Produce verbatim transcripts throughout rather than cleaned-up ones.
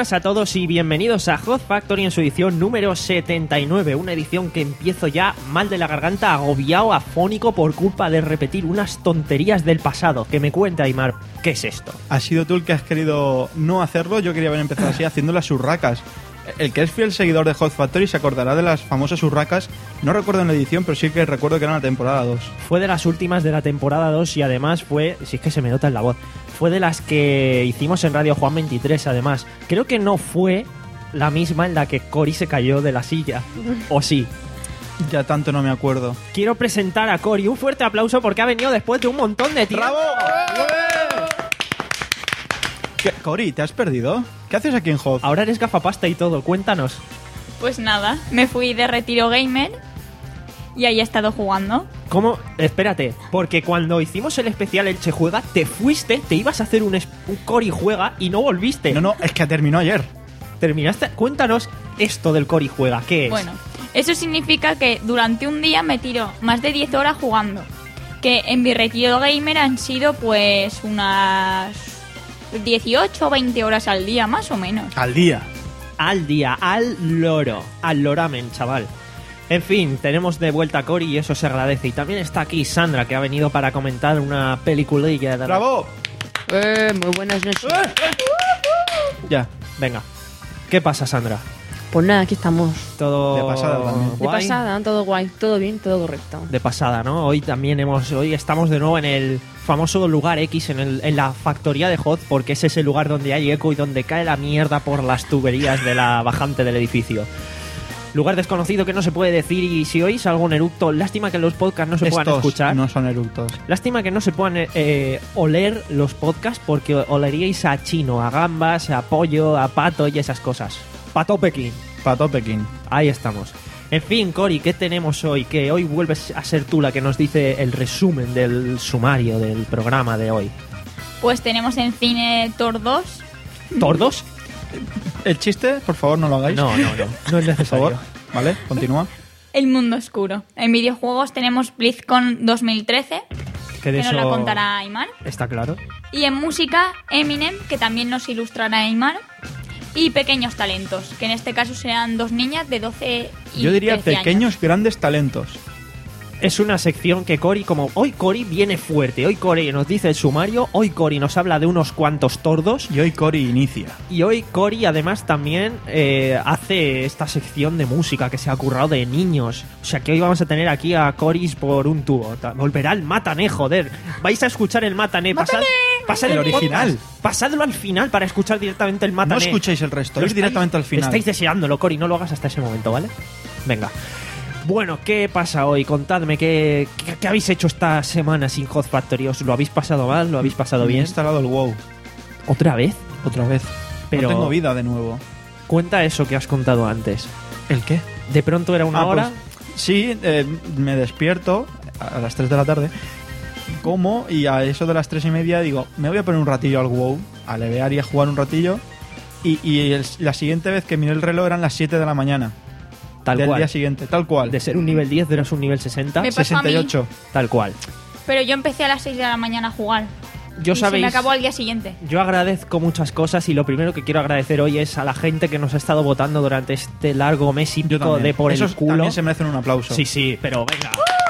buenas a todos y bienvenidos a Hot Factory en su edición número setenta y nueve, una edición que empiezo ya mal de la garganta, agobiado, afónico por culpa de repetir unas tonterías del pasado. Que me cuente, Aymar, ¿qué es esto? Has sido tú el que has querido no hacerlo, yo quería haber empezado así haciendo las urracas. El que es fiel seguidor de Hot Factory se acordará de las famosas urracas, no recuerdo en la edición, pero sí que recuerdo que era en la temporada dos. Fue de las últimas de la temporada dos y además fue, si es que se me nota en la voz, fue de las que hicimos en Radio Juan veintitrés además. Creo que no fue la misma en la que Cory se cayó de la silla, ¿o sí? Ya tanto no me acuerdo. Quiero presentar a Cory, un fuerte aplauso porque ha venido después de un montón de tiempo. ¡Bravo! ¿Qué, Cory, ¿te has perdido? ¿Qué haces aquí en Hot? Ahora eres gafapasta y todo, cuéntanos. Pues nada, me fui de retiro gamer y ahí he estado jugando. ¿Cómo? Espérate, porque cuando hicimos el especial Elche Juega, te fuiste, te ibas a hacer un, es- un Cory Juega y no volviste. No, no, es que terminó ayer. Terminaste. Cuéntanos esto del Cory Juega, ¿qué es? Bueno, eso significa que durante un día me tiro más de diez horas jugando. Que en mi retiro gamer han sido pues unas dieciocho o veinte horas al día, más o menos. Al día. Al día, al loro, al loramen, chaval. En fin, tenemos de vuelta a Cory y eso se agradece. Y también está aquí Sandra, que ha venido para comentar una peliculilla de... ¡Bravo! Eh, muy buenas noches. Ya, venga. ¿Qué pasa, Sandra? Pues nada, aquí estamos. Todo De pasada también. De guay. pasada, todo guay, todo bien, todo correcto. De pasada, ¿no? Hoy también hemos, hoy estamos de nuevo en el famoso lugar X, en, el, en la factoría de Hot, porque es ese lugar donde hay eco y donde cae la mierda por las tuberías de la bajante del edificio. Lugar desconocido que no se puede decir, y si oís algún eructo, lástima que los podcasts no se puedan Estos escuchar. no son eructos. Lástima que no se puedan eh, oler los podcasts, porque oleríais a chino, a gambas, a pollo, a pato y esas cosas. Pato Pekín. Pato Pekín. Ahí estamos. En fin, Cory, ¿qué tenemos hoy? Que hoy vuelves a ser tú la que nos dice el resumen del sumario del programa de hoy. Pues tenemos en cine Thor dos. ¿Tordos? El chiste, por favor, no lo hagáis. No, no, no. No es Por necesario. favor. Vale, continúa. El mundo oscuro. En videojuegos tenemos BlizzCon dos mil trece, Que de que nos la eso contará Aymar. está claro. Y en música, Eminem, que también nos ilustrará Aymar. Y Pequeños Talentos, que en este caso serán dos niñas de doce y Yo diría trece pequeños años. grandes talentos. Es una sección que Cory, como hoy Cory viene fuerte, hoy Cory nos dice el sumario, hoy Cory nos habla de unos cuantos tordos, Y hoy Cory inicia. y hoy Cory además también eh, hace esta sección de música que se ha currado de niños. O sea que hoy vamos a tener aquí a Corys por un tubo. Ta- Volverá el Matané, joder. Vais a escuchar el Matané. Pasad, pasad El original. podcast, pasadlo al final para escuchar directamente el No Matané. escuchéis el resto, Lo es estáis- directamente al final. Estáis deseándolo, Cory, no lo hagas hasta ese momento, ¿vale? Venga. Bueno, ¿qué pasa hoy? Contadme, ¿qué, qué, qué habéis hecho esta semana sin Hot Factory? ¿Os lo habéis pasado mal? ¿Lo habéis pasado Me he bien? instalado el WoW ¿Otra vez? otra vez. Pero- No tengo vida de nuevo. Cuenta eso que has contado antes. ¿El qué? De pronto era una Ah, hora... pues, sí, eh, me despierto a las tres de la tarde, como, y a eso de las tres y media digo, me voy a poner un ratillo al WoW, a levear y a jugar un ratillo, y, y el- la siguiente vez que miré el reloj eran las siete de la mañana. Tal del cual. día siguiente, tal cual. De ser un nivel diez eras un nivel sesenta. Me pasó a mí. sesenta y ocho. Tal cual. Pero yo empecé a las seis de la mañana a jugar. Yo y se sabéis... me acabó al día siguiente. Yo agradezco muchas cosas y lo primero que quiero agradecer hoy es a la gente que nos ha estado votando durante este largo mes y Yo pico también. de por Esos el culo. también se merecen un aplauso. Sí, sí, pero venga.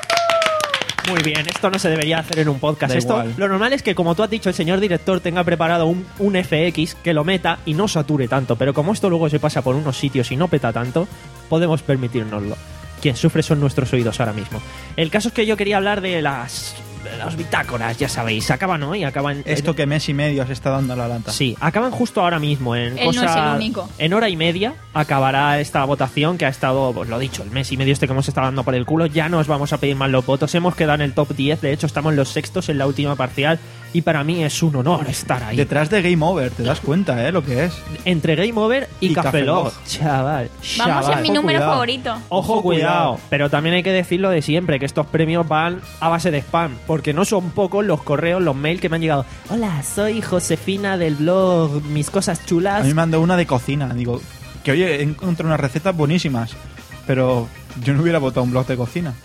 Muy bien, esto no se debería hacer en un podcast. Da Esto, igual. lo normal es que, como tú has dicho, el señor director tenga preparado un, un F X que lo meta y no sature tanto. Pero como esto luego se pasa por unos sitios y no peta tanto, podemos permitirnoslo. Quien sufre son nuestros oídos ahora mismo. El caso es que yo quería hablar de las, de las bitácoras, ya sabéis. Acaban hoy, acaban... Esto que mes y medio se está dando la lata. Sí, acaban justo ahora mismo. En Él no cosa, es el único. En hora y media acabará esta votación que ha estado, pues lo dicho, el mes y medio este que hemos estado dando por el culo. Ya no os vamos a pedir más los votos. Hemos quedado en el top diez. De hecho, estamos en los sextos en la última parcial. Y para mí es un honor estar ahí. Detrás de Game Over, te das cuenta, ¿eh? Lo que es. Entre Game Over y, Y Café Café Lock. Lock. Chaval, Vamos chaval. en mi ojo, número cuidado. favorito. Ojo, Ojo, cuidado. cuidado. Pero también hay que decirlo de siempre, que estos premios van a base de spam, porque no son pocos los correos, los mails que me han llegado. Hola, soy Josefina del blog Mis Cosas Chulas. A mí me mandó una de cocina. Digo, que oye, encontré unas recetas buenísimas, pero yo no hubiera votado un blog de cocina.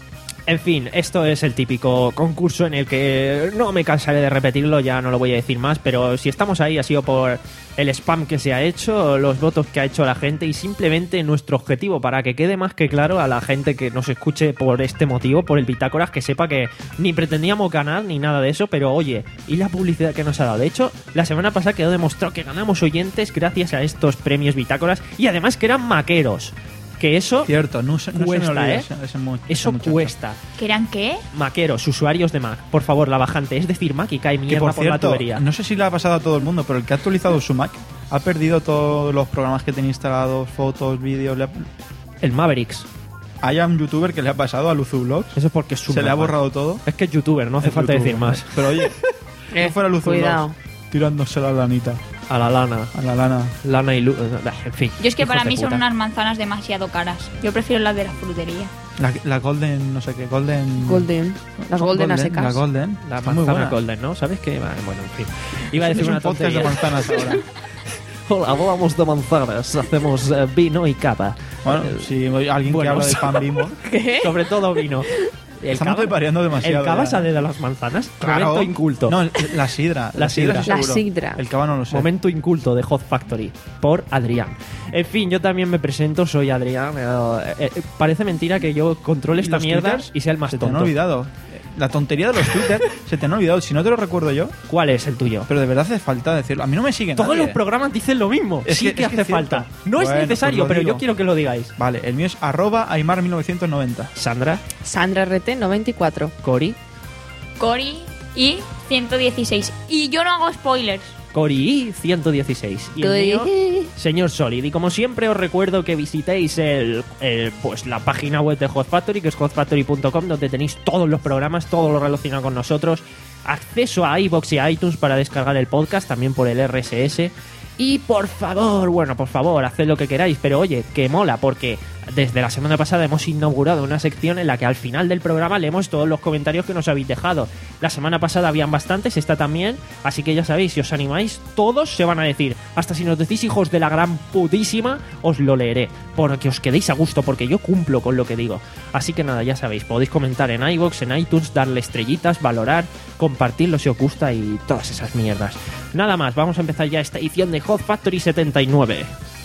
En fin, esto es el típico concurso en el que no me cansaré de repetirlo, ya no lo voy a decir más, pero si estamos ahí ha sido por el spam que se ha hecho, los votos que ha hecho la gente y simplemente nuestro objetivo, para que quede más que claro a la gente que nos escuche por este motivo, por el Bitácoras, que sepa que ni pretendíamos ganar ni nada de eso, pero oye, ¿y la publicidad que nos ha dado? De hecho, la semana pasada quedó demostrado que ganamos oyentes gracias a estos premios Bitácoras y además que eran maqueros. Que eso Cierto, no, se- no cuesta, se me olvida ¿eh? ese, ese mu- ese Eso muchacho. cuesta. ¿Que eran qué? Maqueros, usuarios de Mac. Por favor, la bajante. Es decir, Mac y cae Que mierda por por, la cierto, tubería. no sé si le ha pasado a todo el mundo, pero el que ha actualizado su Mac ha perdido todos los programas que tenía instalados, fotos, vídeos. le ha- El Mavericks. Hay a un youtuber que le ha pasado a Luzublogs. Eso es porque es su Se le ha normal. borrado todo. Es que es youtuber, no hace Es falta youtuber. decir más. Pero oye, Eh, no fuera Luzublogs cuidado. tirándose la lanita A la lana. a la lana. Lana y luz. En fin. Yo es que hijos para de mí son puta. unas manzanas demasiado caras. Yo prefiero las de la frutería. La, la Golden, no sé qué, Golden. Golden. Las Golden, a secas. La Golden. La Está muy manzana buena. golden, ¿no? ¿Sabes qué? Vale, bueno, en fin. Iba a decir Es un una podcast de tontería. manzanas ahora. Hola, hablamos de manzanas. Hacemos eh, vino y cava. Bueno, Eh, si alguien bueno, que habla de so- pan bimbo. ¿Qué? Sobre todo vino. El Estamos cava- variando demasiado. ¿El cava ya. sale de las manzanas? Claro. Momento inculto. No, la sidra. La sidra. sí La seguro. sidra. El cava no lo sé. Momento inculto de Hot Factory por Adrián. En fin, yo también me presento, soy Adrián. eh, eh, parece mentira que yo controle ¿Y esta los mierda twitters? y sea el más Se te han tonto. olvidado. La tontería de los Twitter se te han olvidado. Si no te lo recuerdo yo, ¿Cuál es el tuyo? pero de verdad hace falta decirlo. A mí no me siguen Todos nadie. los programas dicen lo mismo. Es sí que- que, es que hace es cierto. falta. No Bueno, es necesario, pues lo pero digo. yo quiero que lo digáis. Vale, el mío es arroba Aymar mil novecientos noventa. Sandra, Sandra R T noventa y cuatro. Cori, Cori y ciento dieciséis. Y yo no hago spoilers. Cori ciento dieciséis. Y el mío, señor Solid. Y como siempre os recuerdo que visitéis el, el, pues la página web de Hot Factory, que es hot factory punto com, donde tenéis todos los programas, todo lo relacionado con nosotros, acceso a iVoox y a iTunes para descargar el podcast, también por el R S S. Y por favor, bueno, por favor, haced lo que queráis, pero oye, que mola, porque desde la semana pasada hemos inaugurado una sección en la que al final del programa leemos todos los comentarios que nos habéis dejado. La semana pasada habían bastantes, esta también, así que ya sabéis, si os animáis, todos se van a decir. Hasta si nos decís hijos de la gran putísima, os lo leeré, porque os quedéis a gusto, porque yo cumplo con lo que digo. Así que nada, ya sabéis, podéis comentar en iVoox, en iTunes, darle estrellitas, valorar, compartirlo si os gusta y todas esas mierdas. Nada más, vamos a empezar ya esta edición de Hot Factory setenta y nueve.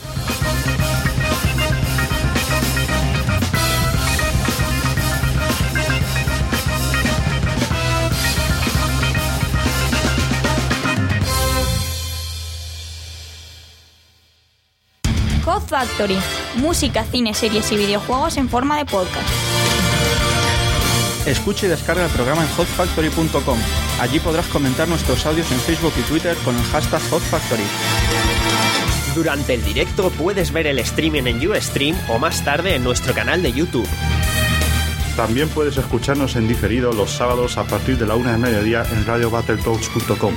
Hot Factory. Música, cine, series y videojuegos en forma de podcast. Escucha y descarga el programa en hot factory punto com. Allí podrás comentar nuestros audios en Facebook y Twitter con el hashtag Hot Factory. Durante el directo puedes ver el streaming en Ustream o más tarde en nuestro canal de YouTube. También puedes escucharnos en diferido los sábados a partir de la una del mediodía en radio battletoads punto com.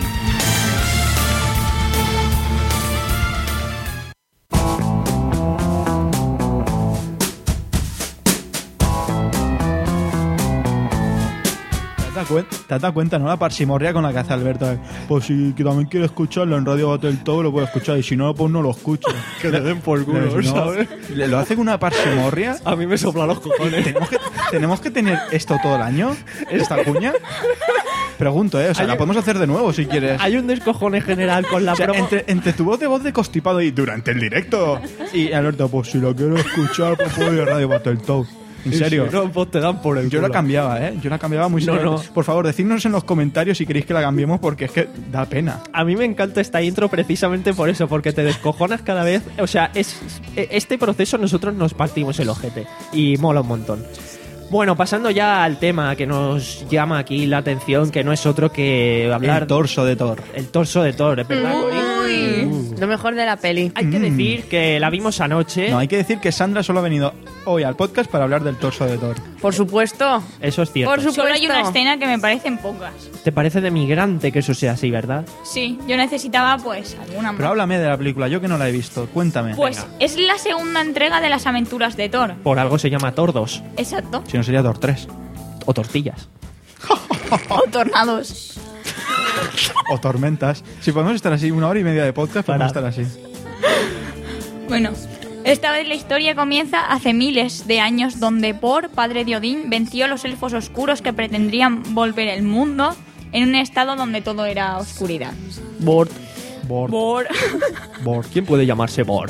¿Te has dado cuen- te has dado cuenta, no? La parsimorria con la que hace Alberto. eh, Pues si que también quiere escucharlo en Radio Battletoads lo puede escuchar. Y si no, pues no lo escucha. Que le den por culo, No, ¿sabes? le- Lo hace con una parsimorria. A mí me sopla los cojones. ¿Tenemos que, ¿Tenemos que tener esto todo el año? ¿Esta cuña? Pregunto, ¿eh? O sea, Hay la un- podemos hacer de nuevo si quieres. Hay un descojone general con la O sea, promo. entre, entre tu voz de voz de constipado y durante el directo. Y Alberto, pues si lo quiero escuchar, pues puedo ir a Radio Battletoads. En serio. Si no, pues te dan por el Yo culo. la cambiaba, ¿eh? Yo la cambiaba muy No, serio. no. Por favor, decidnos en los comentarios si queréis que la cambiemos porque es que da pena. A mí me encanta esta intro precisamente por eso, porque te descojonas cada vez. O sea, es este proceso nosotros nos partimos el ojete y mola un montón. Bueno, pasando ya al tema que nos llama aquí la atención, que no es otro que hablar El torso de Thor. el torso de Thor, ¿es verdad, Cori? Uy, lo mejor de la peli. Hay que decir que la vimos anoche. No, hay que decir que Sandra solo ha venido hoy al podcast para hablar del torso de Thor. Por supuesto. Eso es cierto. Por supuesto. Solo hay una escena que me parecen pocas. Te parece de migrante que eso sea así, ¿verdad? Sí, yo necesitaba pues alguna Pero más. háblame de la película, yo que no la he visto. Cuéntame. Pues es la segunda entrega de las aventuras de Thor. Por algo se llama Tordos Exacto. Si no sería Thor tres. o tortillas. O tornados. O tormentas. Si podemos estar así una hora y media de podcast, podemos Para. estar así. Bueno, Esta vez la historia comienza hace miles de años, donde Bor, padre de Odín, venció a los elfos oscuros que pretendían volver el mundo en un estado donde todo era oscuridad. Bort. Bort. Bor. Bort. ¿Quién puede llamarse Bort?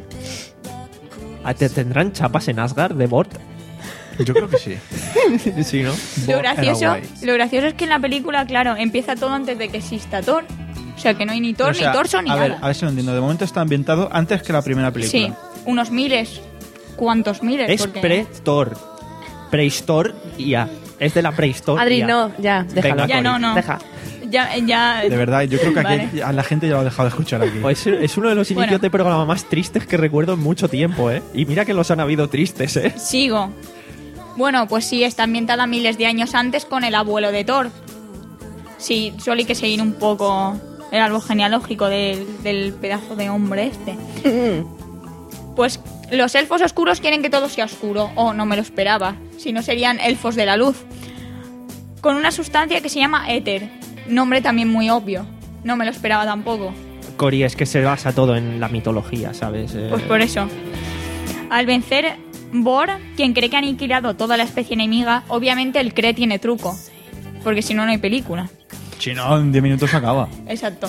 ¿Ah, ¿te- ¿Tendrán chapas en Asgard de Bort? Yo creo que sí. Sí, ¿no? Lo Bort gracioso, era guay. lo gracioso es que en la película, claro, empieza todo antes de que exista Thor. O sea, que no hay ni Thor, O sea, ni torso, ni a nada. ver, a ver si lo entiendo. De momento está ambientado antes que la primera película. Sí, unos miles. ¿Cuántos miles? Es Porque- pre-Thor. Prehistor y ya. Es de la prehistoria. Adri, no, ya, déjalo. Venga, Ya no, no. Deja. Ya, ya... De verdad, yo creo que aquí Vale. a la gente ya lo ha dejado de escuchar aquí. Pues es uno de los inicios Bueno. de programa más tristes que recuerdo en mucho tiempo, ¿eh? Y mira que los han habido tristes, ¿eh? Sigo. Bueno, pues sí, está ambientada miles de años antes con el abuelo de Thor. Sí, solo hay que seguir un poco el árbol genealógico del, del pedazo de hombre este. Pues los elfos oscuros quieren que todo sea oscuro. Oh, no me lo esperaba. Si no serían elfos de la luz. Con una sustancia que se llama éter. Nombre también muy obvio. No me lo esperaba tampoco. Cori, es que se basa todo en la mitología, ¿sabes? Eh, Pues por eso. Al vencer Bor, quien cree que ha aniquilado toda la especie enemiga, obviamente el cree tiene truco. Porque si no, no hay película. Si no, en diez minutos se acaba. Exacto.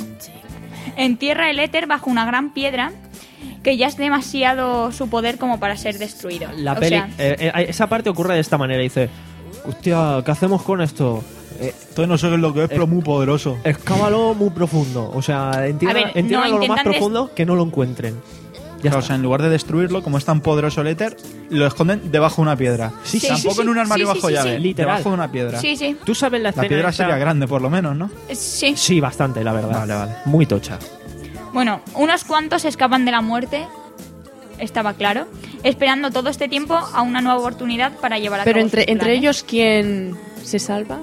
Entierra el éter bajo una gran piedra que ya es demasiado su poder como para ser destruido. La O peli, sea, eh, eh, esa parte ocurre de esta manera. Dice, hostia, ¿qué hacemos con esto? Eh, Entonces no sé qué es lo que es, pero muy poderoso. excávalo muy profundo. O sea, entienda, A ver, entienda no, lo más intentan des- profundo que no lo encuentren. Ya Claro, o está. sea, en lugar de destruirlo, como es tan poderoso el éter, lo esconden debajo de una piedra. Sí, sí, Tampoco sí, en un sí, armario sí, sí, bajo sí, llave, sí. Literal. debajo de una piedra. sí, sí. ¿Tú sabes la La escena piedra esta? sería grande, por lo menos, ¿no? Sí. Sí, bastante, la verdad. Vale, vale. Muy tocha. Bueno, unos cuantos escapan de la muerte, estaba claro, esperando todo este tiempo a una nueva oportunidad para llevar a Pero cabo entre, sus entre planes. ellos, ¿quién se salva?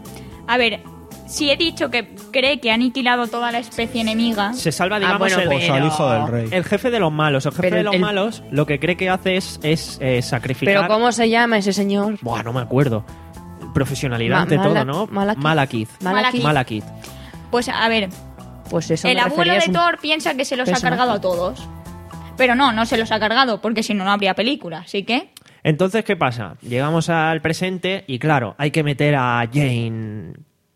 A ver, si he dicho que cree que ha aniquilado toda la especie enemiga, Se salva, digamos, bueno, el, pues al hijo del rey. el jefe de los malos. El jefe Pero de los el- malos lo que cree que hace es, es eh, sacrificar... ¿Pero cómo se llama ese señor? Buah, no me acuerdo. Profesionalidad Ma- ante Mala- todo, ¿no? Malakith. Malakith. Malakith. Malakith. pues a ver, Pues eso el me abuelo refería, de es un- Thor piensa que se los ha personaje. cargado a todos. Pero no, no se los ha cargado, porque si no, no habría película. Así que, Entonces, ¿qué pasa? Llegamos al presente y, claro, hay que meter a Jane.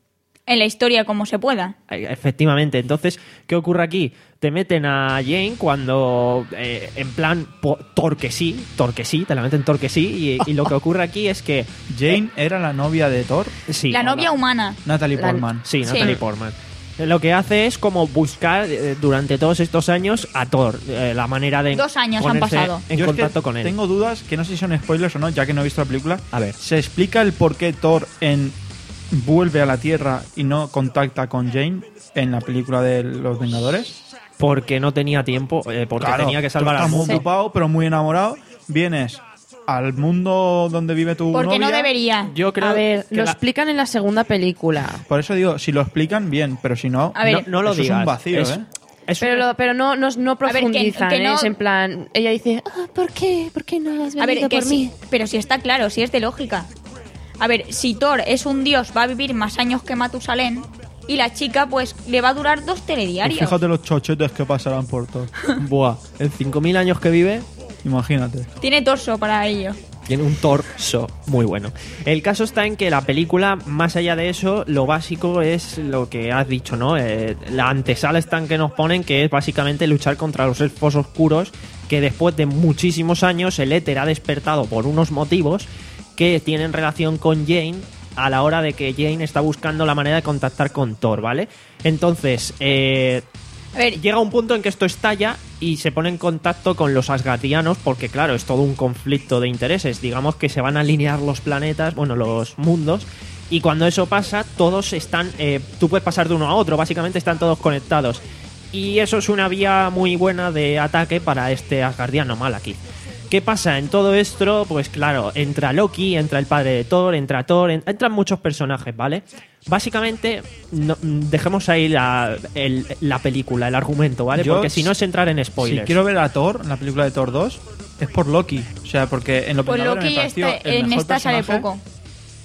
en la historia como se pueda. Eh, Efectivamente. Entonces, ¿qué ocurre aquí? Te meten a Jane cuando, eh, en plan, po- Thor que sí, Thor que sí, te la meten Thor que sí, y, y lo que ocurre aquí es que... Jane era la novia de Thor, Sí, la novia humana. Natalie La- Portman. Sí, Sí. Natalie Portman. Lo que hace es como buscar eh, durante todos estos años a Thor, eh, la manera de Dos años han ponerse pasado. en Yo es que contacto con él. tengo dudas, que no sé si son spoilers o no, ya que no he visto la película. A ver. ¿Se explica el por qué Thor en vuelve a la Tierra y no contacta con Jane en la película de Los Vengadores? Porque no tenía tiempo, eh, porque Claro, tenía que salvar tú al estás muy mundo. ocupado, pero muy enamorado. Vienes al mundo donde vive tu Porque no novia. debería. Yo creo A ver, que lo la- explican en la segunda película. Por eso digo, si lo explican, bien, pero si no, A ver, no, no lo eso es digas. un vacío, Es- ¿eh? es Pero, una- lo- pero no, no, no ver, que- profundizan, que no- ¿eh? Es en plan... Ella dice, ah, ¿por qué? ¿Por qué no has A venido ver, que por sí, mí? pero si está claro, si es de lógica. A ver, si Thor es un dios, va a vivir más años que Matusalén, y la chica, pues, le va a durar dos Pues telediarios. fíjate los chochetes que pasarán por Thor. Buah, en cinco mil años que vive, Imagínate. Tiene torso para ello. tiene un torso muy bueno. El caso está en que la película, más allá de eso, lo básico es lo que has dicho, ¿no? Eh, la antesala están que nos ponen, que es básicamente luchar contra los elfos oscuros, que después de muchísimos años el éter ha despertado por unos motivos que tienen relación con Jane a la hora de que Jane está buscando la manera de contactar con Thor, ¿vale? Entonces, eh, A ver, llega un punto en que esto estalla y se pone en contacto con los asgardianos porque, claro, es todo un conflicto de intereses. Digamos que se van a alinear los planetas, bueno, los mundos, y cuando eso pasa, todos están... eh, tú puedes pasar de uno a otro, básicamente están todos conectados. Y eso es una vía muy buena de ataque para este asgardiano Malakith. ¿Qué pasa? En todo esto, pues claro, entra Loki, entra el padre de Thor, entra Thor, en- entran muchos personajes, ¿vale? Básicamente, no- dejemos ahí la, el- la película, el argumento, ¿vale? Yo, Porque si no es entrar en spoilers. Si quiero ver a Thor, en la película de Thor dos, es por Loki. O sea, porque en lo pues Vengadores Loki me pareció este- el en mejor esta sale personaje. poco.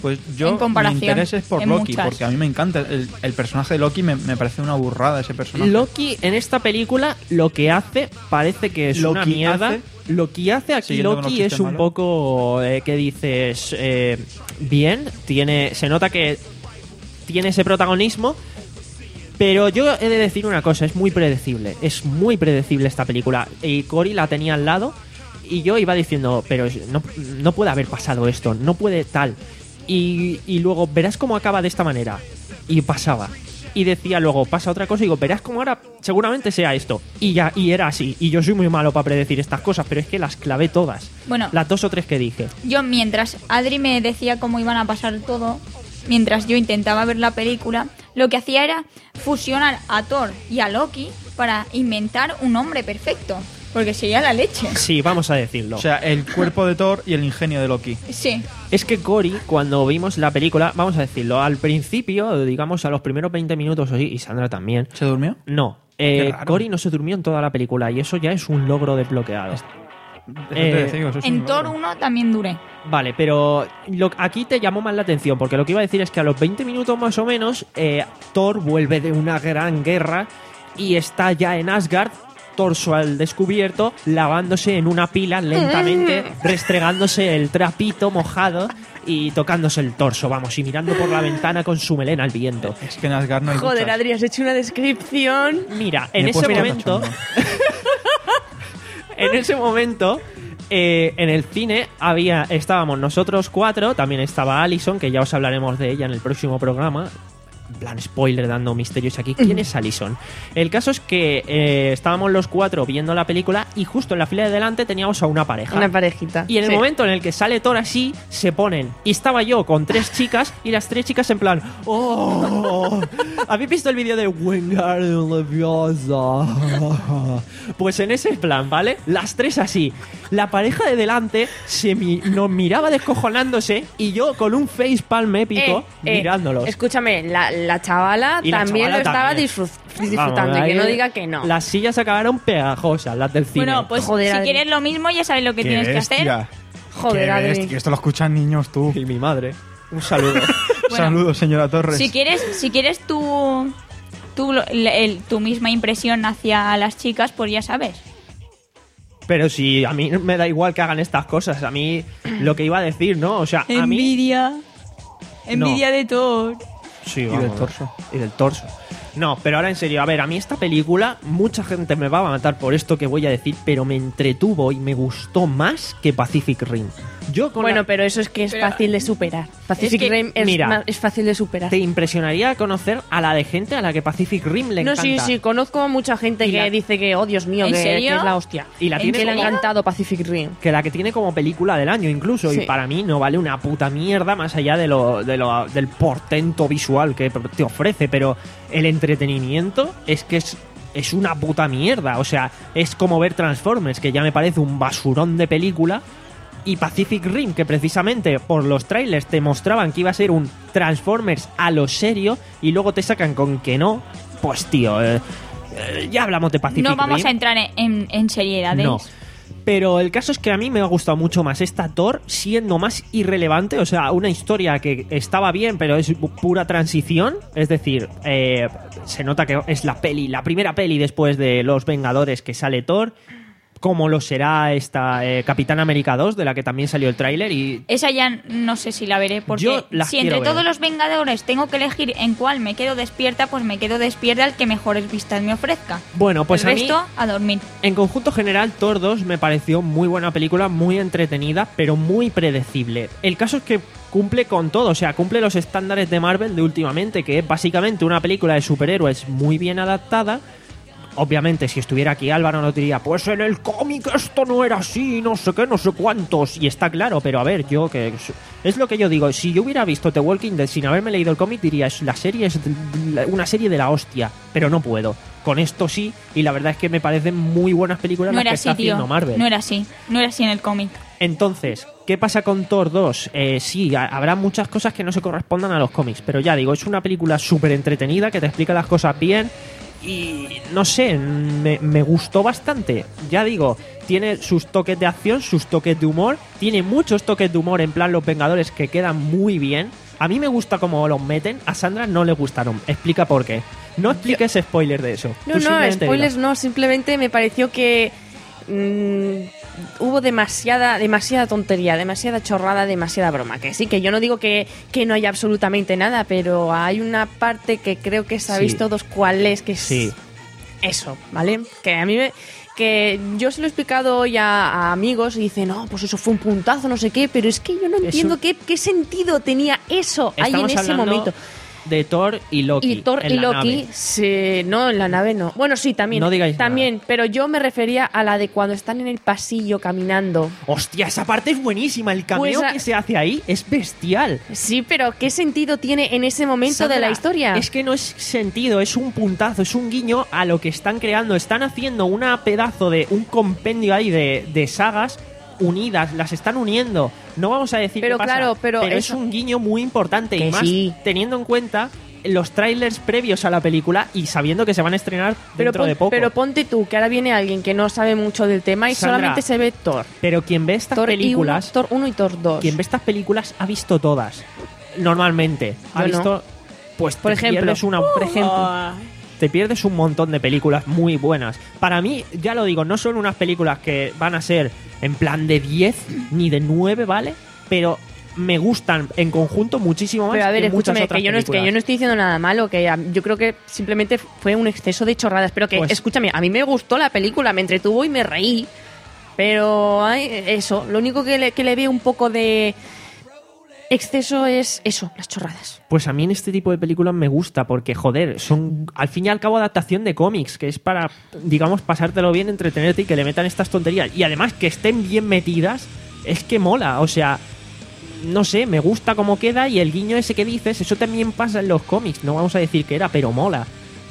Pues yo, En mi comparación, interés es por en Loki, muchas. porque a mí me encanta. El, el personaje de Loki me, me parece una burrada ese personaje. Loki en esta película lo que hace parece que es una Loki mierda. hace- Lo que hace aquí Siguiendo con los Loki es chistes un malos. poco eh, que dices eh, bien, tiene, se nota que tiene ese protagonismo, pero yo he de decir una cosa, es muy predecible, es muy predecible esta película. Y Cory la tenía al lado y yo iba diciendo, pero no, no puede haber pasado esto, no puede tal. Y, y luego verás cómo acaba de esta manera. Y pasaba. Y decía luego, pasa otra cosa y digo, verás cómo ahora seguramente sea esto. Y ya, y era así. Y yo soy muy malo para predecir estas cosas, pero es que las clavé todas. Bueno. Las dos o tres que dije. Yo, mientras Adri me decía cómo iban a pasar todo, mientras yo intentaba ver la película, lo que hacía era fusionar a Thor y a Loki para inventar un hombre perfecto. Porque sería la leche. Sí, vamos a decirlo. O sea, el cuerpo de Thor y el ingenio de Loki. Sí. Es que Cory, cuando vimos la película, vamos a decirlo, al principio, digamos a los primeros veinte minutos o así, y Sandra también, ¿Se durmió? no. Eh, Qué raro. Cory no se durmió en toda la película y eso ya es un logro desbloqueado. Eso Eh, te digo, eso es En un Thor logro. uno también duré. Vale, pero lo- aquí te llamó más la atención, porque lo que iba a decir es que a los veinte minutos más o menos, eh, Thor vuelve de una gran guerra y está ya en Asgard, torso al descubierto, lavándose en una pila lentamente, restregándose el trapito mojado y tocándose el torso, vamos, y mirando por la ventana con su melena al viento. Es que en Asgard no hay Joder, duchas. Adri, has hecho una descripción. Mira, Me en he ese puesto momento, cachondo. en ese momento, eh, en el cine había estábamos nosotros cuatro, también estaba Alison, que ya os hablaremos de ella en el próximo programa. En plan spoiler, dando misterios aquí. ¿Quién es Alison? El caso es que eh, estábamos los cuatro viendo la película y justo en la fila de delante teníamos a una pareja. Una parejita. Y en el Sí. momento en el que sale Thor así, se ponen. Y estaba yo con tres chicas y las tres chicas en plan, ¡oh! ¿Habéis visto el vídeo de Wingardium Leviosa? Pues en ese plan, ¿vale? Las tres así. La pareja de delante se mi- nos miraba descojonándose y yo con un facepalm épico Eh, eh, mirándolos. Escúchame, la, la chavala Y la también chavala lo estaba también. disfrut- Vamos, disfrutando. y ahí que no diga que no. Las sillas acabaron pegajosas, las del cine. Bueno, pues Joder, si Adri. quieres lo mismo, ya sabes lo que Qué tienes bestia. que hacer. Joder, Qué Adri. bestia, esto lo escuchan niños tú. Y mi madre. Un saludo. Saludos, señora Torres. Si quieres, si quieres tu, tu, el- el- tu misma impresión hacia las chicas, pues ya sabes. Pero si a mí me da igual que hagan estas cosas, a mí lo que iba a decir, ¿no? O sea, a mí... Envidia. Envidia de Thor. Sí, Y vamos, del torso. Y del torso. No, pero ahora en serio, a ver, a mí esta película, mucha gente me va a matar por esto que voy a decir, pero me entretuvo y me gustó más que Pacific Rim. Yo con Bueno, la- pero eso es que es Pero- fácil de superar. Pacific que- Rim es, mira, ma- es fácil de superar. te impresionaría conocer a la de gente a la que Pacific Rim le No, encanta. sí, sí, conozco a mucha gente Y que la- dice que, oh Dios mío, ¿En que, serio? que es la hostia. Y la ¿En tiene Que le ha serio? encantado Pacific Rim. que la que tiene como película del año incluso Sí. y para mí no vale una puta mierda más allá de lo, de lo del portento visual que te ofrece, pero el entretenimiento es que es es una puta mierda, o sea, es como ver Transformers, que ya me parece un basurón de película, y Pacific Rim, que precisamente por los trailers te mostraban que iba a ser un Transformers a lo serio y luego te sacan con que no, pues tío, eh, eh, ya hablamos de Pacific Rim. No vamos a entrar en, en, en seriedades. No. Pero el caso es que a mí me ha gustado mucho más esta Thor siendo más irrelevante, o sea, una historia que estaba bien, pero es pura transición. Es decir, eh, se nota que es la peli, la primera peli después de Los Vengadores que sale Thor, como lo será esta eh, Capitán América dos, de la que también salió el tráiler y... Esa ya no sé si la veré, porque Yo las si entre quiero ver. todos los Vengadores tengo que elegir en cuál me quedo despierta, pues me quedo despierta el que mejores vistas me ofrezca. Bueno, pues el a mí, resto, a dormir. en conjunto general, Thor dos me pareció muy buena película, muy entretenida, pero muy predecible. El caso es que cumple con todo, o sea, cumple los estándares de Marvel de últimamente, que es básicamente una película de superhéroes muy bien adaptada. Obviamente, si estuviera aquí Álvaro nos diría, pues en el cómic esto no era así, no sé qué, no sé cuántos. Y está claro, pero a ver, yo que... Es lo que yo digo, si yo hubiera visto The Walking Dead sin haberme leído el cómic, diría, es la serie es una serie de la hostia, pero no puedo. Con esto sí, y la verdad es que me parecen muy buenas películas No las era que así, está haciendo tío. Marvel. No era así. No era así en el cómic. Entonces, ¿qué pasa con Thor dos? Eh, sí, ha- habrá muchas cosas que no se correspondan a los cómics, pero ya digo, es una película súper entretenida que te explica las cosas bien y no sé, me, me gustó bastante. Ya digo, tiene sus toques de acción, sus toques de humor, tiene muchos toques de humor en plan Los Vengadores que quedan muy bien. A mí me gusta cómo los meten, a Sandra no le gustaron. Explica por qué. No expliques spoiler de eso. No, Tú no, simplemente spoilers diga. no, simplemente me pareció que mm, hubo demasiada demasiada tontería, demasiada chorrada, demasiada broma. Que sí, que yo no digo que, que no haya absolutamente nada, pero hay una parte que creo que se ha Sí. visto dos cuales, que es Sí. eso, ¿vale? Que a mí me... Que yo se lo he explicado hoy a, a amigos y dicen, no, pues eso fue un puntazo, no sé qué, pero es que yo no entiendo Eso- qué, qué sentido tenía eso ahí en Estamos ese hablando momento. de Thor y Loki. Y Thor en y la Loki, nave. se- no, en la nave no. Bueno, sí, también. No digáis también, pero yo me refería a la de cuando están en el pasillo caminando. Hostia, esa parte es buenísima. El cameo Pues a- que se hace ahí es bestial. Sí, pero ¿qué sentido tiene en ese momento de la Sandra, historia? Es que no es sentido, es un puntazo, es un guiño a lo que están creando. Están haciendo una pedazo de un compendio ahí de, de sagas unidas, las están uniendo. No vamos a decir Pero qué pasa, claro, pero es eso- un guiño muy importante Que y más sí. teniendo en cuenta los trailers previos a la película y sabiendo que se van a estrenar pero, dentro pon- de poco. pero ponte tú, que ahora viene alguien que no sabe mucho del tema y Sandra, solamente se ve Thor. Pero quien ve estas Thor películas, y uno, Thor uno y Thor dos. quien ve estas películas ha visto todas. Normalmente. Ha Yo no. visto. Pues Por te ejemplo. pierdes una, por ejemplo, te pierdes un montón de películas muy buenas. Para mí, ya lo digo, no son unas películas que van a ser en plan de diez ni de nueve, ¿vale? Pero me gustan en conjunto muchísimo más Pero a ver, que muchas escúchame, otras que yo, no, es- que películas. yo no estoy diciendo nada malo, que a- yo creo que simplemente fue un exceso de chorradas. Pero que, Pues- escúchame, a mí me gustó la película, me entretuvo y me reí. Pero ay, eso, lo único que le, que le veo un poco de exceso es eso, las chorradas. Pues a mí en este tipo de películas me gusta porque, joder, son al fin y al cabo adaptación de cómics, que es para, digamos, pasártelo bien, entretenerte y que le metan estas tonterías. Y además que estén bien metidas, es que mola. O sea, no sé, me gusta cómo queda y el guiño ese que dices, eso también pasa en los cómics. No vamos a decir que era, pero mola.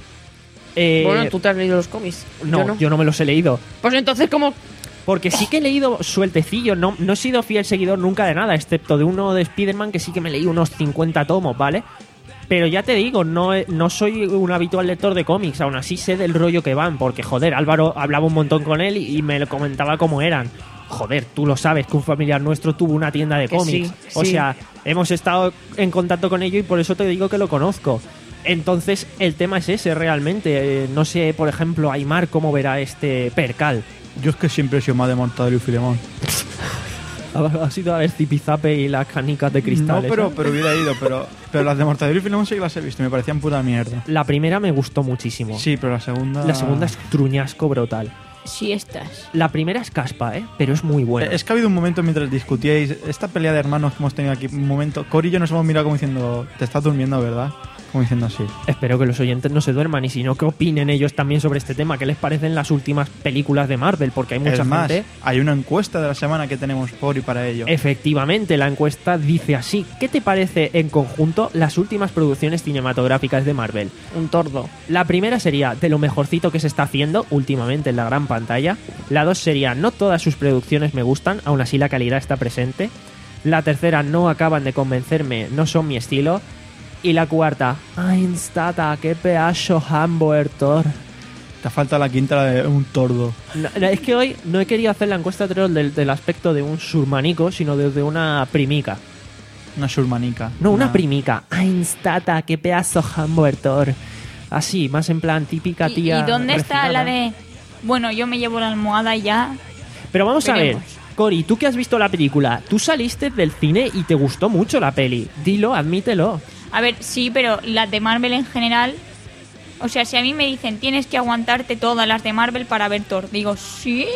Eh, Bueno, tú te has leído los cómics. no, yo no. me los he leído. Pues entonces, ¿cómo? Porque sí que he leído sueltecillo, no, no he sido fiel seguidor nunca de nada, excepto de uno de Spider-Man que sí que me leí unos cincuenta tomos, ¿vale? Pero ya te digo, no, he- no soy un habitual lector de cómics, aún así sé del rollo que van, porque joder, Álvaro hablaba un montón con él y, y me lo comentaba cómo eran. Joder, tú lo sabes que un familiar nuestro tuvo una tienda de Que cómics. sí, O sí. sea, hemos estado en contacto con ello y por eso te digo que lo conozco. Entonces, el tema es ese realmente. Eh, no sé, por ejemplo, Aymar, cómo verá este percal. Yo es que siempre he sido más de Mortadelo y Filemón. Ha sido a ver Zipizape y las canicas de cristal. No, pero, ¿eh? pero hubiera ido, pero, pero las de Mortadelo y Filemón sí que las he visto, me parecían puta mierda. La primera me gustó muchísimo. Sí, pero la segunda... La segunda es truñasco brutal. Sí estás. La primera es caspa, ¿eh? Pero es muy buena. Es que ha habido un momento mientras discutíais, esta pelea de hermanos que hemos tenido aquí, un momento, Cory y yo nos hemos mirado como diciendo, te estás durmiendo, ¿verdad? Como diciendo así. Espero que los oyentes no se duerman y si no, que opinen ellos también sobre este tema. ¿Qué les parecen las últimas películas de Marvel? Porque hay mucha Es más, gente... hay una encuesta de la semana que tenemos por y para ello. Efectivamente, la encuesta dice así. ¿Qué te parece en conjunto las últimas producciones cinematográficas de Marvel? Un tordo. La primera sería de lo mejorcito que se está haciendo últimamente en la gran pantalla. La dos sería no todas sus producciones me gustan, aún así la calidad está presente. La tercera no acaban de convencerme, no son mi estilo. Y la cuarta, ¡ay, instata! ¡Qué pedazo hamburger! Te falta la quinta, la de un tordo. No, no, es que hoy no he querido hacer la encuesta troll del, del aspecto de un surmanico, sino desde una primica. Una surmanica. No, una primica. ¡Ay, instata! ¡Qué pedazo hamburger! Así, más en plan típica ¿Y, tía. y dónde está refinada. la de... Bueno, yo me llevo la almohada y ya... Pero vamos a ver, Veremos. Cory, tú que has visto la película, tú saliste del cine y te gustó mucho la peli. Dilo, admítelo. A ver, sí, pero las de Marvel en general... O sea, si a mí me dicen tienes que aguantarte todas las de Marvel para ver Thor, digo, sí,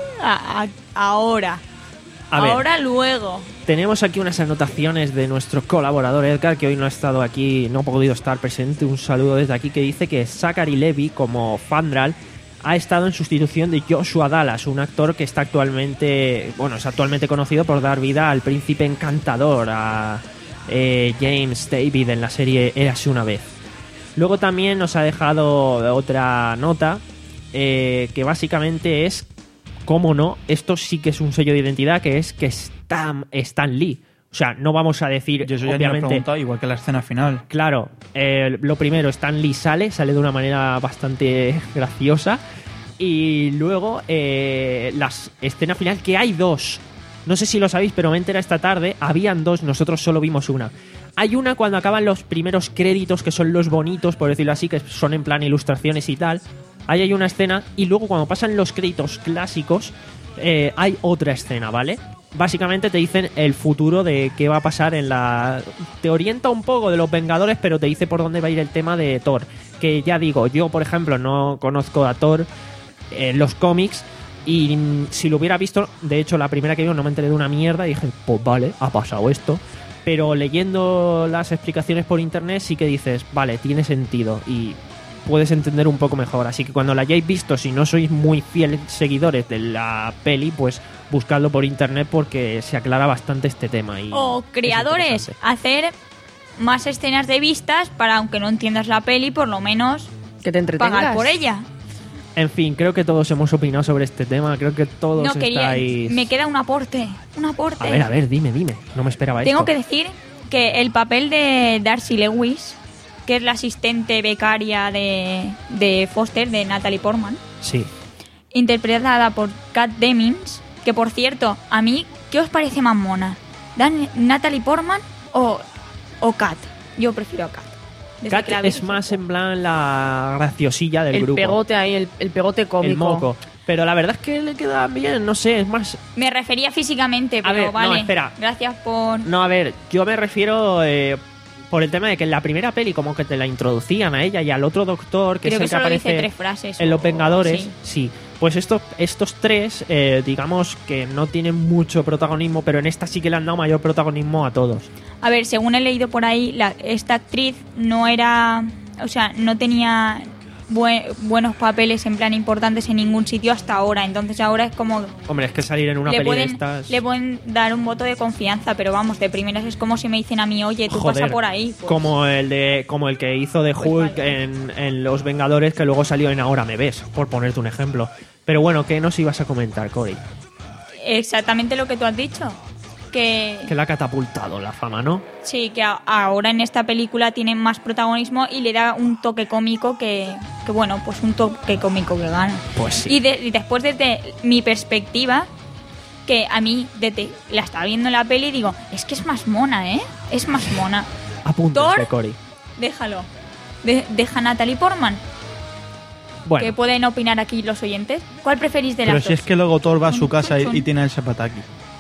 a- a- ahora. A ver. ahora, luego. Tenemos aquí unas anotaciones de nuestro colaborador Edgar, que hoy no ha estado aquí, no ha podido estar presente. Un saludo desde aquí, que dice que Zachary Levi, como Fandral, ha estado en sustitución de Joshua Dallas, un actor que está actualmente, bueno, es actualmente conocido por dar vida al príncipe encantador, a eh, James David en la serie Érase una vez. Luego también nos ha dejado otra nota, eh, que básicamente es, cómo no, esto sí que es un sello de identidad, que es que Stan, Stan Lee. O O sea, no vamos a decir, Yo eso ya ni me he obviamente... preguntado, igual que la escena final. Claro, eh, lo primero, Stan Lee sale, sale de una manera bastante graciosa. Y luego, eh, la escena final, que hay dos. No sé si lo sabéis, pero me enteré esta tarde. Habían dos, nosotros solo vimos una. Hay una cuando acaban los primeros créditos, que son los bonitos, por decirlo así, que son en plan ilustraciones y tal. Ahí hay una escena. Y luego cuando pasan los créditos clásicos, eh, hay otra escena, ¿vale? Básicamente te dicen el futuro de qué va a pasar en la... Te orienta un poco de los Vengadores, pero te dice por dónde va a ir el tema de Thor. Que ya digo, yo por ejemplo no conozco a Thor en los cómics, y mm, si lo hubiera visto, de hecho la primera que vi no me enteré de una mierda y dije, pues vale, ha pasado esto. Pero leyendo las explicaciones por internet sí que dices, vale, tiene sentido y puedes entender un poco mejor. Así que cuando la hayáis visto, si no sois muy fieles seguidores de la peli, pues buscadlo por internet porque se aclara bastante este tema. Y O es creadores, interesante. hacer más escenas de vistas para, aunque no entiendas la peli, por lo menos Que te entretengas. pagar por ella. En fin, creo que todos hemos opinado sobre este tema. Creo que todos No quería. estáis... Me queda un aporte. Un aporte. A ver, a ver, dime, dime. No me esperaba Tengo esto. que decir que el papel de Darcy Lewis, que es la asistente becaria de, de Foster, de Natalie Portman, Sí. interpretada por Kat Dennings, que por cierto, a mí, ¿qué os parece más mona? Dan- ¿Natalie Portman o, o Kat? Yo prefiero a Kat. Desde Kat que la vi, es más en plan la graciosilla del El grupo. pegote ahí, el, el pegote cómico. El moco. Pero la verdad es que le queda bien, no sé, es más... Me refería físicamente, pero A ver, no, vale. espera. Gracias por... No, a ver, yo me refiero eh, por el tema de que en la primera peli como que te la introducían a ella y al otro doctor, que Creo es que el que solo aparece dice tres frases. en o- Los Vengadores. sí. Sí. Pues estos, estos tres, eh, digamos que no tienen mucho protagonismo, pero en esta sí que le han dado mayor protagonismo a todos. A ver, según he leído por ahí, la, esta actriz no era... O sea, no tenía buen- buenos papeles en plan importantes en ningún sitio hasta ahora. Entonces ahora es como... Hombre, es que salir en una le peli pueden, de estas... le pueden dar un voto de confianza, pero vamos, de primeras es como si me dicen a mí, oye, tú Joder, pasa por ahí. Pues, como el de como el que hizo de Pues Hulk vale. en, en Los Vengadores, que luego salió en Ahora me ves, por ponerte un ejemplo. Pero bueno, ¿qué nos ibas a comentar, Cory? exactamente lo que tú has dicho. Que Que la ha catapultado la fama, ¿no? sí, que a- ahora en esta película tiene más protagonismo y le da un toque cómico que, que bueno, pues un toque cómico que gana. Pues sí. Y, de- y después desde mi perspectiva, que a mí desde la estaba viendo la peli y digo, es que es más mona, ¿eh? Es más mona. Apúntese, Thor. Cory. Déjalo. De- deja a Natalie Portman, que Bueno, pueden opinar aquí los oyentes. ¿Cuál preferís de Pero las si dos? es que luego Thor va a su Chun, casa y, chun, y chun. tiene el Zapataki.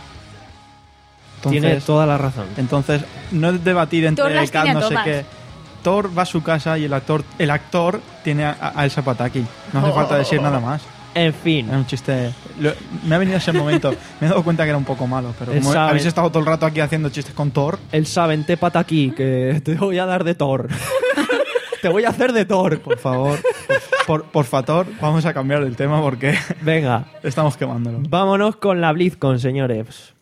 tiene toda la razón. Entonces, no es debatir entre Thor las Kat, tiene no sé todas. qué. Thor va a su casa y el actor el actor tiene a, a Elsa Pataki. No hace falta decir nada más. En fin, Es un chiste. lo- me ha venido ese momento. Me he dado cuenta que era un poco malo. Pero Él como sabe. habéis estado todo el rato aquí haciendo chistes con Thor, él sabe, te pata aquí, que te voy a dar de Thor. Te voy a hacer de Thor. por favor, por, por, por favor, vamos a cambiar el tema porque Venga, estamos quemándolo. vámonos con la BlizzCon, señores.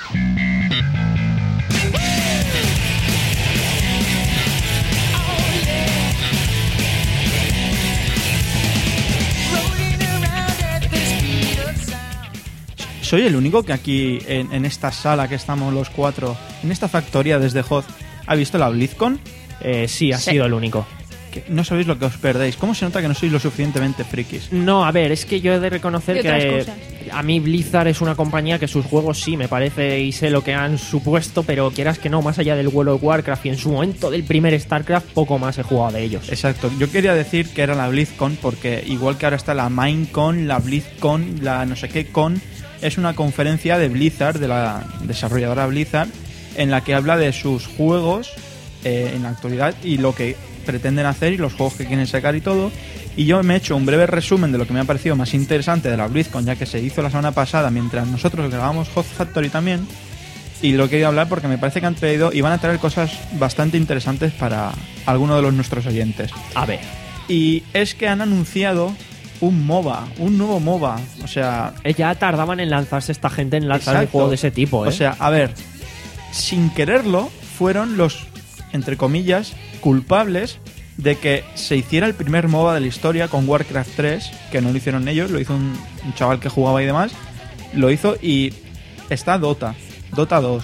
Soy el único que aquí, en, en esta sala que estamos los cuatro, en esta factoría desde Hoth, ha visto la BlizzCon. Eh, sí, ha Sí. sido el único. Que no sabéis lo que os perdéis. ¿Cómo se nota que no sois lo suficientemente frikis? No, a ver, es que yo he de reconocer Y otras que cosas. a mí Blizzard es una compañía que sus juegos sí me parece y sé lo que han supuesto, pero quieras que no, más allá del World of Warcraft y en su momento del primer StarCraft, poco más he jugado de ellos. Exacto, yo quería decir que era la BlizzCon porque igual que ahora está la Minecon, la BlizzCon, la no sé qué con, es una conferencia de Blizzard, de la desarrolladora Blizzard, en la que habla de sus juegos eh, en la actualidad y lo que pretenden hacer y los juegos que quieren sacar y todo. Y yo me he hecho un breve resumen de lo que me ha parecido más interesante de la BlizzCon, ya que se hizo la semana pasada mientras nosotros grabamos Hot Factory también. Y lo he querido hablar porque me parece que han traído y van a traer cosas bastante interesantes para algunos de los nuestros oyentes. A ver, Y es que han anunciado un MOBA, un nuevo MOBA. O sea, eh, ya tardaban en lanzarse esta gente en lanzar un exacto. juego de ese tipo, ¿eh? O sea, a ver, sin quererlo, fueron los, entre comillas, culpables de que se hiciera el primer MOBA de la historia con Warcraft tres, que no lo hicieron ellos, lo hizo un, un chaval que jugaba y demás. Lo hizo y está Dota, Dota dos.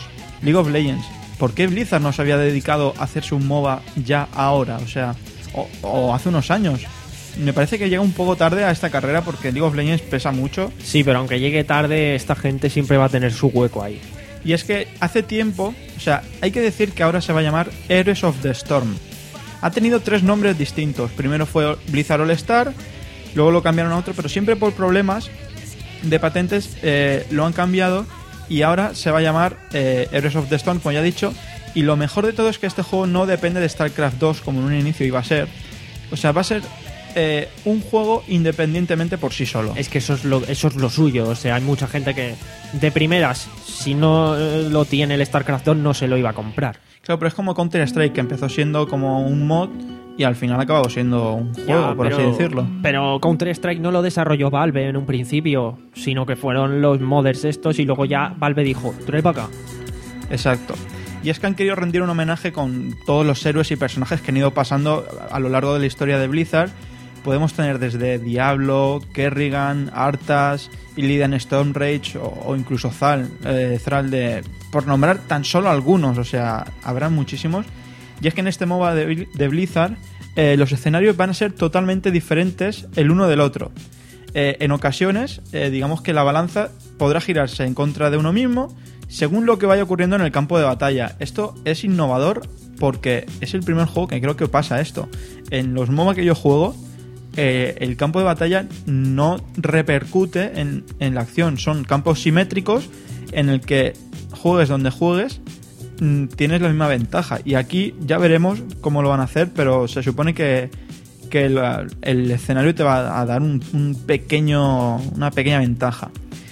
League of Legends. ¿Por qué Blizzard no se había dedicado a hacerse un MOBA ya ahora? O sea, o, o hace unos años. Me parece que llega un poco tarde a esta carrera porque League of Legends pesa mucho. Sí, pero aunque llegue tarde, esta gente siempre va a tener su hueco ahí. Y es que hace tiempo, o sea, hay que decir que ahora se va a llamar Heroes of the Storm. Ha tenido tres nombres distintos. Primero fue Blizzard All Star, luego lo cambiaron a otro, pero siempre por problemas de patentes eh, lo han cambiado y ahora se va a llamar eh, Heroes of the Storm, como ya he dicho. Y lo mejor de todo es que este juego no depende de StarCraft dos como en un inicio iba a ser. O sea, va a ser eh, un juego independientemente por sí solo. Es que eso es, lo, eso es lo suyo. O sea, hay mucha gente que de primeras, si no eh, lo tiene el StarCraft dos, no se lo iba a comprar. Claro, pero es como Counter-Strike, que empezó siendo como un mod y al final ha acabado siendo un juego, Ya, por pero, así decirlo. Pero Counter-Strike no lo desarrolló Valve en un principio, sino que fueron los modders estos y luego ya Valve dijo, trae para acá. Exacto. Y es que han querido rendir un homenaje con todos los héroes y personajes que han ido pasando a lo largo de la historia de Blizzard. Podemos tener desde Diablo, Kerrigan, Arthas, Illidan Stormrage o, o incluso Zal, eh, Thrall, de, por nombrar tan solo algunos, o sea, habrá muchísimos. Y es que en este MOBA de, de Blizzard eh, los escenarios van a ser totalmente diferentes el uno del otro. Eh, en ocasiones, eh, digamos que la balanza podrá girarse en contra de uno mismo según lo que vaya ocurriendo en el campo de batalla. Esto es innovador porque es el primer juego que creo que pasa esto. En los MOBA que yo juego, eh, el campo de batalla no repercute en, en la acción. Son campos simétricos en el que juegues donde juegues, mmm, tienes la misma ventaja. Y aquí ya veremos cómo lo van a hacer, pero se supone que, que el, el escenario te va a dar un, un pequeño, una pequeña ventaja.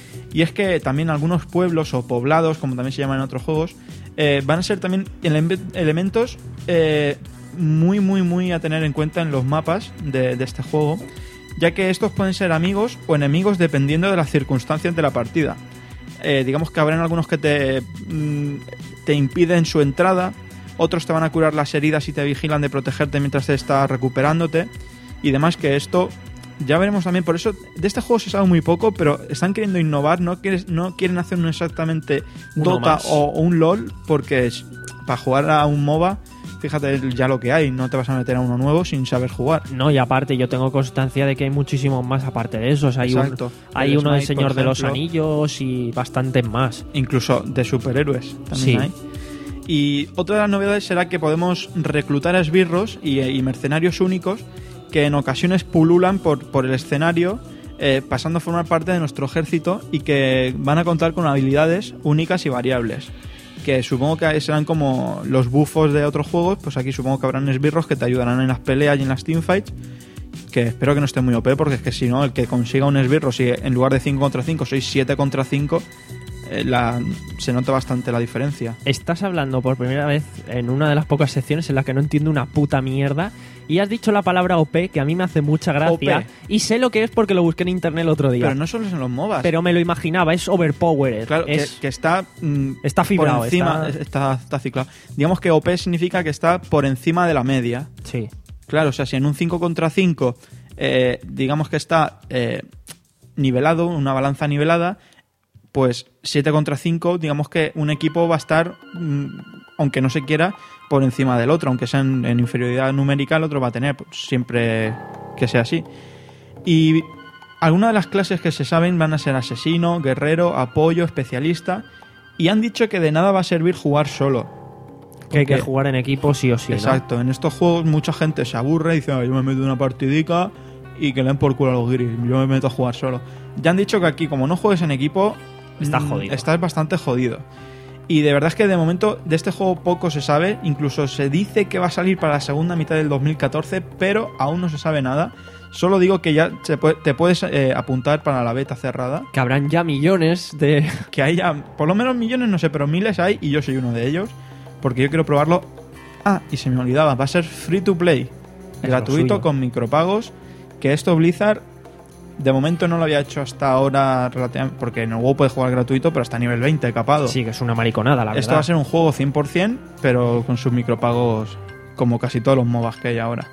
Y es que también algunos pueblos o poblados, como también se llaman en otros juegos, eh, van a ser también ele- elementos eh, muy, muy, muy a tener en cuenta en los mapas de, de este juego, ya que estos pueden ser amigos o enemigos dependiendo de las circunstancias de la partida. Eh, digamos que habrán algunos que te, mm, te impiden su entrada, otros te van a curar las heridas y te vigilan de protegerte mientras te estás recuperándote y demás, que esto ya veremos también. Por eso de este juego se sabe muy poco, pero están queriendo innovar, no, quieres, no quieren hacer un exactamente Uno Dota más. o, o un LOL, porque es, para jugar a un MOBA, fíjate ya lo que hay, no te vas a meter a uno nuevo sin saber jugar. No, y aparte yo tengo constancia de que hay muchísimos más aparte de esos. Hay, un, Exacto. hay El uno de Smite, Señor por de los ejemplo. Anillos y bastantes más. Incluso de superhéroes también Sí. hay. Y otra de las novedades será que podemos reclutar a esbirros y, y mercenarios únicos que en ocasiones pululan por, por el escenario, eh, pasando a formar parte de nuestro ejército y que van a contar con habilidades únicas y variables. Que supongo que serán como los bufos de otros juegos, pues aquí supongo que habrán esbirros que te ayudarán en las peleas y en las teamfights, que espero que no esté muy O P, porque es que si no, el que consiga un esbirro, si en lugar de cinco contra cinco sois siete contra cinco, eh, la, se nota bastante la diferencia. Estás hablando por primera vez en una de las pocas secciones en las que no entiendo una puta mierda y has dicho la palabra O P, que a mí me hace mucha gracia. O P. Y sé lo que es porque lo busqué en internet el otro día. Pero no solo en los MOBAs. Pero me lo imaginaba, es overpowered. Claro, es, que, que está mm, Está fibrado, por encima, está- está... Está, ciclado. Digamos que O P significa que está por encima de la media. Sí. Claro, o sea, si en un cinco contra cinco eh, digamos que está eh, nivelado, una balanza nivelada, pues siete contra cinco, digamos que un equipo va a estar, mm, aunque no se quiera, por encima del otro, aunque sea en, en inferioridad numérica, el otro va a tener, pues, siempre que sea así. Y algunas de las clases que se saben van a ser asesino, guerrero, apoyo, especialista, y han dicho que de nada va a servir jugar solo. Que hay que Porque- jugar en equipo sí o sí, ¿no? Exacto, en estos juegos mucha gente se aburre y dice, "Ah, yo me meto una partidica y que le den por culo a los guiris, yo me meto a jugar solo". Ya han dicho que aquí, como no juegues en equipo, Estás mm, jodido. estás bastante jodido. Y de verdad es que de momento de este juego poco se sabe, incluso se dice que va a salir para la segunda mitad del dos mil catorce, pero aún no se sabe nada. Solo digo que ya se puede- te puedes eh, apuntar para la beta cerrada, Que habrán ya millones de... que hay ya, por lo menos millones, no sé, pero miles hay y yo soy uno de ellos, porque yo quiero probarlo. Ah, y se me olvidaba, va a ser free to play, lo gratuito, suyo. con micropagos, que esto Blizzard de momento no lo había hecho hasta ahora, relativamente, porque en el WoW puedes jugar gratuito, pero hasta nivel veinte capado. Sí, que es una mariconada, la Esto verdad. va a ser un juego cien por ciento, pero con sus micropagos como casi todos los MOBAs que hay ahora.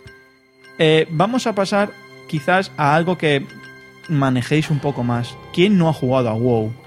Eh, vamos a pasar quizás a algo que manejéis un poco más. ¿Quién no ha jugado a WoW?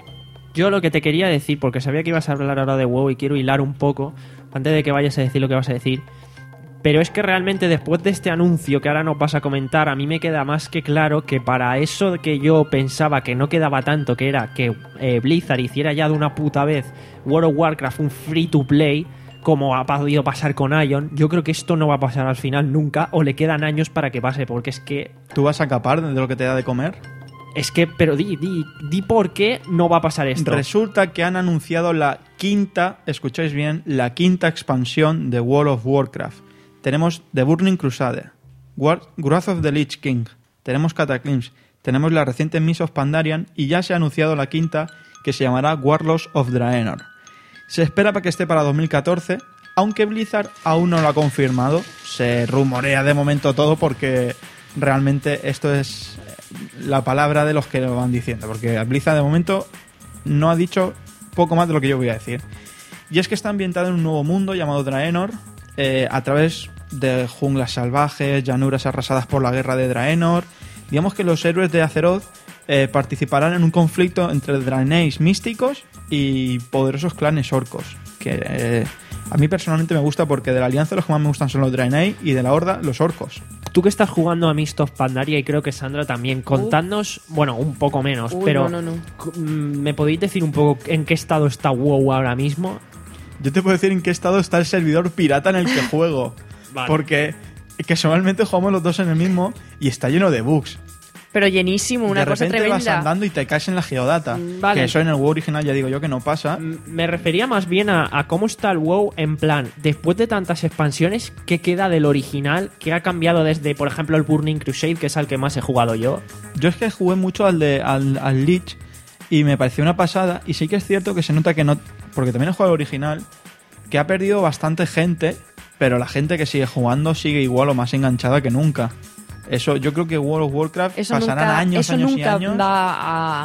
Yo lo que te quería decir, porque sabía que ibas a hablar ahora de WoW y quiero hilar un poco antes de que vayas a decir lo que vas a decir, pero es que realmente después de este anuncio que ahora nos vas a comentar, a mí me queda más que claro que para eso que yo pensaba que no quedaba tanto, que era que eh, Blizzard hiciera ya de una puta vez World of Warcraft un free to play, como ha podido pasar con Ion, yo creo que esto no va a pasar al final nunca, o le quedan años para que pase, porque es que... ¿Tú vas a capar de lo que te da de comer? Es que, pero di, di, di por qué no va a pasar esto. Resulta que han anunciado la quinta, escucháis bien, la quinta expansión de World of Warcraft. Tenemos The Burning Crusade, War, Wrath of the Lich King, tenemos Cataclysm, tenemos la reciente Mists of Pandarian y ya se ha anunciado la quinta que se llamará Warlords of Draenor. Se espera para que esté para dos mil catorce, aunque Blizzard aún no lo ha confirmado. Se rumorea de momento todo porque realmente esto es la palabra de los que lo van diciendo, porque Blizzard de momento no ha dicho poco más de lo que yo voy a decir. Y es que está ambientado en un nuevo mundo llamado Draenor, eh, a través de junglas salvajes, llanuras arrasadas por la guerra de Draenor. Digamos que los héroes de Azeroth eh, participarán en un conflicto entre Draenei's místicos y poderosos clanes orcos, que eh, a mí personalmente me gusta porque de la alianza los que más me gustan son los Draenei y de la horda los orcos. Tú que estás jugando a Mists of Pandaria y creo que Sandra también, contadnos, uh. bueno, un poco menos, Uy, pero no, no, no. ¿me podéis decir un poco en qué estado está WoW ahora mismo? Yo te puedo decir en qué estado está el servidor pirata en el que juego. Vale. Porque casualmente jugamos los dos en el mismo y está lleno de bugs. Pero llenísimo, una cosa tremenda. De repente vas andando y te caes en la geodata. Vale. Que eso en el WoW original ya digo yo que no pasa. Me refería más bien a, a cómo está el WoW en plan, después de tantas expansiones, ¿qué queda del original? ¿Qué ha cambiado desde, por ejemplo, el Burning Crusade, que es al que más he jugado yo? Yo es que jugué mucho al de al, al Lich y me pareció una pasada. Y sí que es cierto que se nota que no... Porque también he jugado al original, que ha perdido bastante gente, pero la gente que sigue jugando sigue igual o más enganchada que nunca. Eso, yo creo que World of Warcraft eso pasarán nunca, años, eso años nunca y años. va a,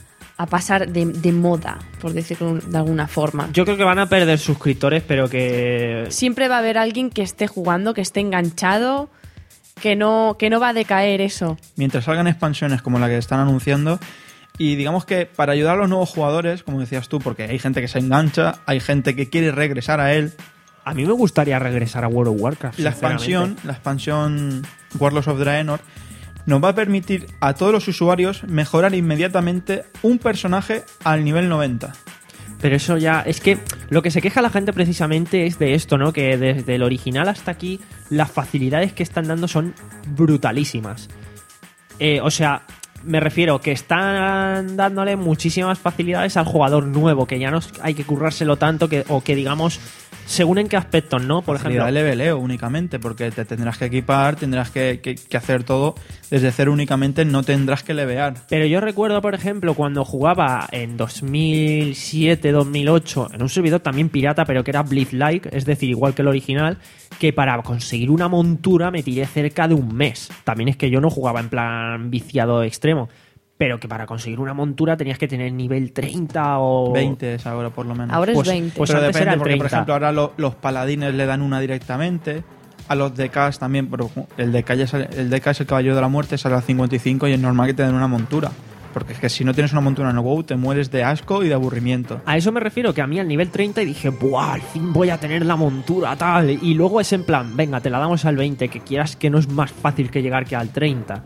a pasar de, de moda, por decirlo de alguna forma. Yo creo que van a perder suscriptores, pero que... Siempre va a haber alguien que esté jugando, que esté enganchado, que no, que no va a decaer eso. Mientras salgan expansiones como la que están anunciando, y digamos que para ayudar a los nuevos jugadores, como decías tú, porque hay gente que se engancha, hay gente que quiere regresar a él. A mí me gustaría regresar a World of Warcraft. La expansión, la expansión Warlords of Draenor nos va a permitir a todos los usuarios mejorar inmediatamente un personaje al nivel noventa. Pero eso ya... Es que lo que se queja la gente precisamente es de esto, ¿no? Que desde el original hasta aquí las facilidades que están dando son brutalísimas. Eh, o sea... Me refiero que están dándole muchísimas facilidades al jugador nuevo, que ya no hay que currárselo tanto, que o que digamos, según en qué aspectos, ¿no? Por Facilidad ejemplo, de leveleo únicamente, porque te tendrás que equipar, tendrás que, que, que hacer todo desde cero únicamente, no tendrás que levear. Pero yo recuerdo, por ejemplo, cuando jugaba en dos mil siete, dos mil ocho, en un servidor también pirata, pero que era Blizz-like, es decir, igual que el original, que para conseguir una montura me tiré cerca de un mes. También es que yo no jugaba en plan viciado extremo, pero que para conseguir una montura tenías que tener nivel treinta o... veinte es ahora por lo menos. Ahora Pues- es veinte. pues pero antes depende, era el porque por treinta. ejemplo ahora lo- los paladines le dan una directamente, a los D Ks también, pero el D K, ya sale- el D K es el caballero de la muerte, sale a cincuenta y cinco y es normal que te den una montura. Porque es que si no tienes una montura en el WoW te mueres de asco y de aburrimiento. A eso me refiero, que a mí al nivel treinta y dije, ¡buah! Al fin voy a tener la montura, tal. Y luego es en plan, venga, te la damos al veinte, que quieras que no es más fácil que llegar que al treinta.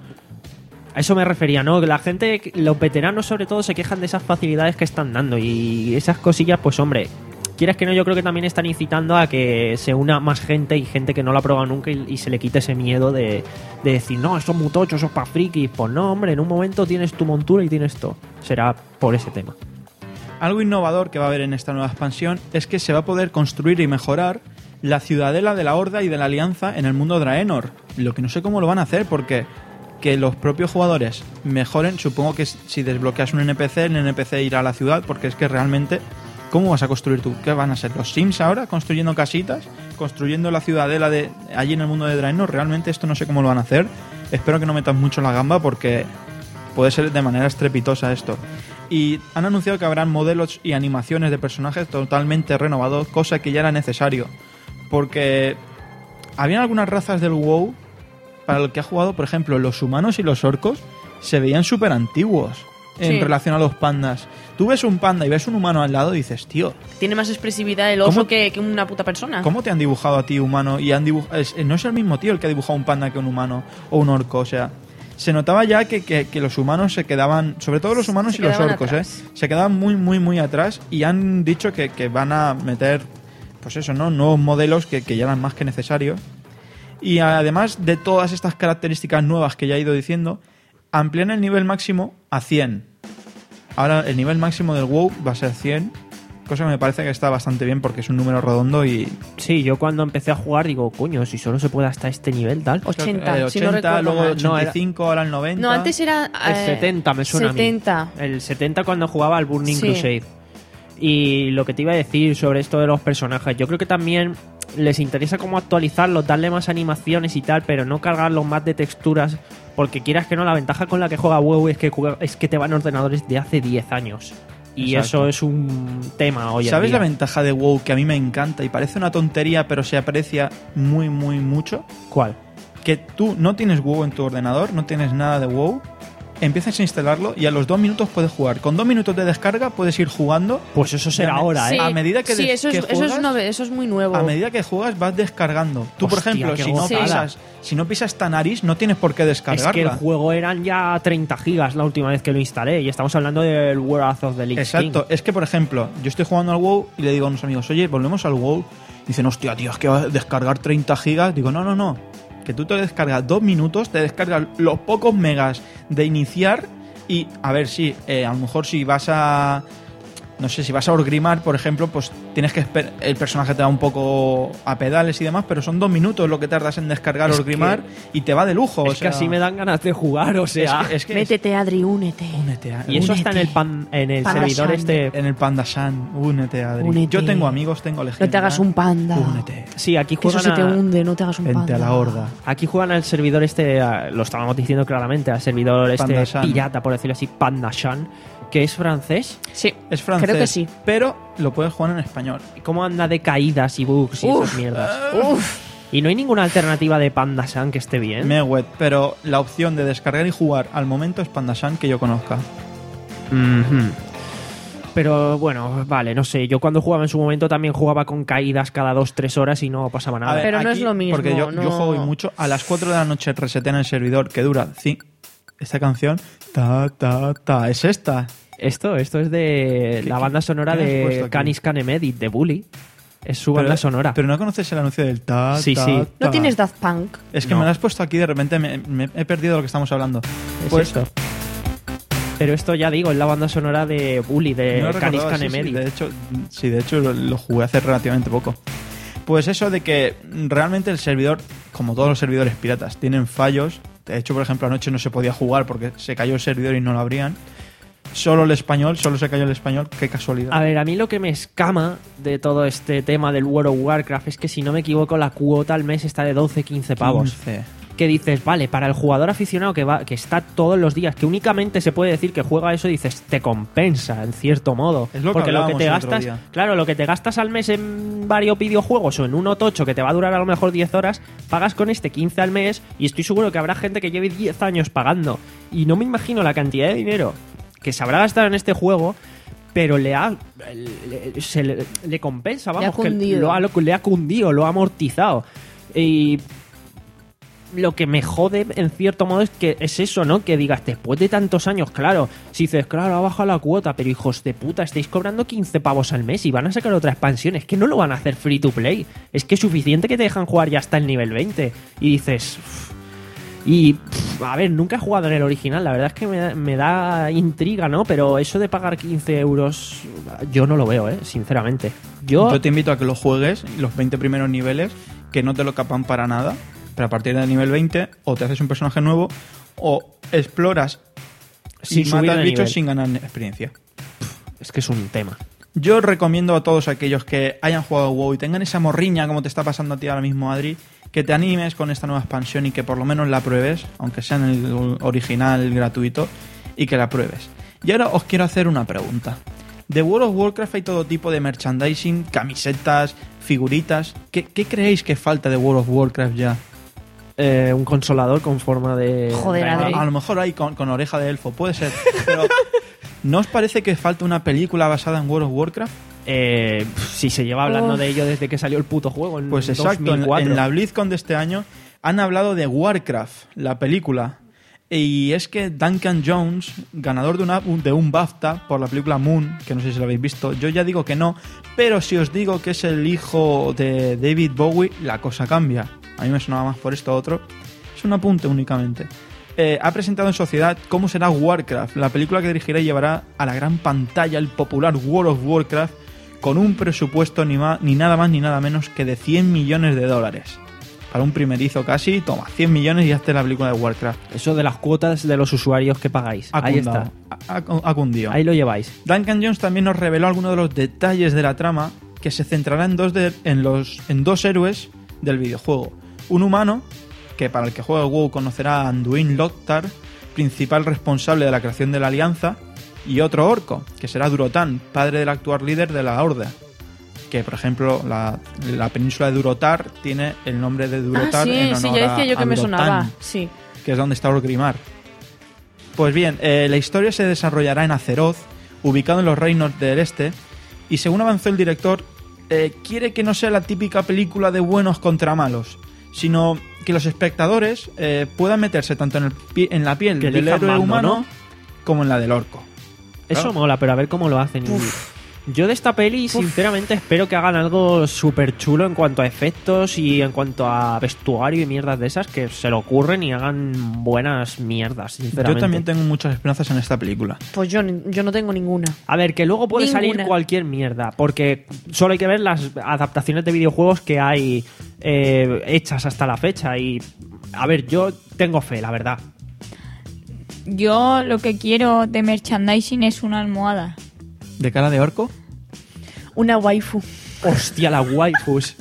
A eso me refería, ¿no? Que la gente, los veteranos sobre todo, se quejan de esas facilidades que están dando. Y esas cosillas, pues hombre, quieras que no, yo creo que también están incitando a que se una más gente y gente que no lo ha probado nunca y, y se le quite ese miedo de, de decir, no, eso es muy tocho, eso es para frikis. Pues no, hombre, en un momento tienes tu montura y tienes todo. Será por ese tema. Algo innovador que va a haber en esta nueva expansión es que se va a poder construir y mejorar la ciudadela de la Horda y de la Alianza en el mundo Draenor. Lo que no sé cómo lo van a hacer, porque que los propios jugadores mejoren, supongo que si desbloqueas un N P C, el N P C irá a la ciudad, porque es que realmente, ¿cómo vas a construir tú? ¿Qué van a ser los Sims ahora? ¿Construyendo casitas? ¿Construyendo la ciudadela de allí en el mundo de Draenor? Realmente esto no sé cómo lo van a hacer. Espero que no metan mucho la gamba, porque puede ser de manera estrepitosa esto. Y han anunciado que habrán modelos y animaciones de personajes totalmente renovados, cosa que ya era necesario. Porque habían algunas razas del WoW, para el que ha jugado, por ejemplo, los humanos y los orcos, se veían súper antiguos. en Sí. relación a los pandas. Tú ves un panda y ves un humano al lado y dices, tío, Tiene más expresividad el oso ¿Cómo- que, que una puta persona. ¿cómo te han dibujado a ti humano? Y han dibuj- es- no es el mismo tío el que ha dibujado un panda que un humano o un orco, o sea, se notaba ya que, que- que los humanos se quedaban, sobre todo los humanos Se y los quedaban orcos, atrás. ¿eh? Se quedaban muy, muy, muy atrás y han dicho que, que van a meter, pues eso, ¿no? Nuevos modelos que, que ya eran más que necesarios. Y además de todas estas características nuevas que ya he ido diciendo, amplían el nivel máximo a cien. Ahora el nivel máximo del WoW va a ser cien, cosa que me parece que está bastante bien porque es un número redondo y... Sí, yo cuando empecé a jugar digo, coño, si solo se puede hasta este nivel, tal. ochenta, eh, si no ochenta, recuerdo luego mal. el No, era- ochenta y cinco, ahora el noventa... No, antes era... El eh, setenta me suena setenta. a mí. El setenta cuando jugaba al Burning Sí. Crusade. Y lo que te iba a decir sobre esto de los personajes, yo creo que también les interesa como actualizarlos, darle más animaciones y tal, pero no cargarlos más de texturas, porque quieras que no, la ventaja con la que juega WoW es que, juega- es que te van ordenadores de hace diez años. Y Exacto. eso es un tema hoy en ¿Sabes día. la ventaja de WoW que a mí me encanta y parece una tontería pero se aprecia muy muy mucho? ¿Cuál? Que tú no tienes WoW en tu ordenador, no tienes nada de WoW, empiezas a instalarlo y a los dos minutos puedes jugar. Con dos minutos de descarga puedes ir jugando. Pues eso será Ya me- ahora, ¿eh? Sí, A medida que sí, des- eso, es, que eso, es juegas- nove- eso es muy nuevo. A medida que juegas vas descargando. Tú, por Hostia, ejemplo, qué si no, gozada. pisas, si no pisas esta nariz, no tienes por qué Es descargarla. que el juego eran ya treinta gigas la última vez que lo instalé y estamos hablando del Wrath of the Lich Exacto, King. es que por ejemplo, yo estoy jugando al WoW y le digo a unos amigos, oye, volvemos al WoW. Dicen, hostia, tío, es que va a descargar treinta gigas. Digo, no, no, no. Que tú te descargas dos minutos, te descargas los pocos megas de iniciar y, a ver, sí, eh, a lo mejor si vas a... No sé, si vas a Orgrimmar, por ejemplo, pues tienes que esperar. El personaje te va un poco a pedales y demás, pero son dos minutos lo que tardas en descargar Es Orgrimmar y te va de lujo. Es o sea, que así me dan ganas de jugar, o sea... Es que, es que Métete, Adri, únete. únete a- y eso únete. está en el, pan, en el Panda servidor Shan. este... En el Panda Shan, únete, Adri. Únete. Yo tengo amigos, tengo legión. No te hagas un panda. Únete. Sí, aquí Que eso juegan, se te a, hunde, no te hagas un Vente panda. a la horda. aquí juegan al servidor este, a- lo estábamos diciendo claramente, al servidor este Panda Shan. pirata, por decirlo así, Panda Shan, que es francés. Sí, Es francés, creo que sí. pero lo puedes jugar en español. ¿Cómo anda de caídas y bugs y Uf. esas mierdas? Uf, Y no hay ninguna alternativa de Panda Shan que esté bien. Me wet, pero la opción de descargar y jugar al momento es Panda Shan que yo conozca. Ujú. Pero bueno, vale, no sé. Yo cuando jugaba en su momento también jugaba con caídas cada dos tres horas y no pasaba nada. A ver, Pero no aquí, es lo mismo, Porque yo, no. yo juego y mucho. A las cuatro de la noche resetean el servidor que dura. Sí, esta canción. Ta, ta, ta. Es esta. Esto, esto es de ¿Qué- la banda sonora qué has puesto de aquí? Canis Canemedit, de Bully. Es su banda Pero- sonora. Pero no conoces el anuncio del ta, Sí, ta, sí. ta. ¿no tienes Daft Punk? Es que No. me lo has puesto aquí de repente. Me, me- he perdido lo que estamos hablando. Es Pues esto. Pero esto ya digo, es la banda sonora de Bully, de No Canis recordaba, sí, sí, Canemedit. de hecho, sí, de hecho lo, lo jugué hace relativamente poco. Pues eso de que realmente el servidor, como todos los servidores piratas, tienen fallos. De hecho, por ejemplo, anoche no se podía jugar porque se cayó el servidor y no lo abrían. Solo el español, solo se cayó el español. Qué casualidad. A ver, a mí lo que me escama de todo este tema del World of Warcraft es que, si no me equivoco, la cuota al mes está de doce quince pavos. quince. Que dices, vale, para el jugador aficionado que va que está todos los días, que únicamente se puede decir que juega eso, dices, te compensa en cierto modo. Es lo que Porque lo que hablábamos te el otro gastas, día. claro, lo que te gastas al mes en varios videojuegos o en uno tocho que te va a durar a lo mejor diez horas, pagas con este quince al mes y estoy seguro que habrá gente que lleve diez años pagando. Y no me imagino la cantidad de dinero que se habrá gastado en este juego, pero le ha le, se le, le compensa, vamos, que cundido. lo ha, lo- le ha cundido, lo ha amortizado. Y lo que me jode en cierto modo es que es eso, ¿no? Que digas, después de tantos años, claro, si dices, claro, ha bajado la cuota, pero hijos de puta, estáis cobrando quince pavos al mes y van a sacar otra expansión, es que no lo van a hacer free to play, es que es suficiente que te dejan jugar ya hasta el nivel veinte y dices... "Uf". Y, pff, a ver, nunca he jugado en el original, la verdad es que me da, me da intriga, ¿no? Pero eso de pagar quince euros, yo no lo veo, ¿eh? Sinceramente. Yo... Yo te invito a que lo juegues, los veinte primeros niveles, que no te lo capan para nada. Pero a partir del nivel veinte, o te haces un personaje nuevo, o exploras Sin y subir matas de bichos nivel. sin ganar experiencia. Es que es un tema. Yo recomiendo a todos aquellos que hayan jugado WoW y tengan esa morriña como te está pasando a ti ahora mismo, Adri, que te animes con esta nueva expansión y que por lo menos la pruebes, aunque sea en el original gratuito, y que la pruebes. Y ahora os quiero hacer una pregunta. De World of Warcraft hay todo tipo de merchandising, camisetas, figuritas. ¿Qué, qué creéis que falta de World of Warcraft ya? Eh, un consolador con forma de... Joder, de- Adri. A, a lo mejor hay con, con oreja de elfo, puede ser. Pero ¿No os parece que falta una película basada en World of Warcraft? Eh, si se lleva hablando Uf. de ello desde que salió el puto juego en Pues exacto, en, dos mil cuatro. en la BlizzCon de este año han hablado de Warcraft, la película. Y es que Duncan Jones, ganador de, una, de un BAFTA por la película Moon, que no sé si lo habéis visto, yo ya digo que no, pero si os digo que es el hijo de David Bowie, la cosa cambia. A mí me sonaba más por esto otro. Es un apunte únicamente. Eh, ha presentado en sociedad cómo será Warcraft, la película que dirigirá y llevará a la gran pantalla el popular World of Warcraft con un presupuesto ni, más, ni nada más ni nada menos que de cien millones de dólares. Para un primerizo casi, toma, cien millones y hazte la película de Warcraft. Eso de las cuotas de los usuarios que pagáis. Ha Ahí cundado, está. Ha, ha- ha cundido. Ahí lo lleváis. Duncan Jones también nos reveló algunos de los detalles de la trama que se centrará en dos, de- en los, en dos héroes del videojuego. Un humano, que para el que juega el WoW conocerá a Anduin Lothar, principal responsable de la creación de la Alianza, y otro orco, que será Durotan, padre del actual líder de la Horda. Que, por ejemplo, la, la península de Durotar tiene el nombre de Durotar Ah, sí, en sí, honor ya a- decía yo que a me Durotan, sonaba. Sí. que es donde está Orgrimmar. Pues bien, eh, la historia se desarrollará en Azeroth, ubicado en los reinos del este, y según avanzó el director, eh, quiere que no sea la típica película de buenos contra malos, sino que los espectadores eh, puedan meterse tanto en, el pie- en la piel Que del elijan héroe bando, humano ¿no? como en la del orco. Eso Claro. mola, pero a ver cómo lo hacen. Yo de esta peli, sinceramente, espero que hagan algo súper chulo en cuanto a efectos y en cuanto a vestuario y mierdas de esas, que se lo ocurren y hagan buenas mierdas, sinceramente. Yo también tengo muchas esperanzas en esta película. Pues yo, ni- yo no tengo ninguna. A ver, que luego puede salir Ninguna. cualquier mierda, porque solo hay que ver las adaptaciones de videojuegos que hay eh, hechas hasta la fecha. Y, a ver, yo tengo fe, la verdad. Yo lo que quiero de merchandising es una almohada. ¿De cara de orco? Una waifu. Hostia, las waifus.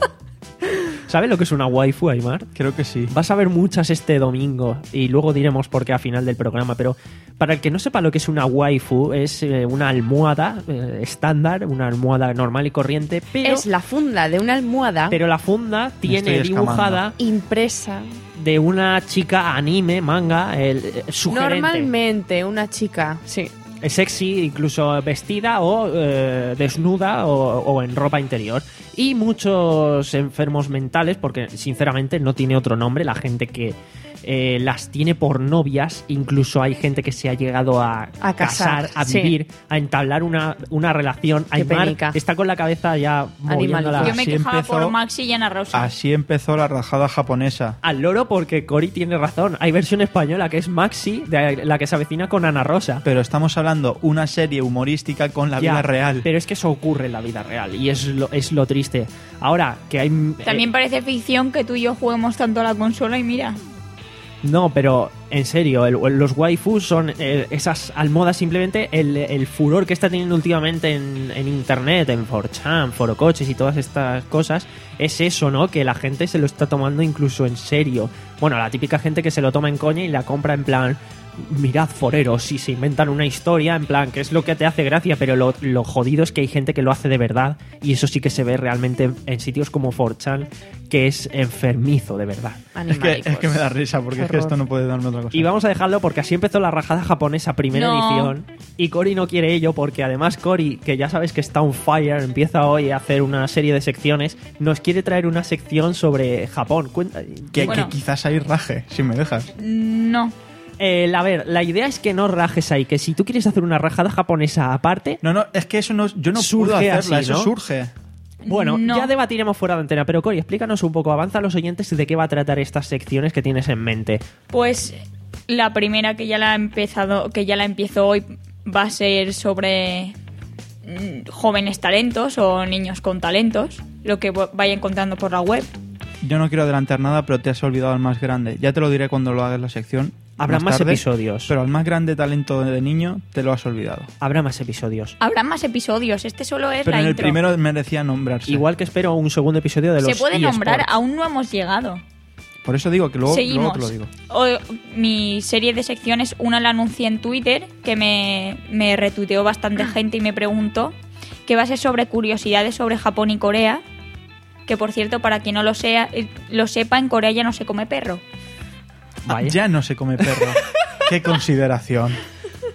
¿Sabes lo que es una waifu, Aymar? Creo que sí. Vas a ver muchas este domingo y luego diremos por qué a final del programa, pero para el que no sepa lo que es una waifu, es eh, una almohada eh, estándar, una almohada normal y corriente, pero, Es la funda de una almohada pero la funda tiene estoy escamando. dibujada impresa. de una chica anime, manga, el, eh, sugerente. Normalmente una chica, sí. Es sexy, incluso vestida o eh, desnuda o, o en ropa interior. Y muchos enfermos mentales, porque sinceramente no tiene otro nombre, la gente que eh, las tiene por novias, incluso hay gente que se ha llegado a, A casar, a sí. vivir, a entablar una, una relación. Qué Aymar penica. está con la cabeza ya moviéndola Yo me Así quejaba empezó- por Maxi y Ana Rosa. Así empezó la rajada japonesa. al loro, porque Cory tiene razón. Hay versión española que es Maxi, de la que se avecina con Ana Rosa. Pero estamos hablando una serie humorística con la Ya, vida real. Pero es que eso ocurre en la vida real y es lo, es lo triste. Ahora, que hay... También eh, parece ficción que tú y yo juguemos tanto a la consola y mira. no, pero en serio, el- los waifus son eh, esas almohadas, simplemente el, el furor que está teniendo últimamente en, en internet, en four chan, forocoches y todas estas cosas, es eso, ¿no? Que la gente se lo está tomando incluso en serio. Bueno, la típica gente que se lo toma en coña y la compra en plan... Mirad foreros y se inventan una historia en plan que es lo que te hace gracia, pero lo, lo jodido es que hay gente que lo hace de verdad y eso sí que se ve realmente en sitios como four chan, que es enfermizo de verdad. Es que, es que me da risa porque es que esto no puede darme otra cosa. Y vamos a dejarlo porque así empezó la rajada japonesa primera No. edición y Cory no quiere ello porque además Cory, que ya sabes que está on fire, empieza hoy a hacer una serie de secciones, nos quiere traer una sección sobre Japón. Cuenta, Que, Bueno. que quizás ahí raje, si me dejas. No. Eh, a ver, la idea es que no rajes ahí, que si tú quieres hacer una rajada japonesa aparte, No, no, es que eso no, yo no Surge puedo hacerla, así, eso ¿no? surge. bueno, No. ya debatiremos fuera de antena, pero Cory, explícanos un poco, avanza a los oyentes de qué va a tratar estas secciones que tienes en mente. Pues la primera que ya la he empezado, que ya la empiezo hoy, va a ser sobre mm, jóvenes talentos o niños con talentos, lo que vo- vaya encontrando por la web. Yo no quiero adelantar nada, pero te has olvidado al más grande. Ya te lo diré cuando lo hagas la sección. Habrá más tarde, episodios. Pero al más grande talento de niño te lo has olvidado. Habrá más episodios. Habrá más episodios, este solo es Pero la en el intro. primero merecía nombrarse. Igual que espero un segundo episodio de los Se puede eSports. nombrar, aún no hemos llegado. Por eso digo que luego, luego Seguimos. te lo digo. O- mi serie de secciones, una la anuncié en Twitter, que me, me retuiteó bastante gente y me preguntó, que va a ser sobre curiosidades sobre Japón y Corea, que por cierto, para quien no lo, sea, eh, lo sepa, en Corea ya no se come perro. Ah, Vaya. ya no se come perro. Qué consideración.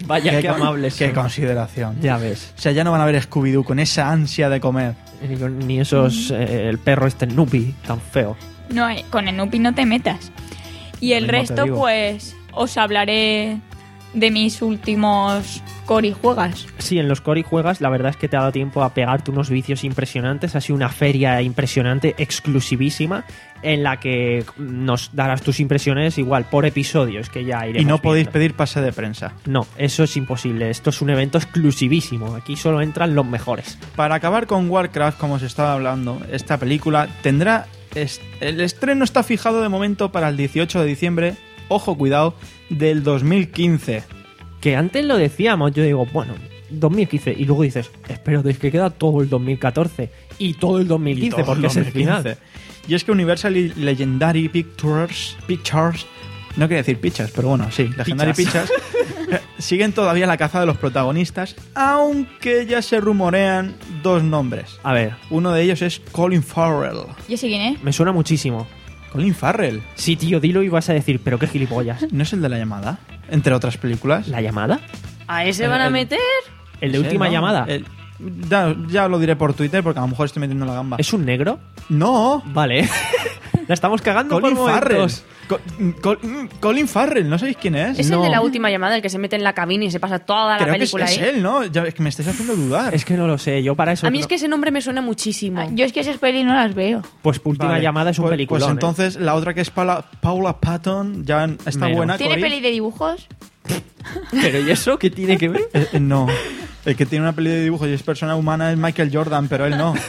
Vaya, qué con- amables Qué son. consideración. Ya ves. O sea, ya no van a ver Scooby-Doo con esa ansia de comer. Ni, con- ni esos... eh, el perro este Snoopy tan feo. No, eh, con Snoopy no te metas. Y el Mismo te resto, digo. pues, os hablaré de mis últimos corijuegas. Sí, en los Cori juegas, la verdad es que te ha dado tiempo a pegarte unos vicios impresionantes. Ha sido una feria impresionante, exclusivísima, en la que nos darás tus impresiones igual por episodio. Es que ya iremos Y no podéis viendo. pedir pase de prensa. No, eso es imposible. Esto es un evento exclusivísimo. Aquí solo entran los mejores. Para acabar con Warcraft, como os estaba hablando, esta película tendrá... es- el estreno está fijado de momento para el dieciocho de diciembre, ojo, cuidado, del dos mil quince. Que antes lo decíamos, yo digo, bueno, dos mil quince. Y luego dices, espérate, es que queda todo el dos mil catorce y todo el dos mil quince, Y todo porque es el final. Y es que Universal y Legendary Pictures, Pictures, no quería decir Pictures, pero bueno, sí, Legendary Pichas. Pictures, eh, siguen todavía la caza de los protagonistas, aunque ya se rumorean dos nombres. A ver, Uno de ellos es Colin Farrell. ¿Yo sé quién es? me suena muchísimo. Colin Farrell, Sí, tío, dilo y vas a decir, pero qué gilipollas. ¿no es el de La Llamada? Entre otras películas. ¿La llamada? ¿A ese El- van a el- meter? ¿El de Sí, última ¿no? llamada? El- ya, ya lo diré por Twitter porque a lo mejor estoy metiendo la gamba. ¿Es un negro? No, Vale. La estamos cagando Colin por Farrell. momentos. Co- Col- mm, Colin Farrell, ¿no sabéis quién es? Es No. el de la última llamada, el que se mete en la cabina y se pasa toda la Creo que es, película es ahí. él, ¿no? Ya, es que me estáis haciendo dudar. Es que no lo sé, yo para eso... A mí no- es que ese nombre me suena muchísimo. Ah, Yo es que esas pelis no las veo. Pues última Vale. llamada es un Pues- peliculón. Pues ¿eh? entonces la otra que es Paula, Paula Patton ya está Menos. buena. ¿Tiene Cory. peli de dibujos? ¿Pero y eso qué tiene que ver? Eh, eh, no. El que tiene una peli de dibujos y es persona humana es Michael Jordan, pero él no.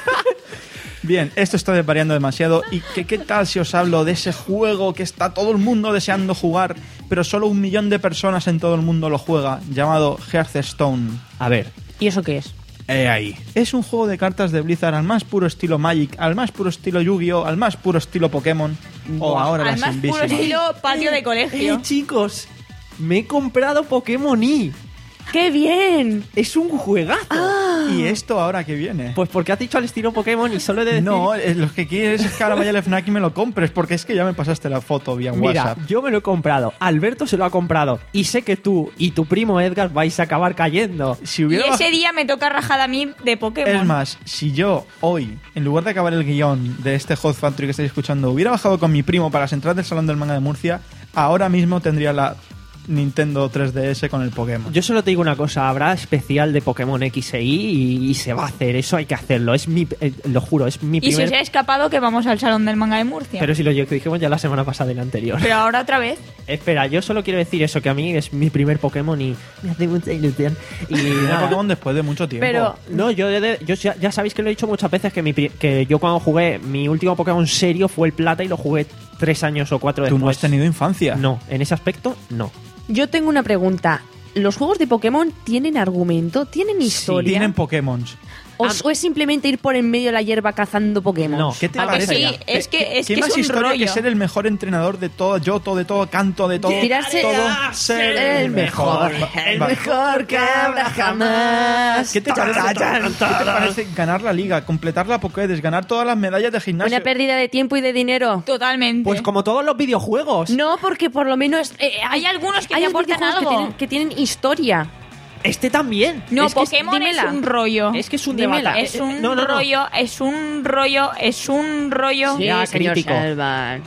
Bien, esto está desvariando demasiado. ¿Y qué, qué tal si os hablo de ese juego que está todo el mundo deseando jugar, pero solo un millón de personas en todo el mundo lo juega, llamado Hearthstone? A ver, ¿Y eso qué es? Eh, ahí. Es un juego de cartas de Blizzard al más puro estilo Magic, al más puro estilo Yu-Gi-Oh, al más puro estilo Pokémon. O ahora Al las más puro Invisibles. estilo patio de ¡Eh, colegio. chicos! Me he comprado Pokémon Y. ¡Qué bien! Es un juegazo. ¿Y esto ahora que viene? Pues porque has dicho al estilo Pokémon y solo he de decir... No, eh, lo que quieres es que ahora vaya al FNAC y me lo compres, porque es que ya me pasaste la foto vía Mira, WhatsApp. yo me lo he comprado, Alberto se lo ha comprado y sé que tú y tu primo Edgar vais a acabar cayendo. Si Y hubiera ese día me toca rajada a mí de Pokémon. Es más, si yo hoy, en lugar de acabar el guión de este Hot Factory que estáis escuchando, hubiera bajado con mi primo para las entradas del Salón del Manga de Murcia, ahora mismo tendría la Nintendo tres D S con el Pokémon. Yo solo te digo una cosa, habrá especial de Pokémon X e Y y, y se va a hacer, eso hay que hacerlo, es mi, eh, lo juro, es mi Y si primer... os ha escapado que vamos al Salón del Manga de Murcia. Pero si lo dijimos ya la semana pasada y la anterior. Pero ahora otra vez. Espera, yo solo quiero decir eso, que a mí es mi primer Pokémon y me hace mucha ilusión. Y Tenía nada. Pokémon después de mucho tiempo. Pero No, yo, de- de- yo ya, ya sabéis que lo he dicho muchas veces que, mi, pri- que yo cuando jugué mi último Pokémon serio fue el Plata y lo jugué tres años o cuatro Tú después. no has tenido infancia. No, en ese aspecto no. yo tengo una pregunta. ¿Los juegos de Pokémon tienen argumento? ¿Tienen historia? Tienen Pokémon. ¿O, o es simplemente ir por en medio de la hierba cazando Pokémon? No. ¿Qué te ¿A que parece? sí? ya? Es que- ¿Qué- es ¿Qué que es más un historia que rollo. ser el mejor entrenador de todo Yoto, de todo Canto, de todo... Tirarse todo a ser el mejor, Va- el va- mejor que habrá jamás. ¿Qué te parece, ¿Qué te parece ganar la liga, completar la Pokédex, ganar todas las medallas de gimnasio? Una pérdida de tiempo y de dinero. Totalmente. Pues como todos los videojuegos. No, porque por lo menos eh, Hay algunos que hay te aportan videojuegos algo. que tienen, que tienen historia. Este también. No, Es que es- Pokémon es, dímela. un rollo. Es que es un Dímela. debate. Es un No, no, no. rollo, es un rollo, es un rollo. Sí. Ya, señor crítico. Salvan.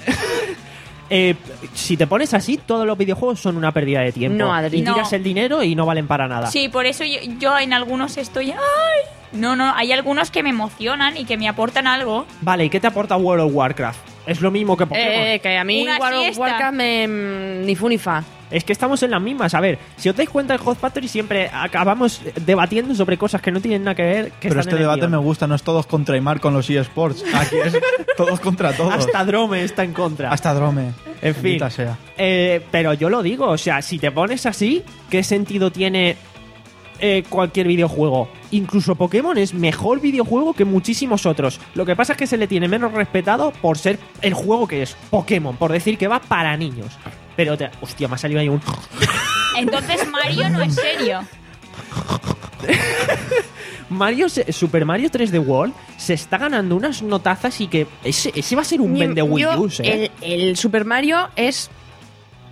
Eh, si te pones así, todos los videojuegos son una pérdida de tiempo. No, Adri. Y tiras No. el dinero y no valen para nada. Sí, por eso yo, yo en algunos estoy... ¡Ay! No, no, hay algunos que me emocionan y que me aportan algo. Vale, ¿y qué te aporta World of Warcraft? Es lo mismo que Pokémon. Eh, que a mí Una World of siesta. Warcraft me, mm, ni fu ni fa. Es que estamos en las mismas. A ver, si os dais cuenta, el Hot Factory siempre acabamos debatiendo sobre cosas que no tienen nada que ver. Que Pero están este en el debate guión. me gusta, no es todos contra Aymar con los eSports. Aquí es todos contra todos. Hasta Drome está en contra. Hasta Drome. En fin. Maldita sea. Eh, pero yo lo digo, o sea, si te pones así, ¿qué sentido tiene eh, cualquier videojuego? Incluso Pokémon es mejor videojuego que muchísimos otros. Lo que pasa es que se le tiene menos respetado por ser el juego que es Pokémon, por decir que va para niños. Pero, te- hostia, me ha salido ahí un... Entonces Mario no es serio. Mario, se- Super Mario tres D World se está ganando unas notazas y que ese, ese va a ser un vende Wii Yo, U, ¿eh? el, el Super Mario es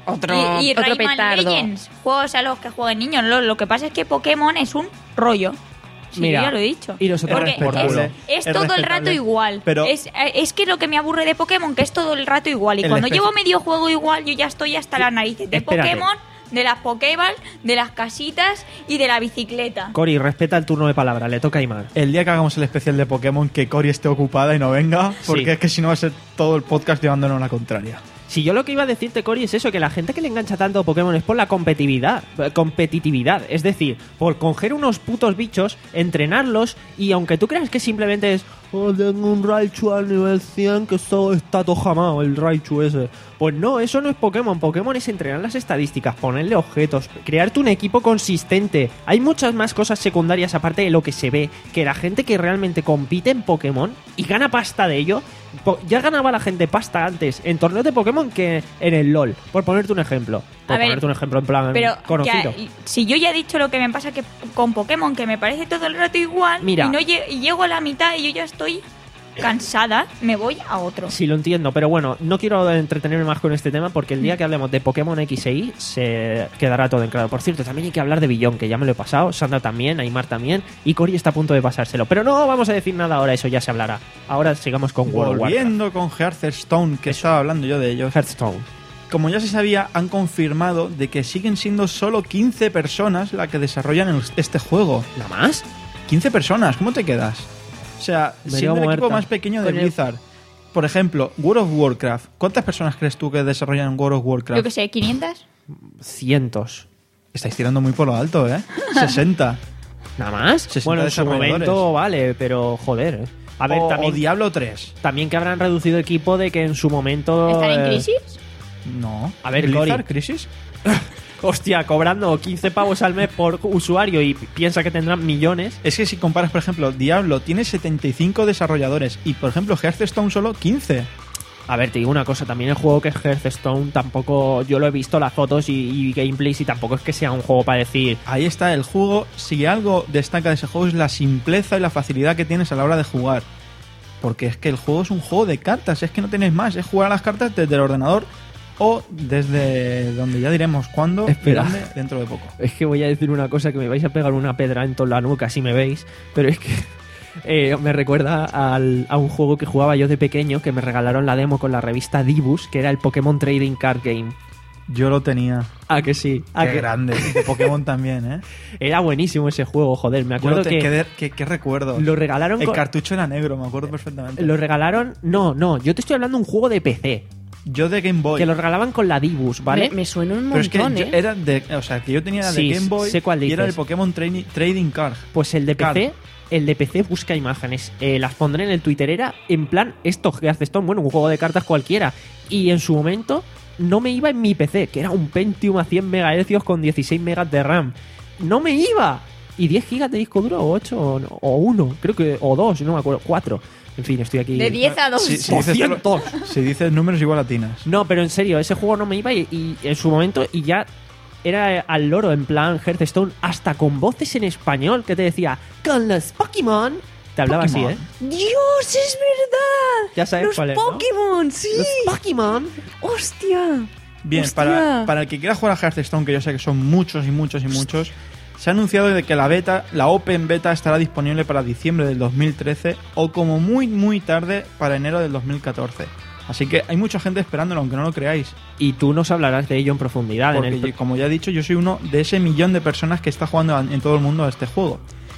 Otro, y, y otro Rayman petardo. Legends, juegos a los que jueguen niños. Lo, lo que pasa es que Pokémon es un rollo. Sí, Mira, yo ya lo he dicho. y nosotros Porque respetable. es, es Es todo el respetable. rato igual. Pero- es, es que lo que me aburre de Pokémon, que es todo el rato igual. Y El cuando espe- llevo medio juego igual, yo ya estoy hasta las narices de Espérate. Pokémon, de las Pokéball, de las casitas y de la bicicleta. Cori, respeta el turno de palabra, le toca a Imar. El día que hagamos el especial de Pokémon, que Cory esté ocupada y no venga, porque Sí. es que si no va a ser todo el podcast llevándonos la contraria. Si yo lo que iba a decirte, Cori, es eso, que la gente que le engancha tanto a Pokémon es por la competitividad, eh, competitividad, es decir, por coger unos putos bichos, entrenarlos, y aunque tú creas que simplemente es oh, tengo un Raichu al nivel cien que esto está todo jamado, el Raichu ese. Pues no, eso no es Pokémon. Pokémon es entrenar las estadísticas, ponerle objetos, crearte un equipo consistente. Hay muchas más cosas secundarias aparte de lo que se ve, que la gente que realmente compite en Pokémon y gana pasta de ello, po- ya ganaba la gente pasta antes en torneos de Pokémon que en el LoL, por ponerte un ejemplo. Por A ver, ponerte un ejemplo en plan Pero conocido. ya, si yo ya he dicho lo que me pasa que con Pokémon, que me parece todo el rato igual, Mira. y, no lle- y llego a la mitad y yo ya estoy cansada, me voy a otro. Sí, lo entiendo, pero bueno, no quiero entretenerme más con este tema porque el día que hablemos de Pokémon X e Y se quedará todo en claro. Por cierto, también hay que hablar de Billón, que ya me lo he pasado, Sandra también, Aymar también, y Cory está a punto de pasárselo. Pero no vamos a decir nada ahora, eso ya se hablará. Ahora sigamos con World of Warcraft. Volviendo con Hearthstone, que estaba hablando yo de ellos. Hearthstone. Como ya se sabía, han confirmado de que siguen siendo solo quince personas las que desarrollan el- este juego. ¿Nada más? quince personas, ¿cómo te quedas? O sea, Me siendo quedo el equipo muerta. más pequeño de Con el- Blizzard. Por ejemplo, World of Warcraft. ¿Cuántas personas crees tú que desarrollan World of Warcraft? Yo que sé, quinientas. Cientos. Estáis tirando muy por lo alto, ¿eh? sesenta. ¿Nada más? sesenta Bueno, en su desarrolladores. momento vale, pero joder. ¿eh? A ver, o, también, o Diablo tres. también que habrán reducido equipo de que en su momento... ¿Están en eh, crisis? No. A ver, ¿Blizzard Cory. Crisis? Hostia, cobrando quince pavos al mes por usuario y piensa que tendrán millones. Es que si comparas, por ejemplo, Diablo tiene setenta y cinco desarrolladores y, por ejemplo, Hearthstone solo quince. A ver, te digo una cosa, también el juego que es Hearthstone tampoco... Yo lo he visto las fotos y, y gameplays y tampoco es que sea un juego para decir... Ahí está el juego. Si algo destaca de ese juego es la simpleza y la facilidad que tienes a la hora de jugar. Porque es que el juego es un juego de cartas, es que no tienes más, es jugar a las cartas desde el ordenador o desde donde ya diremos cuándo y Espera. dónde dentro de poco. Es que voy a decir una cosa que me vais a pegar una pedra en toda la nuca si me veis, pero es que eh, me recuerda al- a un juego que jugaba yo de pequeño, que me regalaron la demo con la revista Dibus, que era el Pokémon Trading Card Game. Yo lo tenía. Ah, que sí. Ah, Qué que- grande. Y de Pokémon también, ¿eh? Era buenísimo ese juego, joder. Me Yo acuerdo lo te- que qué, de- qué- qué recuerdos. lo regalaron El con- cartucho era negro, me acuerdo perfectamente. Lo regalaron... No, no, yo te estoy hablando de un juego de P C, Yo de Game Boy. que lo regalaban con la Dibus, ¿vale? Me, me suena un Pero es que montón, yo- ¿eh? era de, o sea, que yo tenía la Sí, de Game Boy sé cuál y era el dices. Pokémon Trading, Trading Card. Pues el de P C, Card. el de P C busca imágenes. Eh, las pondré en el Twitter. Era en plan esto que hace Stone, bueno, un juego de cartas cualquiera. Y en su momento no me iba en mi P C, que era un Pentium a cien megahercios con dieciséis megas de RAM. No me iba. Y diez gigas de disco duro, o ocho, o, no- o uno, creo que, o dos, no me acuerdo, cuatro. En fin, estoy aquí. De diez a dos. Si, si dices, doscientos. si dices números igual latinas. No, pero en serio, ese juego no me iba y, y en su momento y ya era al loro en plan Hearthstone, hasta con voces en español que te decía, con los Pokémon. Te hablaba Pokémon. así, ¿eh? ¡Dios, es verdad! Ya sabes Los cuál es, ¿no? Pokémon, sí. Los Pokémon. ¡Hostia! Bien, Hostia. para, para el que quiera jugar a Hearthstone, que yo sé que son muchos y muchos y muchos, se ha anunciado de que la beta, la Open Beta, estará disponible para diciembre del dos mil trece o como muy muy tarde para enero del dos mil catorce. Así que hay mucha gente esperándolo, aunque no lo creáis. Y tú nos hablarás de ello en profundidad. Porque, en el... yo- como ya he dicho, yo soy uno de ese millón de personas que está jugando en todo el mundo a este juego.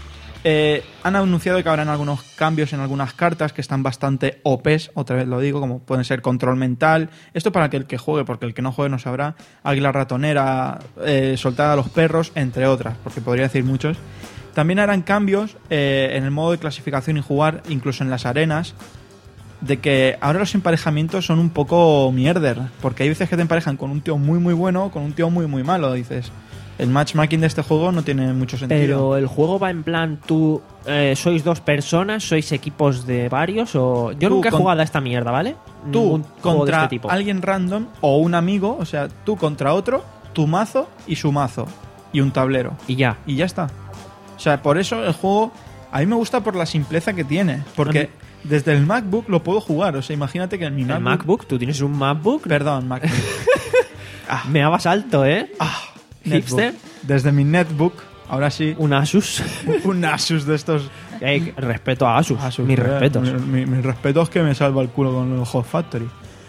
Eh, han anunciado que habrán algunos cambios en algunas cartas que están bastante O Pes, otra vez lo digo, como pueden ser control mental. Esto para que el que juegue, porque el que no juegue no sabrá. Águila ratonera, eh, soltada a los perros, entre otras, porque podría decir muchos. También harán cambios eh, en el modo de clasificación y jugar, incluso en las arenas, de que ahora los emparejamientos son un poco mierder, porque hay veces que te emparejan con un tío muy muy bueno o con un tío muy muy malo, dices. El matchmaking de este juego no tiene mucho sentido. Pero el juego va en plan, tú eh, sois dos personas, sois equipos de varios o... Yo Tú nunca he con- jugado a esta mierda, ¿vale? Tú Ningún juego contra de este tipo. alguien random o un amigo, o sea, tú contra otro, tu mazo y su mazo y un tablero. Y ya. Y ya está. O sea, por eso el juego a mí me gusta por la simpleza que tiene, A porque mí- desde el MacBook lo puedo jugar, o sea, imagínate que en mi ¿El MacBook, MacBook? ¿Tú tienes un MacBook? perdón, MacBook. Me dabas alto, ¿eh? Hipster. Netbook. Desde mi netbook, ahora sí, Un Asus. un Asus de estos. Eh, respeto a Asus. Asus, Mis eh, respetos. mi- mi- Mis respetos que me salva el culo con los Hot Factory.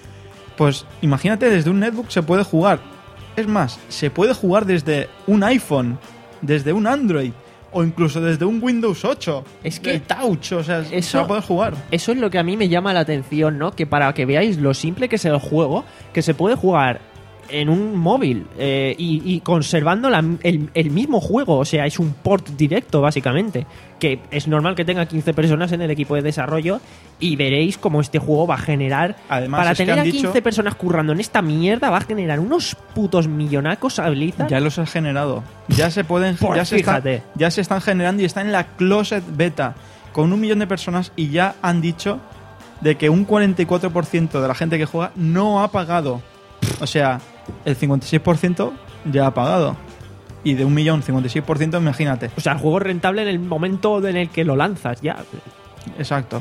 Pues imagínate, desde un netbook se puede jugar. Es más, se puede jugar desde un iPhone, desde un Android o incluso desde un Windows ocho. Es que el Touch, o sea, se eso- va a poder jugar. Eso es lo que a mí me llama la atención, ¿no? Que para que veáis lo simple que es el juego, que se puede jugar en un móvil eh, y, y conservando la- el, el mismo juego. O sea, es un port directo, básicamente. Que es normal que tenga quince personas en el equipo de desarrollo y veréis cómo este juego va a generar... Además, para es que tener han a dicho- quince personas currando en esta mierda, va a generar unos putos millonacos a Blizzard. Ya los has generado. Ya se pueden. Pues ya, se están, fíjate. ya se están generando y están en la closet beta con un millón de personas y ya han dicho de que un cuarenta y cuatro por ciento de la gente que juega no ha pagado. O sea, el cincuenta y seis por ciento ya ha pagado. Y de un millón, cincuenta y seis por ciento, imagínate. O sea, el juego es rentable en el momento en el que lo lanzas, ya. Exacto.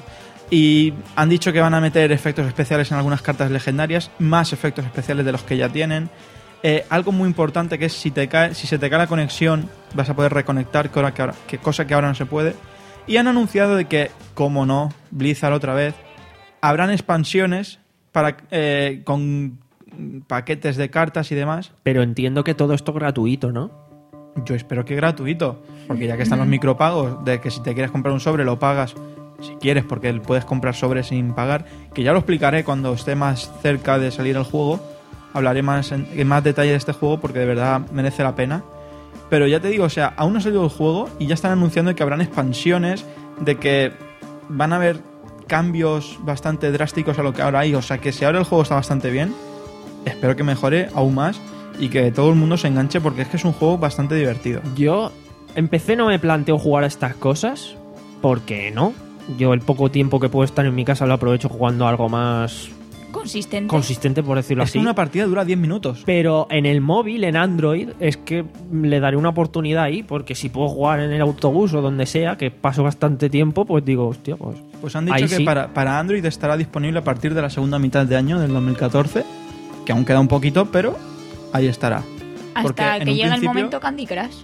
Y han dicho que van a meter efectos especiales en algunas cartas legendarias, más efectos especiales de los que ya tienen. Eh, algo muy importante que es si te cae, si se te cae la conexión, vas a poder reconectar, que ahora- que ahora- que cosa que ahora no se puede. Y han anunciado de que, como no, Blizzard otra vez, habrán expansiones para eh, con paquetes de cartas y demás. Pero entiendo que todo esto es gratuito, ¿no? Yo espero que gratuito, porque ya que están los micropagos, de que si te quieres comprar un sobre lo pagas, si quieres, porque puedes comprar sobres sin pagar, que ya lo explicaré cuando esté más cerca de salir el juego, hablaré más en, en más detalle de este juego porque de verdad merece la pena. Pero ya te digo, o sea, aún no ha salido el juego y ya están anunciando que habrán expansiones, de que van a haber cambios bastante drásticos a lo que ahora hay, o sea que si ahora el juego está bastante bien, espero que mejore aún más y que todo el mundo se enganche porque es que es un juego bastante divertido. Yo empecé no me planteo jugar a estas cosas, porque no. Yo el poco tiempo que puedo estar en mi casa lo aprovecho jugando algo más Consistente. consistente, por decirlo Es así. que una partida dura diez minutos. Pero en el móvil, en Android, es que le daré una oportunidad ahí, porque si puedo jugar en el autobús o donde sea, que paso bastante tiempo, pues digo, hostia, pues... Pues han dicho ahí que sí. para, para Android estará disponible a partir de la segunda mitad de año del dos mil catorce, que aún queda un poquito, pero ahí estará. Porque Hasta en que un llega el principio- momento Candy Crush.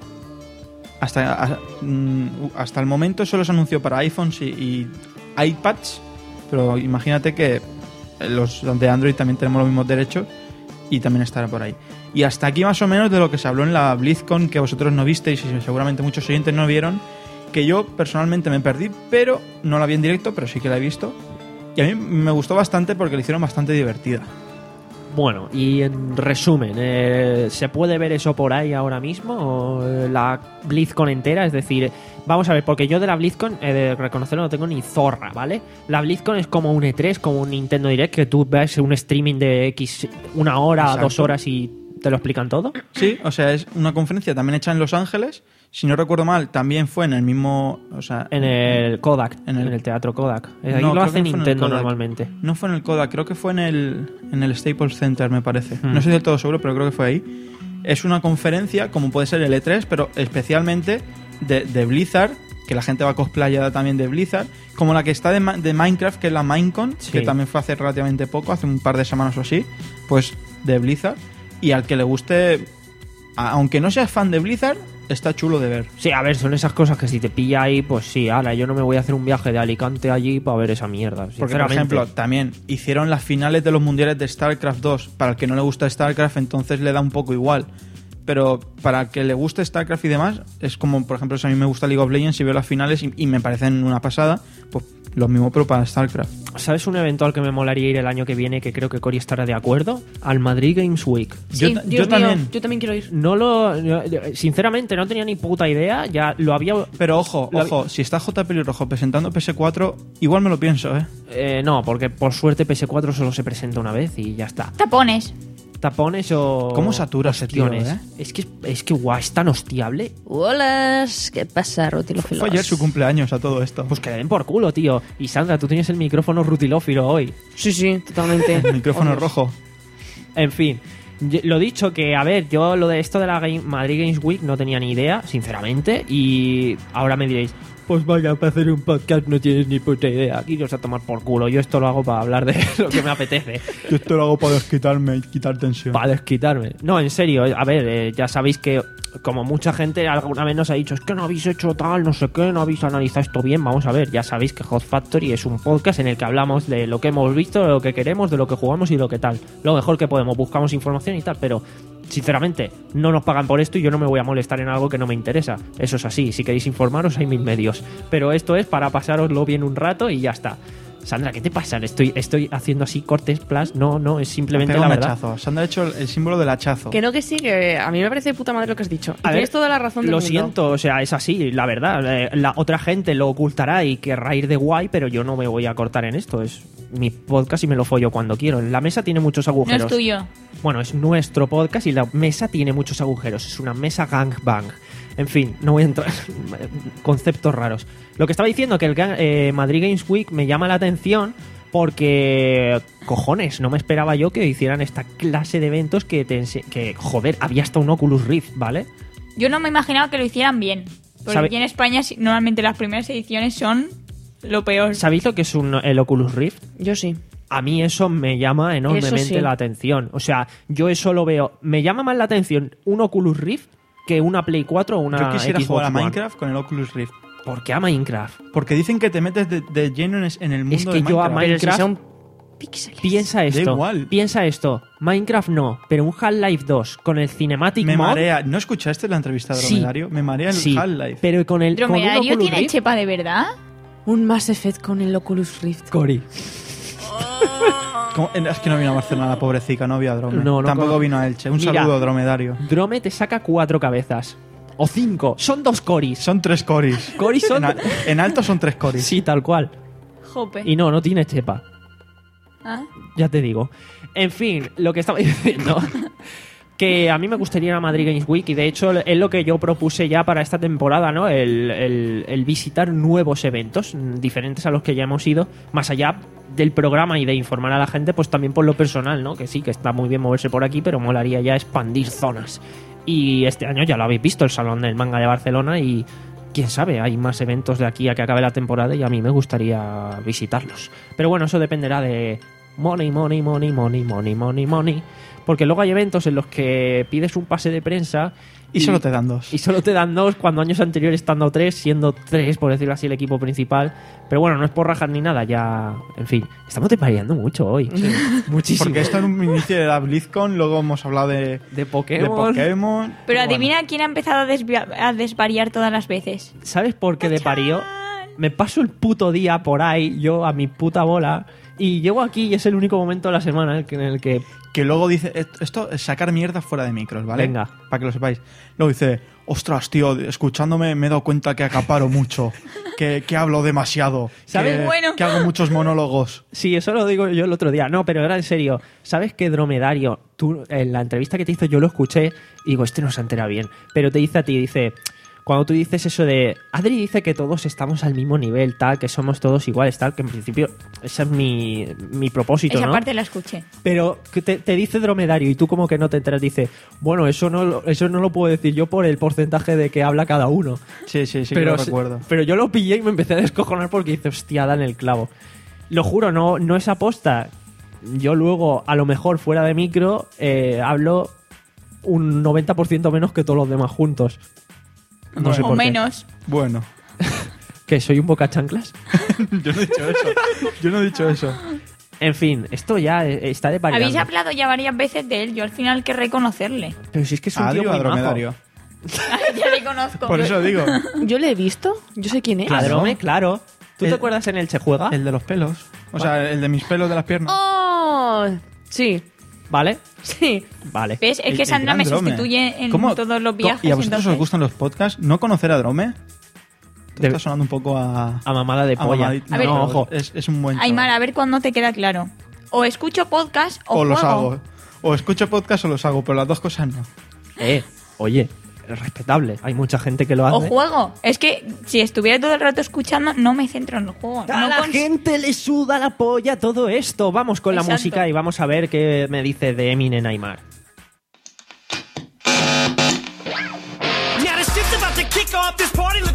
Hasta, a- mm, hasta el momento solo se anunció para iPhones y, y iPads, pero imagínate que los de Android también tenemos los mismos derechos y también estará por ahí. Y hasta aquí más o menos de lo que se habló en la BlizzCon, que vosotros no visteis y seguramente muchos oyentes no vieron, que yo personalmente me perdí, pero no la vi en directo, pero sí que la he visto. Y a mí me gustó bastante porque la hicieron bastante divertida. Bueno, y en resumen, eh, ¿se puede ver eso por ahí ahora mismo? ¿O, eh, la BlizzCon entera? Es decir, vamos a ver, porque yo de la BlizzCon, he de reconocerlo, no tengo ni zorra, ¿vale? La BlizzCon es como un E tres, como un Nintendo Direct, que tú ves un streaming de X, una hora, Exacto. dos horas y te lo explican todo. Sí, o sea, es una conferencia también hecha en Los Ángeles. Si no recuerdo mal, también fue en el mismo... O sea, En el Kodak, En en el- el, teatro Kodak. Eh, No, Ahí lo creo hace que no fue en el Nintendo Kodak. normalmente. No fue en el Kodak, creo que fue en el, en el Staples Center, me parece. Hmm. No estoy del todo seguro, pero creo que fue ahí. Es una conferencia, como puede ser el E tres, pero especialmente de, de Blizzard, que la gente va cosplayada también de Blizzard, como la que está de, Ma- de Minecraft, que es la Minecon, Sí. que también fue hace relativamente poco, hace un par de semanas o así, pues de Blizzard. Y al que le guste, a- aunque no seas fan de Blizzard, está chulo de ver. Sí, a ver, son esas cosas que si te pilla ahí, pues sí, ahora yo no me voy a hacer un viaje de Alicante allí para ver esa mierda. Porque, por sinceramente. ejemplo, también hicieron las finales de los mundiales de StarCraft dos. Para el que no le gusta StarCraft, entonces le da un poco igual. Pero para el que le guste StarCraft y demás, es como, por ejemplo, si a mí me gusta League of Legends y veo las finales y, y me parecen una pasada, pues lo mismo, pero para StarCraft. ¿Sabes un evento al que me molaría ir el año que viene, que creo que Cory estará de acuerdo? Al Madrid Games Week. Yo Sí, ta- Dios yo mío, también. yo también quiero ir. No lo... no- sinceramente, no tenía ni puta idea. Ya lo había... Pero ojo, La- ojo, si está J. Pelirrojo presentando P S cuatro, igual me lo pienso, ¿eh? eh, no, porque por suerte P S cuatro solo se presenta una vez y ya está. Tapones. Tapones o... ¿Cómo satura ese tío, ostiones. eh? Es que, es que guau, es tan hostiable. Hola, ¿qué pasa, Rutilófilos? Fue ayer su cumpleaños a todo esto. Pues que le den por culo, tío. Y Sandra, tú tienes el micrófono rutilófilo hoy. Sí, sí, totalmente. El micrófono rojo. En fin, yo- lo dicho que, a ver, yo lo de esto de la Game- Madrid Games Week no tenía ni idea, sinceramente, y ahora me diréis, Pues vaya, para hacer un podcast no tienes ni puta idea. Aquí os a tomar por culo. Yo esto lo hago para hablar de lo que me apetece. Yo esto lo hago para desquitarme y quitar tensión. Para desquitarme. No, en serio, a ver, eh, ya sabéis que como mucha gente alguna vez nos ha dicho, es que no habéis hecho tal, no sé qué, no habéis analizado esto bien. Vamos a ver, ya sabéis que Hot Factory es un podcast en el que hablamos de lo que hemos visto, de lo que queremos, de lo que jugamos y lo que tal. Lo mejor que podemos, buscamos información y tal, pero sinceramente no nos pagan por esto y yo no me voy a molestar en algo que no me interesa. Eso es así, si queréis informaros hay mil medios. Pero esto es para pasároslo bien un rato y ya está. Sandra, ¿qué te pasa? Estoy, estoy haciendo así cortes, plus. No, no, es simplemente Pega la un verdad. hachazo. Sandra ha hecho el, el símbolo del hachazo. Que no, que sí, que a mí me parece de puta madre lo que has dicho. Y A tienes ver, toda la razón del Lo mundo. siento, o sea, es así, la verdad. Eh, La otra gente lo ocultará y querrá ir de guay, pero yo no me voy a cortar en esto. Es mi podcast y me lo follo cuando quiero. La mesa tiene muchos No agujeros. es tuyo. Bueno, es nuestro podcast y la mesa tiene muchos agujeros. Es una mesa gangbang. En fin, no voy a entrar en conceptos raros. Lo que estaba diciendo, que el Ga- eh, Madrid Games Week me llama la atención porque, cojones, no me esperaba yo que hicieran esta clase de eventos que, te ense- que joder, había hasta un Oculus Rift, ¿vale? Yo no me imaginaba que lo hicieran bien. Porque ¿Sabe- aquí en España si- normalmente las primeras ediciones son lo peor. ¿Sabéis lo que es un, el Oculus Rift? Yo sí. A mí eso me llama enormemente Eso sí. la atención. O sea, yo eso lo veo. Me llama más la atención un Oculus Rift que una Play cuatro o una Yo quisiera Xbox jugar a One. Minecraft con el Oculus Rift. ¿Por qué a Minecraft? Porque dicen que te metes de, de lleno en, es- en el mundo Es que de yo a Minecraft. Pero si Minecraft- son píxeles. Piensa esto. igual. Piensa esto. Minecraft no, pero un Half-Life dos con el Cinematic Me Mod. marea. ¿No escuchaste la entrevista de Sí. Dromedario? Me marea el Sí, Half-Life. pero con el con un ¿Dromedario Oculus tiene Rift, chepa de verdad? Un Mass Effect con el Oculus Rift. Cory. ¿Cómo? Es que no vino a Barcelona, la pobrecita, no vino a Drome. No, no Tampoco con- vino a Elche. Un Mira. saludo, Dromedario. Drome te saca cuatro cabezas. O cinco. Son dos Coris. Son tres coris. Coris son... En, a- en alto son tres coris. Sí, tal cual. Jope. Y no, no tiene chepa. Ah. Ya te digo. En fin, lo que estaba diciendo. Que a mí me gustaría ir a Madrid Games Week y de hecho es lo que yo propuse ya para esta temporada, ¿no? El, el- el visitar nuevos eventos mm, diferentes a los que ya hemos ido, más allá del programa y de informar a la gente, pues también por lo personal, ¿no? Que sí, que está muy bien moverse por aquí, pero molaría ya expandir zonas. Y este año ya lo habéis visto, el Salón del Manga de Barcelona y quién sabe, hay más eventos de aquí a que acabe la temporada y a mí me gustaría visitarlos. Pero bueno, eso dependerá de money, money, money, money, money, money, money. Porque luego hay eventos en los que pides un pase de prensa Y solo te dan dos. y solo te dan dos cuando años anteriores están dando tres, siendo tres, por decirlo así, el equipo principal. Pero bueno, no es por rajar ni nada, ya... En fin, estamos desvariando mucho hoy. Muchísimo. Porque esto en un inicio de la BlizzCon, luego hemos hablado de, De de Pokémon. Pokémon. Pero Bueno, adivina quién ha empezado a, desvia- a desvariar todas las veces. ¿Sabes por qué de parió? Me paso el puto día por ahí, yo a mi puta bola, y llego aquí y es el único momento de la semana en el que... Que luego dice, esto- esto es sacar mierda fuera de micros, ¿vale? Venga. Para que lo sepáis. Luego dice, ostras, tío, escuchándome me he dado cuenta que acaparo mucho, que, que hablo demasiado, ¿Sabes? que, Bueno. que hago muchos monólogos. Sí, eso lo digo yo el otro día. No, pero era en serio. ¿Sabes qué Dromedario? Tú, en la entrevista que te hizo yo lo escuché y digo, este no se entera bien. Pero te dice a ti, dice... Cuando tú dices eso de... Adri dice que todos estamos al mismo nivel, tal, que somos todos iguales, tal, que en principio ese es mi, mi propósito, Esa ¿no? parte la escuché. Pero que te, te dice Dromedario y tú como que no te enteras, dice, bueno, eso no, lo- eso no lo puedo decir yo por el porcentaje de que habla cada uno. Sí, sí, sí, pero, que lo recuerdo. pero yo lo pillé y me empecé a descojonar porque dice, hostia, dan el clavo. Lo juro, no, no es aposta. Yo luego, a lo mejor fuera de micro, eh, hablo un noventa por ciento menos que todos los demás juntos. No sé o por qué. menos. Bueno, ¿Que soy un boca chanclas? yo no he dicho eso. Yo no he dicho eso. En fin, esto ya eh, está de Habéis variando. hablado ya varias veces de él. Yo al final que reconocerle. Pero si es que es un Adri tío o a muy majo. Dromedario. Ya le conozco. Por eso digo, Yo le he visto. Yo sé quién es. A Drome, claro. ¿Tú El- te acuerdas en el Che Juega? el de los pelos. O sea, el de mis pelos de las piernas. ¡Oh! Sí, ¿Vale, sí. vale. ¿Ves? Es El- que el Sandra gran me Drome. sustituye en ¿Cómo? todos los Co- viajes. ¿Y a vosotros entonces- os gustan los podcasts? ¿No conocer a Drome? Te De- está sonando un poco a... A mamada de a polla. mamadita. A ver, no, pero ojo. Es, es un buen chaval. Aymar, a ver cuándo te queda claro. O escucho podcast o, O los juego. hago. O escucho podcast o los hago, pero las dos cosas no. Eh, oye, es respetable. Hay mucha gente que lo hace. O juego. Es que si estuviera todo el rato escuchando, no me centro en el juego. A No la cons- gente le suda la polla todo esto. Vamos con la Exacto. música y vamos a ver qué me dice de Eminem Aymar. Now the shit's about to kick off, this party looks whack.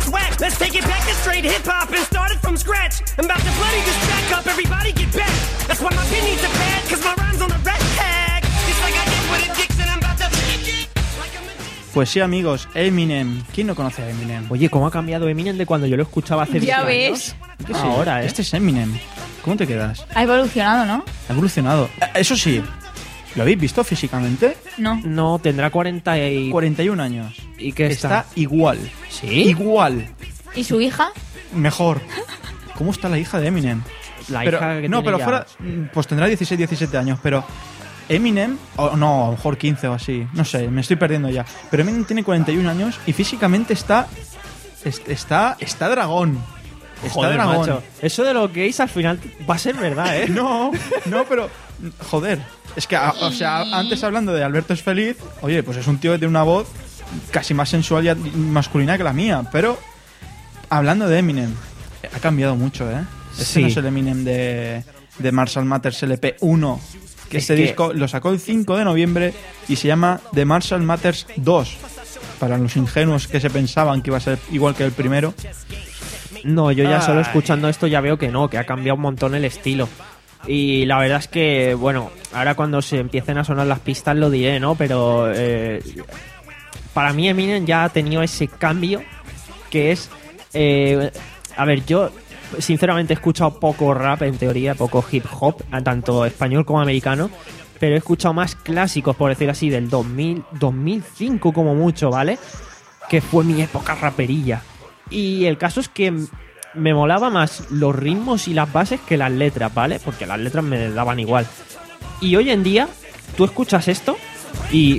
Let's take it back to straight hip-hop and start it from scratch. I'm about to bloody this track up, everybody get back. That's why my pen needs a pad, cause my rhyme's on the red tag. It's like I did with a Dixon, I'm about to like a magician. Pues sí, amigos, Eminem. ¿Quién no conoce a Eminem? Oye, ¿cómo ha cambiado Eminem de cuando yo lo escuchaba hace diez Ya años? ves. ¿Qué sí? Ahora, ¿eh? Este es Eminem. ¿Cómo te quedas? Ha evolucionado, ¿no? Ha evolucionado. Eh, Eso sí, ¿lo habéis visto físicamente? No. No, tendrá cuarenta y... cuarenta y un años. ¿Y qué está? Está igual. ¿Sí? Igual. ¿Y su hija? Mejor. ¿Cómo está la hija de Eminem? La Pero- hija que no, tiene pero ya- fuera, pues tendrá dieciséis, diecisiete años, pero Eminem, o no, a lo mejor quince o así, no sé, me estoy perdiendo ya. Pero Eminem tiene cuarenta y un años y físicamente está es- está está dragón. Está Joder, dragón. macho. Eso de los gays al final va a ser verdad, ¿eh? No, no, pero joder, es que a- o sea, antes hablando de Alberto es feliz, oye, pues es un tío que tiene una voz casi más sensual y masculina que la mía, pero hablando de Eminem, ha cambiado mucho, ¿eh? Este Sí. no es el Eminem de, de Marshall Mathers L P uno. Que Es este que- disco lo sacó el cinco de noviembre y se llama The Marshall Mathers dos. Para los ingenuos que se pensaban que iba a ser igual que el primero. No, yo ya solo Ay. escuchando esto ya veo que no, que ha cambiado un montón el estilo. Y la verdad es que, bueno, ahora cuando se empiecen a sonar las pistas lo diré, ¿no? Pero eh, para mí Eminem ya ha tenido ese cambio que es... eh, a ver, yo sinceramente he escuchado poco rap en teoría, poco hip hop, tanto español como americano, pero he escuchado más clásicos, por decir así, del dos mil, dos mil cinco como mucho, ¿vale? Que fue mi época raperilla. Y el caso es que m- me molaba más los ritmos y las bases que las letras, ¿vale? Porque las letras me daban igual. Y hoy en día, tú escuchas esto y...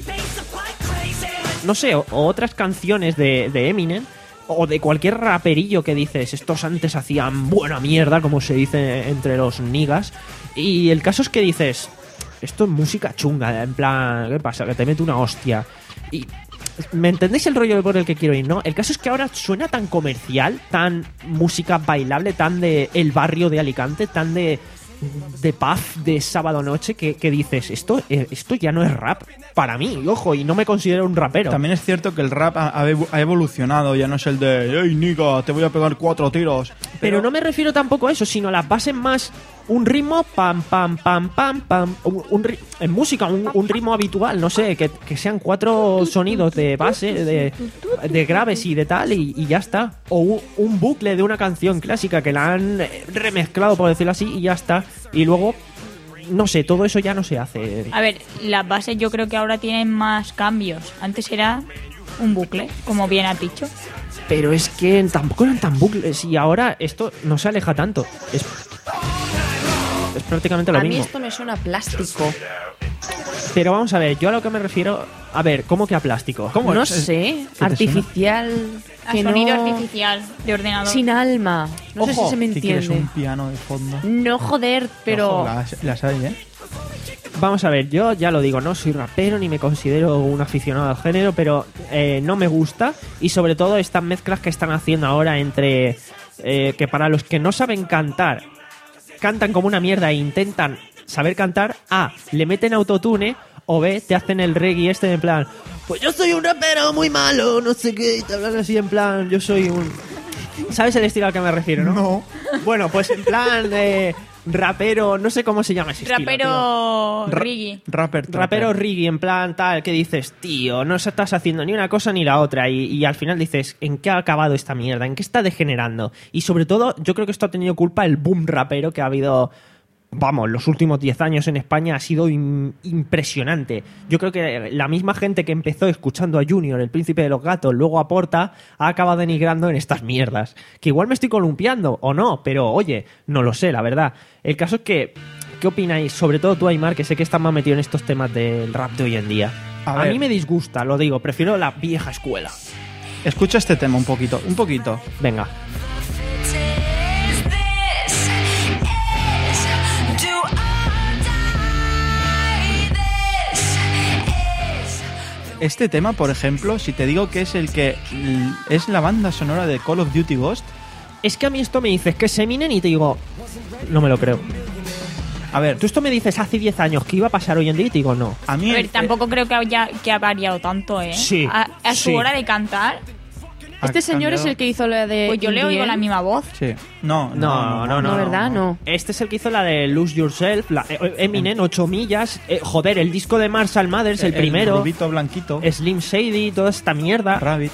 No sé, o, o otras canciones de, de Eminem o de cualquier raperillo que dices, estos antes hacían buena mierda, como se dice entre los niggas. Y el caso es que dices, esto es música chunga, en plan, ¿qué pasa? Que te mete una hostia. Y ¿me entendéis el rollo por el que quiero ir, no? El caso es que ahora suena tan comercial, tan música bailable, tan de el barrio de Alicante, tan de de pub de sábado noche que, que dices, esto eh, esto ya no es rap para mí, y ojo, y no me considero un rapero. También es cierto que el rap ha, ha evo- ha evolucionado, ya no es el de hey nigga, te voy a pegar cuatro tiros. Pero no me refiero tampoco a eso, sino a las bases más un ritmo pam pam pam pam pam un, un ri- en música un, un ritmo habitual, no sé, que, que sean cuatro sonidos de base, de, de graves y de tal y, y ya está. O un, un bucle de una canción clásica que la han eh, remezclado, por decirlo así, y ya está. Y luego no sé, todo eso ya no se hace. A ver, las bases yo creo que ahora tienen más cambios. Antes era un bucle, como bien has dicho. Pero es que tampoco eran tan bucles y ahora esto no se aleja tanto. Es, es prácticamente lo A mí mismo. esto me suena a plástico. Pero vamos a ver, yo a lo que me refiero... A ver, ¿cómo que a plástico? ¿Cómo No es? sé, te artificial. A que sonido no- artificial de ordenador. Sin alma. No sé Ojo, si se me ¿Qué quieres, entiende. un piano de fondo? No joder, pero... Ojo, las, las hay, ¿eh? Vamos a ver, yo ya lo digo, no soy rapero ni me considero un aficionado al género, pero eh, no me gusta. Y sobre todo estas mezclas que están haciendo ahora entre... eh, que para los que no saben cantar, cantan como una mierda e intentan saber cantar, A, le meten autotune, o B, te hacen el reggae este en plan, pues yo soy un rapero muy malo, no sé qué, y te hablan así en plan, yo soy un... ¿Sabes el estilo al que me refiero, no? No. Bueno, pues en plan de rapero, no sé cómo se llama ese estilo, tío. Rapero Ra- reggae. Rapper, trapper. Rapero reggae, en plan tal, que dices, tío, no estás haciendo ni una cosa ni la otra. Y, y al final dices, ¿en qué ha acabado esta mierda? ¿En qué está degenerando? Y sobre todo, yo creo que esto ha tenido culpa el boom rapero que ha habido, vamos, los últimos diez años en España ha sido im- impresionante. Yo creo que la misma gente que empezó escuchando a Junior, el príncipe de los gatos, luego a Porta, ha acabado denigrando en estas mierdas. Que igual me estoy columpiando o no, pero oye, no lo sé, la verdad. El caso es que, ¿qué opináis? Sobre todo tú, Aymar, que sé que estás más metido en estos temas del rap de hoy en día. A A, ver. mí me disgusta, lo digo, prefiero la vieja escuela. Escucha este tema un poquito, un poquito. Venga. Este tema, por ejemplo, si te digo que es el que l- es la banda sonora de Call of Duty Ghost, Es que a mí esto me dices que es Eminem y te digo, no me lo creo. a ver, Tú esto me dices hace diez años que iba a pasar hoy en día y te digo no. a mí A ver, eh, tampoco creo que haya que ha variado tanto, ¿eh? Sí, A, a su sí. hora de cantar, a Este señor cambiado. es el que hizo la de... Pues yo le oigo la misma voz. Sí. No, No, no, no. No, ¿verdad? No. Este es el que hizo la de Lose Yourself, la, eh, Eminem, ocho millas. eh, joder, el disco de Marshall Mathers, el, primero. rubito blanquito. Slim Shady, toda esta mierda. Rabbit.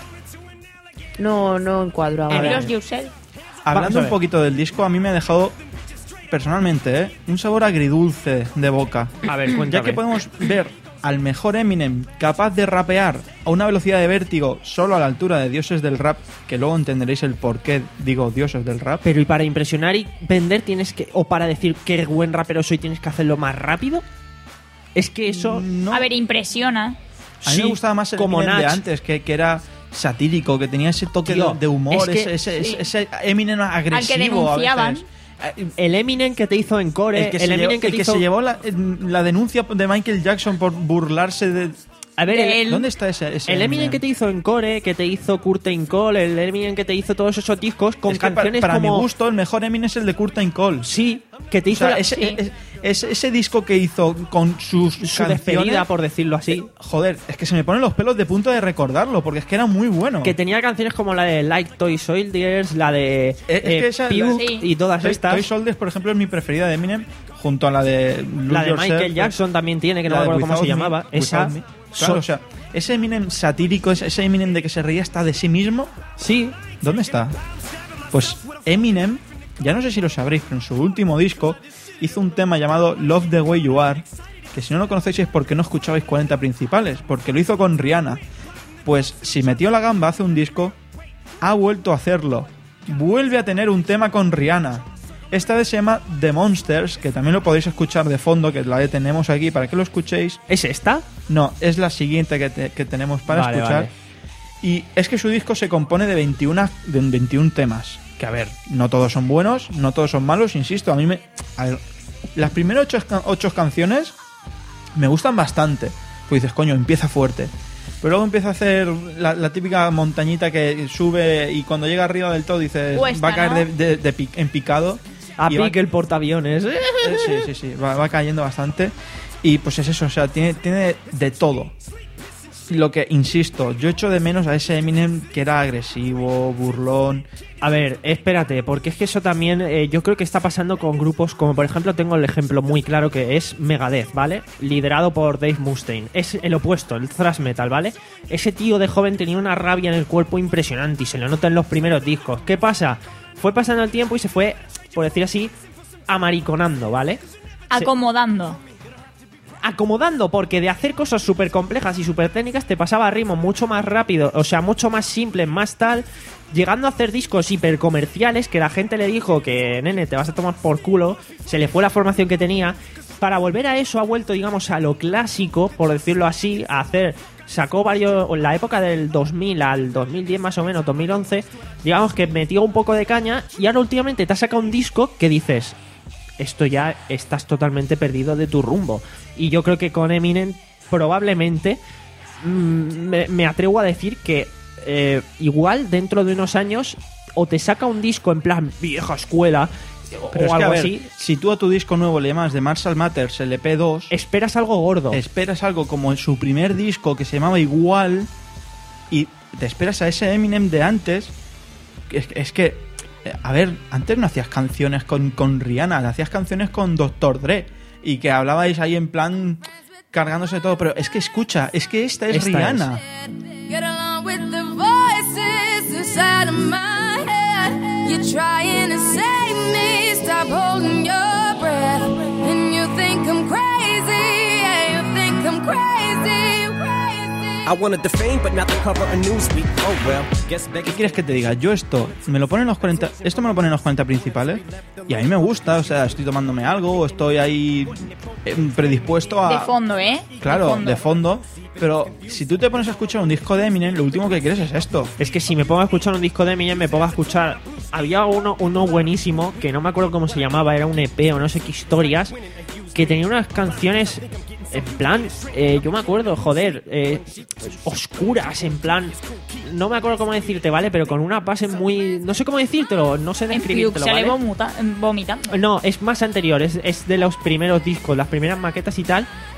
No, no encuadro El ahora. Los Yourself. Vamos a Hablando un ver. poquito del disco, a mí me ha dejado, personalmente, ¿eh? un sabor agridulce de boca. A ver, Ya cuéntame. que podemos ver al mejor Eminem capaz de rapear a una velocidad de vértigo solo a la altura de dioses del rap, que luego entenderéis el por qué digo dioses del rap. Pero y para impresionar y vender tienes que... O para decir qué buen rapero soy tienes que hacerlo más rápido. Es que eso... No, A ver, impresiona. a mí sí, me gustaba más el como Eminem de Nach. antes, que, que era satírico, que tenía ese toque Tío, de, de humor, es que- ese, ese, sí. ese Eminem agresivo a denunciaban. veces. El Eminem que te hizo en Core, El que, el, se, Eminem llevó, que el te que hizo... se llevó la, la denuncia de Michael Jackson por burlarse de... A ver, de el, él. ¿Dónde está ese, ese el Eminem que te hizo en Core, que te hizo Curtain Call, el Eminem que te hizo todos esos discos con Es que pa- canciones para, como... mi gusto, el mejor Eminem es el de Curtain Call. Sí, que te O hizo sea, la- ese, sí. es- es- ese disco que hizo con sus su canciones, despedida, por decirlo así. eh, joder, es que se me ponen los pelos de punta de recordarlo, porque es que era muy bueno. Que tenía canciones como la de Like Toy Soldiers, la de Es- es eh, que esa- Puke Sí. y todas Toy- estas. Toy Soldiers, por ejemplo, es mi preferida de Eminem, junto a la de Lose La de Yourself, Michael Jackson también tiene, que no la me de acuerdo cómo se Without Me, llamaba. Esa. Without Me. Claro, so- o sea, ese Eminem satírico, ese ese Eminem de que se reía hasta de sí mismo, sí, ¿dónde está? Pues Eminem, ya no sé si lo sabréis, pero en su último disco hizo un tema llamado Love the Way You Are, que si no lo conocéis es porque no escuchabais cuarenta principales, porque lo hizo con Rihanna. Pues si metió la gamba hace un disco, ha vuelto a hacerlo. Vuelve a tener un tema con Rihanna. Esta vez se llama The Monsters, que también lo podéis escuchar de fondo, que la tenemos aquí para que lo escuchéis. ¿es esta? No, es la siguiente que, te- que tenemos para Vale, escuchar. vale. Y es que su disco se compone de veintiuno, de veintiún temas. Que a ver, no todos son buenos, no todos son malos, insisto. A mí me. A ver, las primeras ocho, esca- ocho canciones me gustan bastante. Pues dices, coño, empieza fuerte. Pero luego empieza a hacer la, la típica montañita que sube y cuando llega arriba del todo dices, Cuesta, va a caer ¿no? de, de- de pic- en picado. A Y va- pique el portaaviones. Eh, Sí, sí, sí, va, va cayendo bastante. Y pues es eso, o sea, tiene, tiene de todo. Lo que, insisto, yo echo de menos a ese Eminem que era agresivo, burlón. A ver, espérate, porque es que eso también eh, yo creo que está pasando con grupos como, por ejemplo, tengo el ejemplo muy claro que es Megadeth, ¿vale? Liderado por Dave Mustaine. Es el opuesto, el thrash metal, ¿vale? Ese tío de joven tenía una rabia en el cuerpo impresionante y se lo nota en los primeros discos. ¿Qué pasa? Fue pasando el tiempo y se fue, por decir así, amariconando, ¿vale? Se- Acomodando. acomodando, porque de hacer cosas súper complejas y súper técnicas te pasaba a ritmo mucho más rápido, o sea, mucho más simple, más tal, llegando a hacer discos hiper comerciales que la gente le dijo que, nene, te vas a tomar por culo, se le fue la formación que tenía. Para volver a eso ha vuelto, digamos, a lo clásico, por decirlo así, a hacer... Sacó varios... En la época del dos mil al dos mil diez más o menos, dos mil once, digamos que metió un poco de caña y ahora últimamente te ha sacado un disco que dices... Esto ya estás totalmente perdido de tu rumbo. Y yo creo que con Eminem probablemente mm, me, me atrevo a decir que eh, igual dentro de unos años o te saca un disco en plan vieja escuela o, Pero o es que, algo a ver, así, si tú a tu disco nuevo le llamas de Marshall Mathers L P dos, esperas algo gordo. esperas algo como en su primer disco que se llamaba igual y te esperas a ese Eminem de antes. Es, es que, eh, a ver, antes no hacías canciones con, con Rihanna, hacías canciones con doctor Dre y que hablabais ahí en plan cargándose de todo, pero es que escucha, es que esta es Esta Rihanna. Get along with the voices inside of my head. You're trying to save me. Stop holding your breath. And you think I'm crazy. Yeah, you think I'm crazy. Crazy. I wanted the fame, but not the cover of Newsweek. Oh well, guess ¿Qué Becky. quieres que te diga? Yo esto me lo ponen los cuarenta, esto me lo ponen en los cuarenta principales y a mí me gusta, o sea, estoy tomándome algo o estoy ahí eh, predispuesto a De fondo, ¿eh? Claro, de de fondo. fondo. Pero si tú te pones a escuchar un disco de Eminem, lo último que quieres es esto. Es que si me pongo a escuchar un disco de Eminem, me pongo a escuchar... Había uno, uno buenísimo, que no me acuerdo cómo se llamaba, era un E P o no sé qué historias, que tenía unas canciones en plan... eh, yo me acuerdo, joder, eh, oscuras, en plan... No me acuerdo cómo decirte, ¿vale? Pero con una base muy... No sé cómo decírtelo, no sé En describírtelo, se le ¿vale? vomitando. No, es más anterior, es, es de los primeros discos, las primeras maquetas y tal.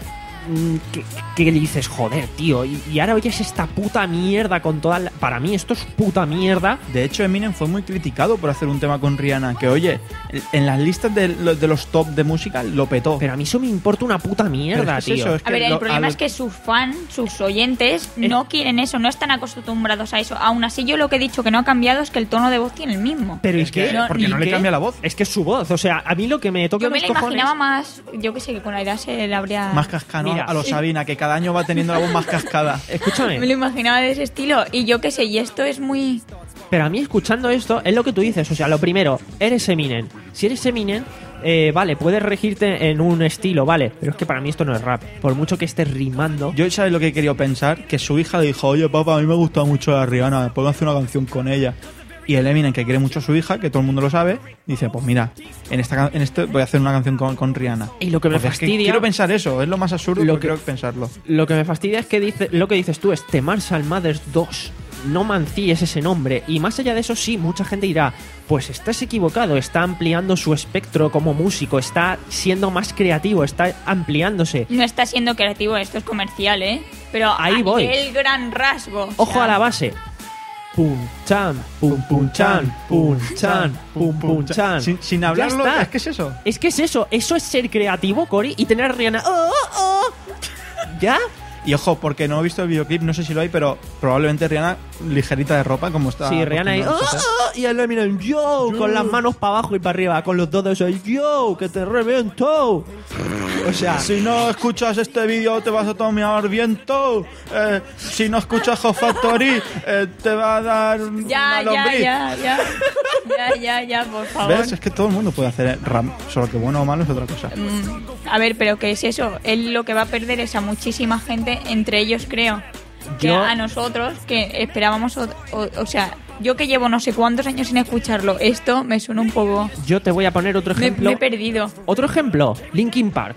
mm, que, que dices, joder, tío, y, y ahora oyes esta puta mierda con toda la... Para mí esto es puta mierda. De hecho, Eminem fue muy criticado por hacer un tema con Rihanna, que oye, en las listas de, lo- de los top de música lo petó. Pero a mí eso me importa una puta mierda, Pero es que es tío. eso, es A ver, el lo- problema a es que sus fans, sus oyentes, no quieren eso, no están acostumbrados a eso. Aún así, yo lo que he dicho que no ha cambiado es que el tono de voz tiene el mismo. Pero Es es que... que, porque ¿y no le qué? cambia la voz. Es que es su voz, o sea, a mí lo que me toca Yo me los la cojones... imaginaba más, yo qué sé, que con la edad se le habría... Más cascano Mira, a los Sabina, que cada año va teniendo la voz más cascada. Escúchame. Me lo imaginaba de ese estilo. Y yo qué sé, y esto es muy... Pero a mí escuchando esto es lo que tú dices, o sea, lo primero, eres Eminem. Si eres Eminem, eh, vale, puedes regirte en un estilo, vale, pero es que para mí esto no es rap. Por mucho que estés rimando... Yo, ¿sabes lo que he querido pensar? Que su hija le dijo, oye, papá, a mí me gusta mucho la Rihanna, ¿puedo hacer una canción con ella? Y el Eminem, que quiere mucho a su hija, que todo el mundo lo sabe, dice, pues mira, en esta can- en este voy a hacer una canción con, con Rihanna. Y lo que me Porque es que fastidia- quiero pensar eso, es lo más absurdo, Lo lo que- quiero pensarlo. Lo que me fastidia es que dice, lo que dices tú es The Marshall Mathers dos. No mancilles ese nombre. Y más allá de eso, sí, mucha gente dirá, pues estás equivocado, está ampliando su espectro como músico, está siendo más creativo, está ampliándose. No está siendo creativo, esto es comercial, ¿eh? Pero Ahí a voy. nivel gran rasgo. o Ojo sea, a la base. Pum chan, pum pum chan, pum chan, pum pum chan. Sin, sin Ya hablarlo, está. es que es eso. Es que es eso, eso es ser creativo, Cory, y tener a Rihanna. ¡Oh, oh! ¿Ya? Y ojo, porque no he visto el videoclip, no sé si lo hay, pero probablemente Rihanna ligerita de ropa, como está. Sí, Rihanna ahí. ¡Oh, acostumbrada a hacer. oh! Y el Eminem, yo, con las manos para abajo y para arriba, con los dedos ahí, yo, que te reviento. O sea, Si no escuchas este vídeo te vas a tomar viento. Eh, si no escuchas Hot Factory eh, te va a dar Ya, una ya, lombriz. ya, ya. Ya, ya, ya, por favor. ¿Ves? Es que todo el mundo puede hacer rap, solo que bueno o malo es otra cosa. Mm, a ver, pero ¿qué es eso? Él lo que va a perder es a muchísima gente, entre ellos creo. Que Yo- a nosotros, que esperábamos, o, o- o sea, yo que llevo no sé cuántos años sin escucharlo, esto me suena un poco... yo te voy a poner otro Me, ejemplo. me he perdido. Otro ejemplo, Linkin Park.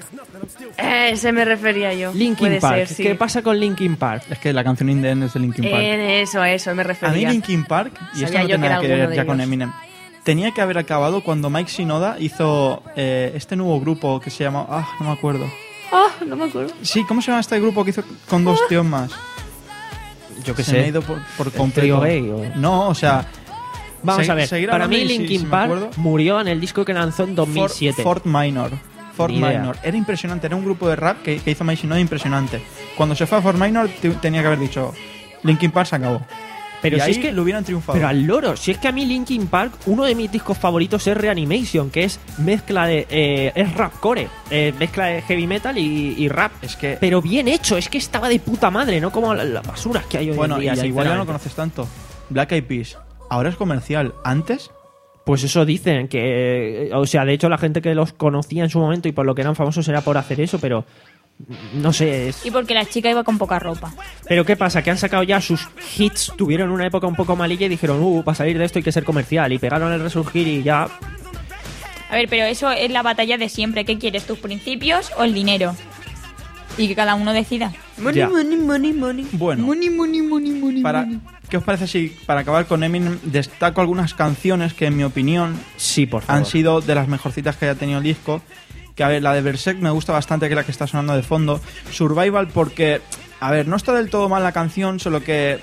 Eh, ese me refería yo. Linkin Puede Park. ser, sí. ¿Qué pasa con Linkin Park? Es que la canción In The End es de Linkin Park. En eso, a eso me A mí refería. Linkin Park, y esto Sabía no yo tiene que nada era que ver alguno de ya con ellos. Eminem, tenía que haber acabado cuando Mike Shinoda hizo eh, este nuevo grupo que se llama... Ah, no me acuerdo. Ah, no me acuerdo. Sí, ¿cómo se llama este grupo que hizo con dos tíos más? Yo qué Se me ha sé. ido por, por ¿El completo. trío gay o...? No, o sea... Vamos se- a ver, seguir para hablando mí y si- Linkin si me Park acuerdo. murió en el disco que lanzó en dos mil siete. Fort, Fort Minor. Fort Ni idea. Minor. Era impresionante, era un grupo de rap que, que hizo Mike Shinoda impresionante. Cuando se fue a Fort Minor te- tenía que haber dicho Linkin Park se acabó. Pero y si ahí es que lo hubieran triunfado. Pero al loro, si es que a mí Linkin Park, uno de mis discos favoritos es Reanimation, que es mezcla de... eh, es rapcore, eh, mezcla de heavy metal y, y rap. Es que... Pero bien hecho, es que estaba de puta madre, no como las la basuras que hay hoy Bueno, en y día. igual ya no lo sinceramente. conoces tanto. Black Eyed Peas. Ahora es comercial. Antes... Pues eso dicen, que... O sea, de hecho la gente que los conocía en su momento y por lo que eran famosos era por hacer eso, pero... No sé, es... Y porque la chica iba con poca ropa. Pero ¿qué pasa? Que han sacado ya sus hits, tuvieron una época un poco malilla y dijeron, uh, para salir de esto hay que ser comercial. Y pegaron el resurgir y ya... A ver, pero eso es la batalla de siempre. ¿Qué quieres, tus principios o el dinero? Y que cada uno decida. Money, Ya. money, money, money. Bueno, Money, money, money, money, para, money. ¿qué os parece si para acabar con Eminem destaco algunas canciones que en mi opinión Sí, por favor. han sido de las mejorcitas que haya tenido el disco? Que a ver, la de Berserk me gusta bastante, que es la que está sonando de fondo. Survival porque, a ver, no está del todo mal la canción, solo que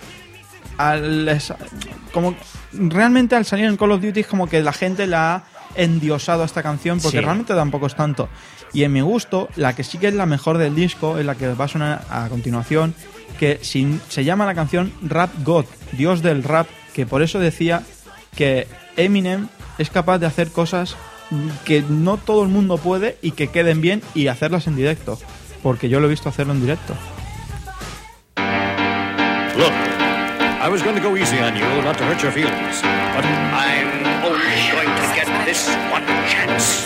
al, es- como realmente al salir en Call of Duty es como que la gente la ha endiosado a esta canción porque Sí. realmente tampoco es tanto. Y en mi gusto, la que sí que es la mejor del disco es la que va a sonar a continuación, que sin- se llama la canción Rap God, Dios del rap, que por eso decía que Eminem es capaz de hacer cosas que no todo el mundo puede y que queden bien y hacerlas en directo, porque yo lo he visto hacerlo en directo. Look, I was going to go easy on you, not to hurt your feelings, but I'm only going to get this one chance.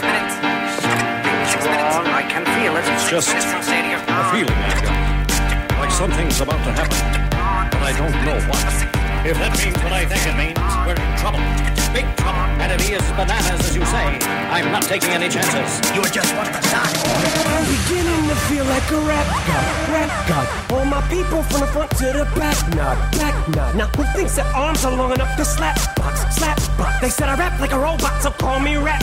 I can feel it. It's just a feeling I've got, like something's about to happen, but I don't know what. If that means what I think it means, we're in trouble. Big trouble. And if he is bananas, as you say, I'm not taking any chances. You were just one of the start. I'm beginning to feel like a rap god, rap god. All my people from the front to the back, nod, back nod. Now who thinks their arms are long enough to slap box, slap box? They said I rap like a robot, so call me rap.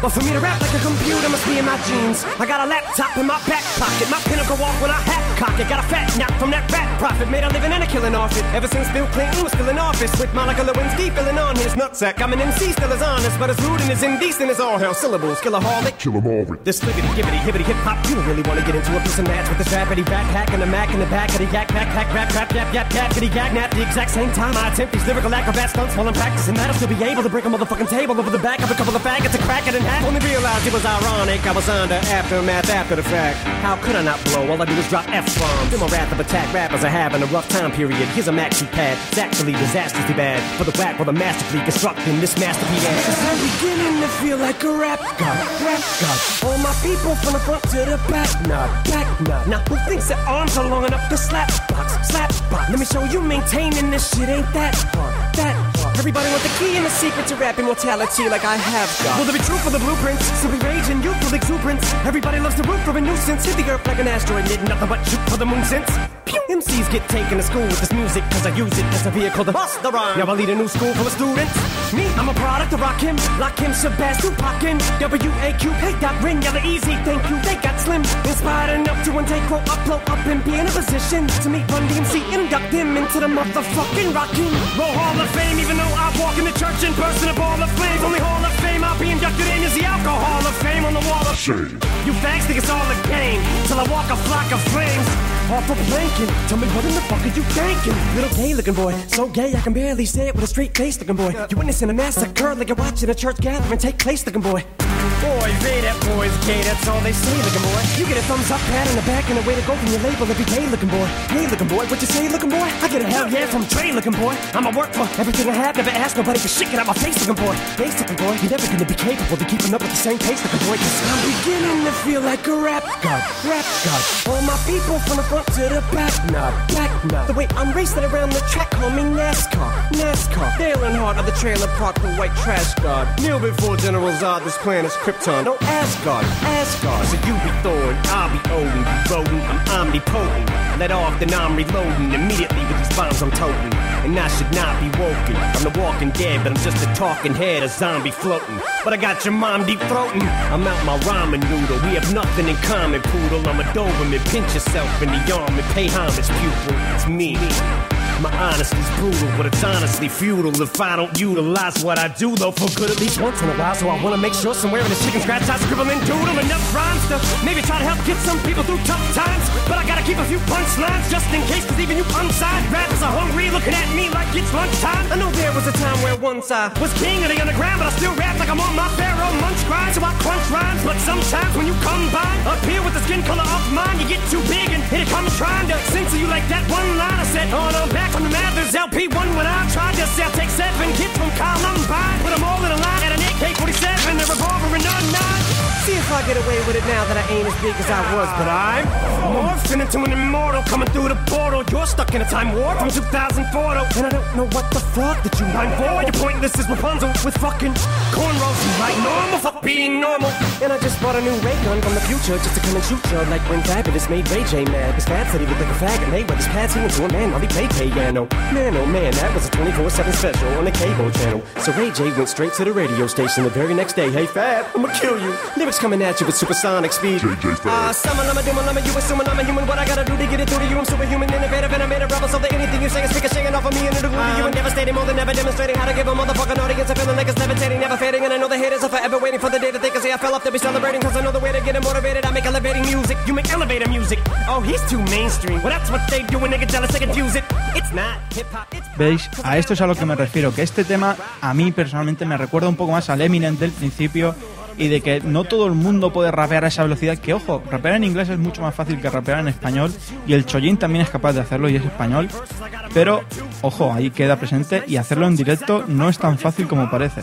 But for me to rap like a computer must be in my genes. I got a laptop in my back pocket, my pinnacle walk when I hat cock it. Got a fat nap from that rat profit, made a living and a killing off it. Ever since Bill Clinton was still in office, with Monica Lewinsky filling on his nutsack. I'm an M C, still as honest, but as rude and as indecent as all hell. Syllables, killaholic, kill 'em all. This liggity, gibbity, hibbity, hip hop. You don't really want to get into a piece of match with this rapidy backpack and a Mac in the back of the yak, back, pack, rap, rap, yap, yap, yap, giddy, gag, nap. The exact same time I attempt these lyrical acrobat stunts while I'm practicing that, I'll still be able to break a motherfucking table over the back of a couple of faggots and crack it in half. Only realized it was ironic, I was under aftermath after the fact. How could I not blow? All I do is drop F-bombs. In my wrath of attack, rappers are having a rough time period. Here's a maxi pad, it's actually disastrously bad. For the whack with a masterfully constructing this masterpiece. Cause I'm beginning to feel like a rap god, rap god. All my people from the front to the back, nod, back nod. Now who thinks their arms are long enough to slap box, slap box? Let me show you maintaining this shit ain't that hard, that hard. Everybody want the key and the secret to rap immortality like I have got. Will there be truth for the blueprints? So we rage in youthful exuberance. Everybody loves the root for a nuisance. Hit the earth like an asteroid, did nothing but shoot for the moon since. Pew! M Cs get taken to school with this music, cause I use it as a vehicle to bust the rhyme. Now I lead a new school full of students. Me, I'm a product of Rakim, Lakim, Shabazz, Tupac, W A Q, hey, dot, ring, yellow, easy, thank you. They got slim, inspired enough to one day grow up, blow up, and be in a position to meet Run D M C, induct them into the motherfucking Rockin' Roll Hall of Fame. Even though I walk in the church in person, a ball of flames. Only Hall of Fame I'll be inducted in is the Alcohol of Fame on the wall of shame. You fags think it's all a game till I walk a flock of flames off a planking. Tell me what in the fuck are you thinking? Little gay looking boy, so gay I can barely say it with a straight face looking boy. You witnessing a massacre like you're watching a church gathering take place looking boy. Boy, they that boy's gay, that's all they say looking boy. You get a thumbs up, pat on the back, and a way to go from your label every day looking boy. Hey looking boy, what you say looking boy? I get a hell yeah from Dre looking boy. I'ma work for everything I have, never ask nobody for shit, get out my face looking boy. Face looking boy, you're never gonna be capable of keeping up with the same pace looking boy. Cause I'm beginning to feel like a rap god, rap god. All my people from the front to the back, nod, back nod. The way I'm racing around the track, call me NASCAR, NASCAR. Dale Earnhardt of the trailer park, the white trash god. Kneel before General Zod, this planet's Krypton. No Asgard, Asgard. So you be Thor and I'll be Odin. You rodent, I'm omnipotent. Let off, then I'm reloading. Immediately with these bombs I'm toting. And I should not be woken. I'm the walking dead, but I'm just a talking head, a zombie floating. But I got your mom deep throating. I'm out my ramen noodle. We have nothing in common, poodle. I'm a Doberman. Pinch yourself in the arm and pay homage, pupil. It's me. My honesty's brutal, but it's honestly futile if I don't utilize what I do, though, for good at least once in a while. So I wanna make sure somewhere in the chicken scratch I scribble and doodle enough rhymes to maybe try to help get some people through tough times. But I gotta keep a few punchlines just in case, cause even you unsigned rappers are hungry looking at me like it's lunchtime. I know there was a time where once I was king of the underground, but I still rap like I'm on my Pharaoh munch grind. So I crunch rhymes, but sometimes when you come by, up here with the skin color of mine, you get too big and here it comes trying to censor you like that one line I said on I'm back from the Mathers L P one when I tried to sell. Take seven kids from Columbine, put them all in a line at an A K forty-seven, a revolver and a nine. See if I get away with it now that I ain't as big as I was, but I'm morphing into an immortal coming through the portal. You're stuck in a time warp from two thousand four, though, and I don't know what the fuck that you mind for. You're pointless as Rapunzel with fucking cornrows. You like normal, fuck being normal. And I just bought a new ray gun from the future just to come and shoot you like when Fabulous made Ray J mad. His fat said he looked like a faggot, made with his pads he into a man while he played piano. Man, oh man, that was a twenty-four seven special on the cable channel. So Ray J went straight to the radio station the very next day. Hey Fab, I'ma kill you. Lyrics coming at you with supersonic speed. Ah, uh, summon, I'm a doom, I'm a you assuming I'm a human. What I gotta do to get it through to you? I'm superhuman, innovative, and I made a rubber so that anything you say is ricocheting off of me and it'll glue to you and devastating more than ever, demonstrating how to give a motherfucking audience a feeling like it's levitating, never fading. And I know the haters are forever waiting for the day that they can say I fell off to be celebrating, cause I know the way to get them motivated. I make elevating music, you make elevator music. Oh, he's too mainstream. Well, that's what they do when they get jealous, they confuse it. It's not hip hop, it's... ¿Veis? A esto es a lo que me refiero, que este tema a mí personalmente me recuerda un poco más al Eminem del principio y de que no todo el mundo puede rapear a esa velocidad, que ojo, rapear en inglés es mucho más fácil que rapear en español y el Chollín también es capaz de hacerlo y es español, pero ojo, ahí queda presente y hacerlo en directo no es tan fácil como parece.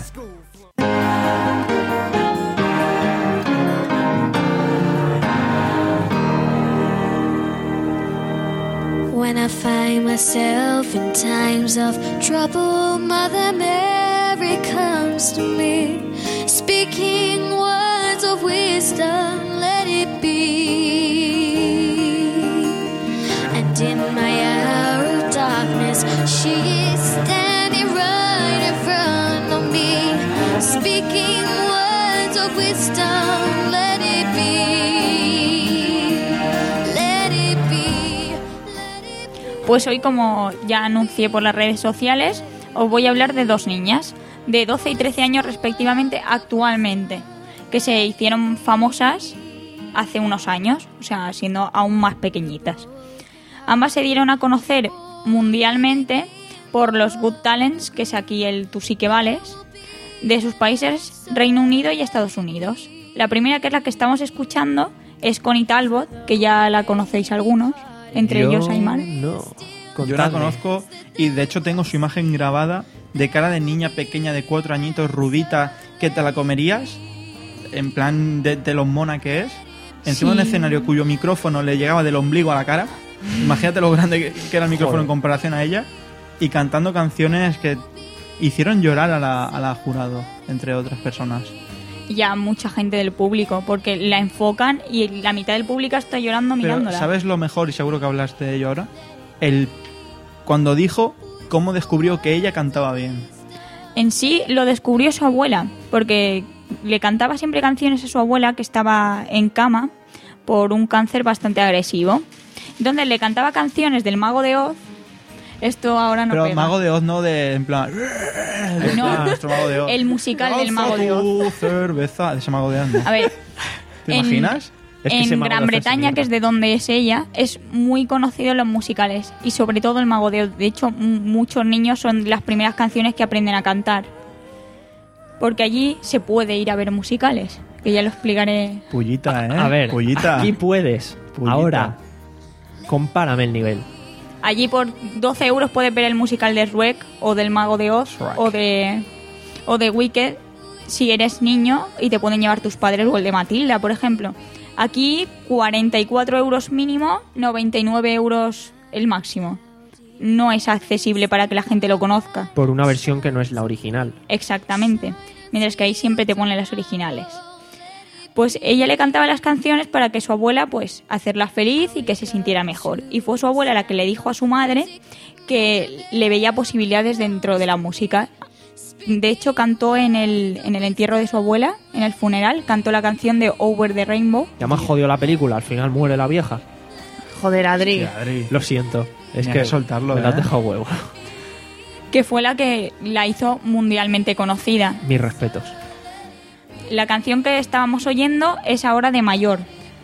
When I find myself in times of trouble, Mother Mary comes to me, speaking words of wisdom, let it be. And in my hour of darkness, she is standing right in front of me, speaking words of of wisdom. Let it be, let it be, let it be. Pues hoy, como ya anuncié por las redes sociales, os voy a hablar de dos niñas, de doce y trece años respectivamente actualmente, que se hicieron famosas hace unos años, o sea, siendo aún más pequeñitas. Ambas se dieron a conocer mundialmente por los Good Talents, que es aquí el Tú sí que vales, de sus países Reino Unido y Estados Unidos. La primera, que es la que estamos escuchando, es Connie Talbot, que ya la conocéis algunos, entre Yo ellos Aymar. No. Yo la Contadme. conozco y de hecho tengo su imagen grabada de cara de niña pequeña de cuatro añitos, rubita, que te la comerías, en plan de, de lo mona que es, encima Sí. de un escenario cuyo micrófono le llegaba del ombligo a la cara. Imagínate lo grande que, que era el micrófono Joder. en comparación a ella, y cantando canciones que hicieron llorar a la, a la jurado, entre otras personas. Y a mucha gente del público, porque la enfocan y la mitad del público está llorando Pero mirándola. ¿sabes lo mejor? Y seguro que hablaste de ello ahora. El cuando dijo cómo descubrió que ella cantaba bien. En sí lo descubrió su abuela, porque le cantaba siempre canciones a su abuela, que estaba en cama por un cáncer bastante agresivo. Entonces le cantaba canciones del Mago de Oz. Esto ahora no Pero pega. Mago de Oz no de, en plan... No, nuestro Mago de Oz. el musical del Mago de Oz. Tu cerveza, de ese Mago de Oz, ¿no? A ver, ¿Te en- imaginas? Es que ese en Mago de Gran Oz es Bretaña, mierda. que es de donde es ella, es muy conocido en los musicales y sobre todo el Mago de Oz. De hecho, m- muchos niños son las primeras canciones que aprenden a cantar, porque allí se puede ir a ver musicales, que ya lo explicaré. Pullita, ¿eh? A ver, Pullita. aquí puedes. Pullita. Ahora, compárame el nivel. Allí por doce euros puedes ver el musical de Shrek o del Mago de Oz Shrek. o de o de Wicked si eres niño y te pueden llevar tus padres, o el de Matilda, por ejemplo. Aquí cuarenta y cuatro euros mínimo, noventa y nueve euros el máximo. No es accesible para que la gente lo conozca. Por una versión que no es la original. Exactamente. Mientras que ahí siempre te ponen las originales. Pues ella le cantaba las canciones para que su abuela, pues, hacerla feliz y que se sintiera mejor. Y fue su abuela la que le dijo a su madre que le veía posibilidades dentro de la música. De hecho, cantó en el, en el entierro de su abuela, en el funeral, cantó la canción de Over the Rainbow. Ya me has jodido la película, al final muere la vieja. Joder, Adri. Sí, Adri. Lo siento. Es Tenía que, que soltarlo, me la has ¿eh? dejado huevo. Que fue la que la hizo mundialmente conocida. Mis respetos. La canción que estábamos oyendo es ahora de mayor.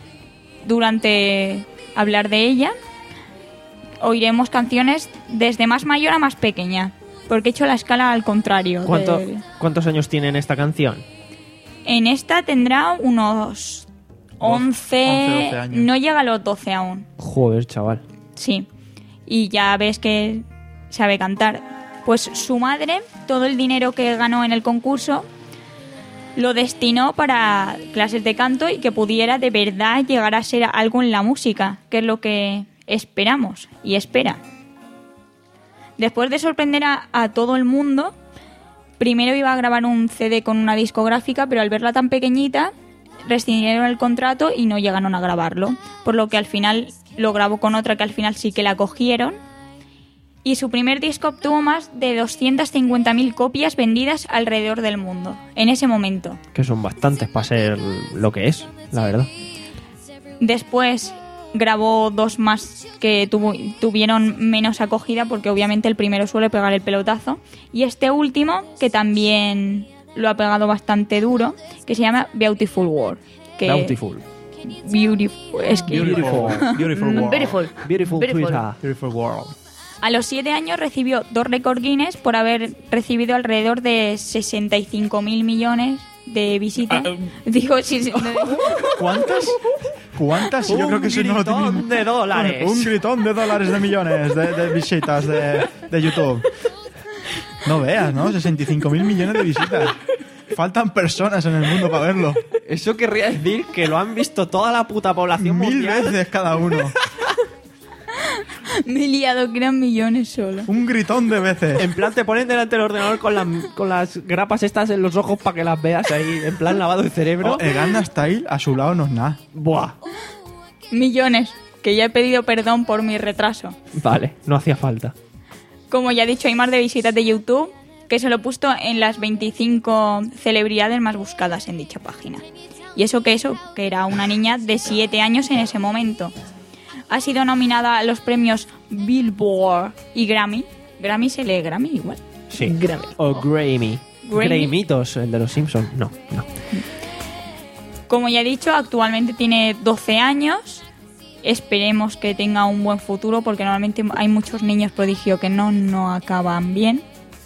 Durante hablar de ella, oiremos canciones desde más mayor a más pequeña, porque he hecho la escala al contrario. ¿Cuánto- del- ¿Cuántos años tiene en esta canción? En esta tendrá unos once, once, doce años. no llega a los doce aún. Joder, chaval. Sí. Y ya ves que sabe cantar. Pues su madre, todo el dinero que ganó en el concurso, lo destinó para clases de canto y que pudiera de verdad llegar a ser algo en la música, que es lo que esperamos y espera. Después de sorprender a, a todo el mundo, primero iba a grabar un C D con una discográfica, pero al verla tan pequeñita, rescindieron el contrato y no llegaron a grabarlo. Por lo que al final lo grabó con otra que al final sí que la cogieron. Y su primer disco obtuvo más de doscientas cincuenta mil copias vendidas alrededor del mundo, en ese momento. Que son bastantes para ser lo que es, la verdad. Después grabó dos más que tuvo- tuvieron menos acogida, porque obviamente el primero suele pegar el pelotazo. Y este último, que también lo ha pegado bastante duro, que se llama Beautiful World. Que Beautiful. Beautiful. Es que Beautiful. Beautiful world. Beautiful. Beautiful, Beautiful. Twitter. Beautiful world. a los siete años recibió dos récords Guinness por haber recibido alrededor de sesenta y cinco mil millones de visitas. Digo, sí, sí, no, ¿Cuántas? ¿Cuántas? Yo creo que eso no lo tiene gritón de dólares. Un gritón de dólares de millones de, de visitas de, de YouTube. No veas, ¿no? sesenta y cinco mil millones de visitas. Faltan personas en el mundo para verlo. Eso querría decir que lo han visto toda la puta población Mil mundial. veces cada uno. me he liado que eran millones solo. Un gritón de veces. En plan, te ponen delante del ordenador con, la- con las grapas estas en los ojos para que las veas ahí, en plan lavado de cerebro. Oh, el Gangnam Style a su lado no es nada. Buah. Millones, que ya he pedido perdón por mi retraso. Vale, no hacía falta. Como ya he dicho, hay más de visitas de YouTube que se lo he puesto en las veinticinco celebridades más buscadas en dicha página. Y eso que eso, que era una niña de siete años en ese momento. Ha sido nominada a los premios Billboard y Grammy. Grammy se lee Grammy igual. Sí. Grammy. O Grammy. Grammy. Grammytos, el de los Simpsons. No, no. Como ya he dicho, actualmente tiene doce años. Esperemos que tenga un buen futuro porque normalmente hay muchos niños prodigio que no, no acaban bien.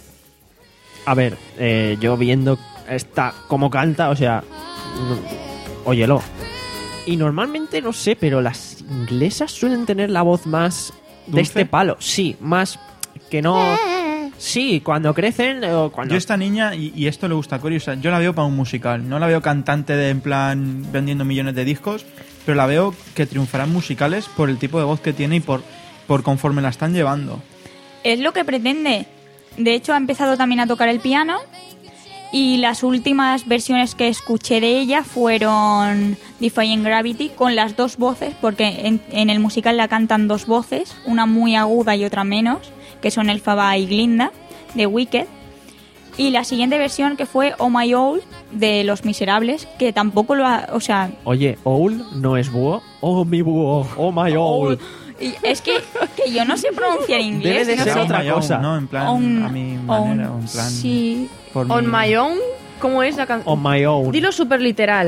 A ver, eh, yo viendo esta como canta, o sea, no, óyelo. Y normalmente, no sé, pero las inglesas suelen tener la voz más de ¿Dulce? este palo. Sí, más que no... Sí, cuando crecen o cuando... Yo esta niña, y, y esto le gusta a Cory, o sea, yo la veo para un musical. No la veo cantante de en plan vendiendo millones de discos, pero la veo que triunfará en musicales por el tipo de voz que tiene y por, por conforme la están llevando. Es lo que pretende. De hecho, ha empezado también a tocar el piano y las últimas versiones que escuché de ella fueron Defying Gravity con las dos voces, porque en, en el musical la cantan dos voces, una muy aguda y otra menos, que son Elphaba y Glinda, de Wicked. Y la siguiente versión que fue Oh My Owl, de Los Miserables, que tampoco lo ha... O sea... Oye, Owl no es búho. Oh, mi búho. Oh, my owl. Y es que, que yo no sé pronunciar inglés. Debe de no ser sé. otra On my own, cosa. ¿no? En plan, On- a mi on- manera, o en plan... Sí. por On mi- my own, ¿cómo es la canción? On my own. Dilo súper literal.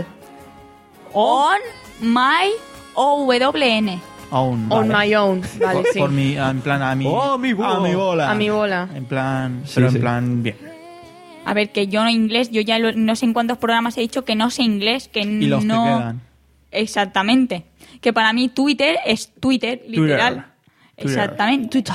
On My O W N. Own, On vale. my own, vale, por, sí. por mi, en plan, a mi... Oh, mi búho. A mi bola. A mi bola. En plan... Sí, pero sí. en plan, bien. A ver, que yo no inglés, yo ya lo- no sé en cuántos programas he dicho que no sé inglés, que Y los no... que quedan. Exactamente. Que para mí Twitter es Twitter, literal. Twitter. Exactamente. Twitter.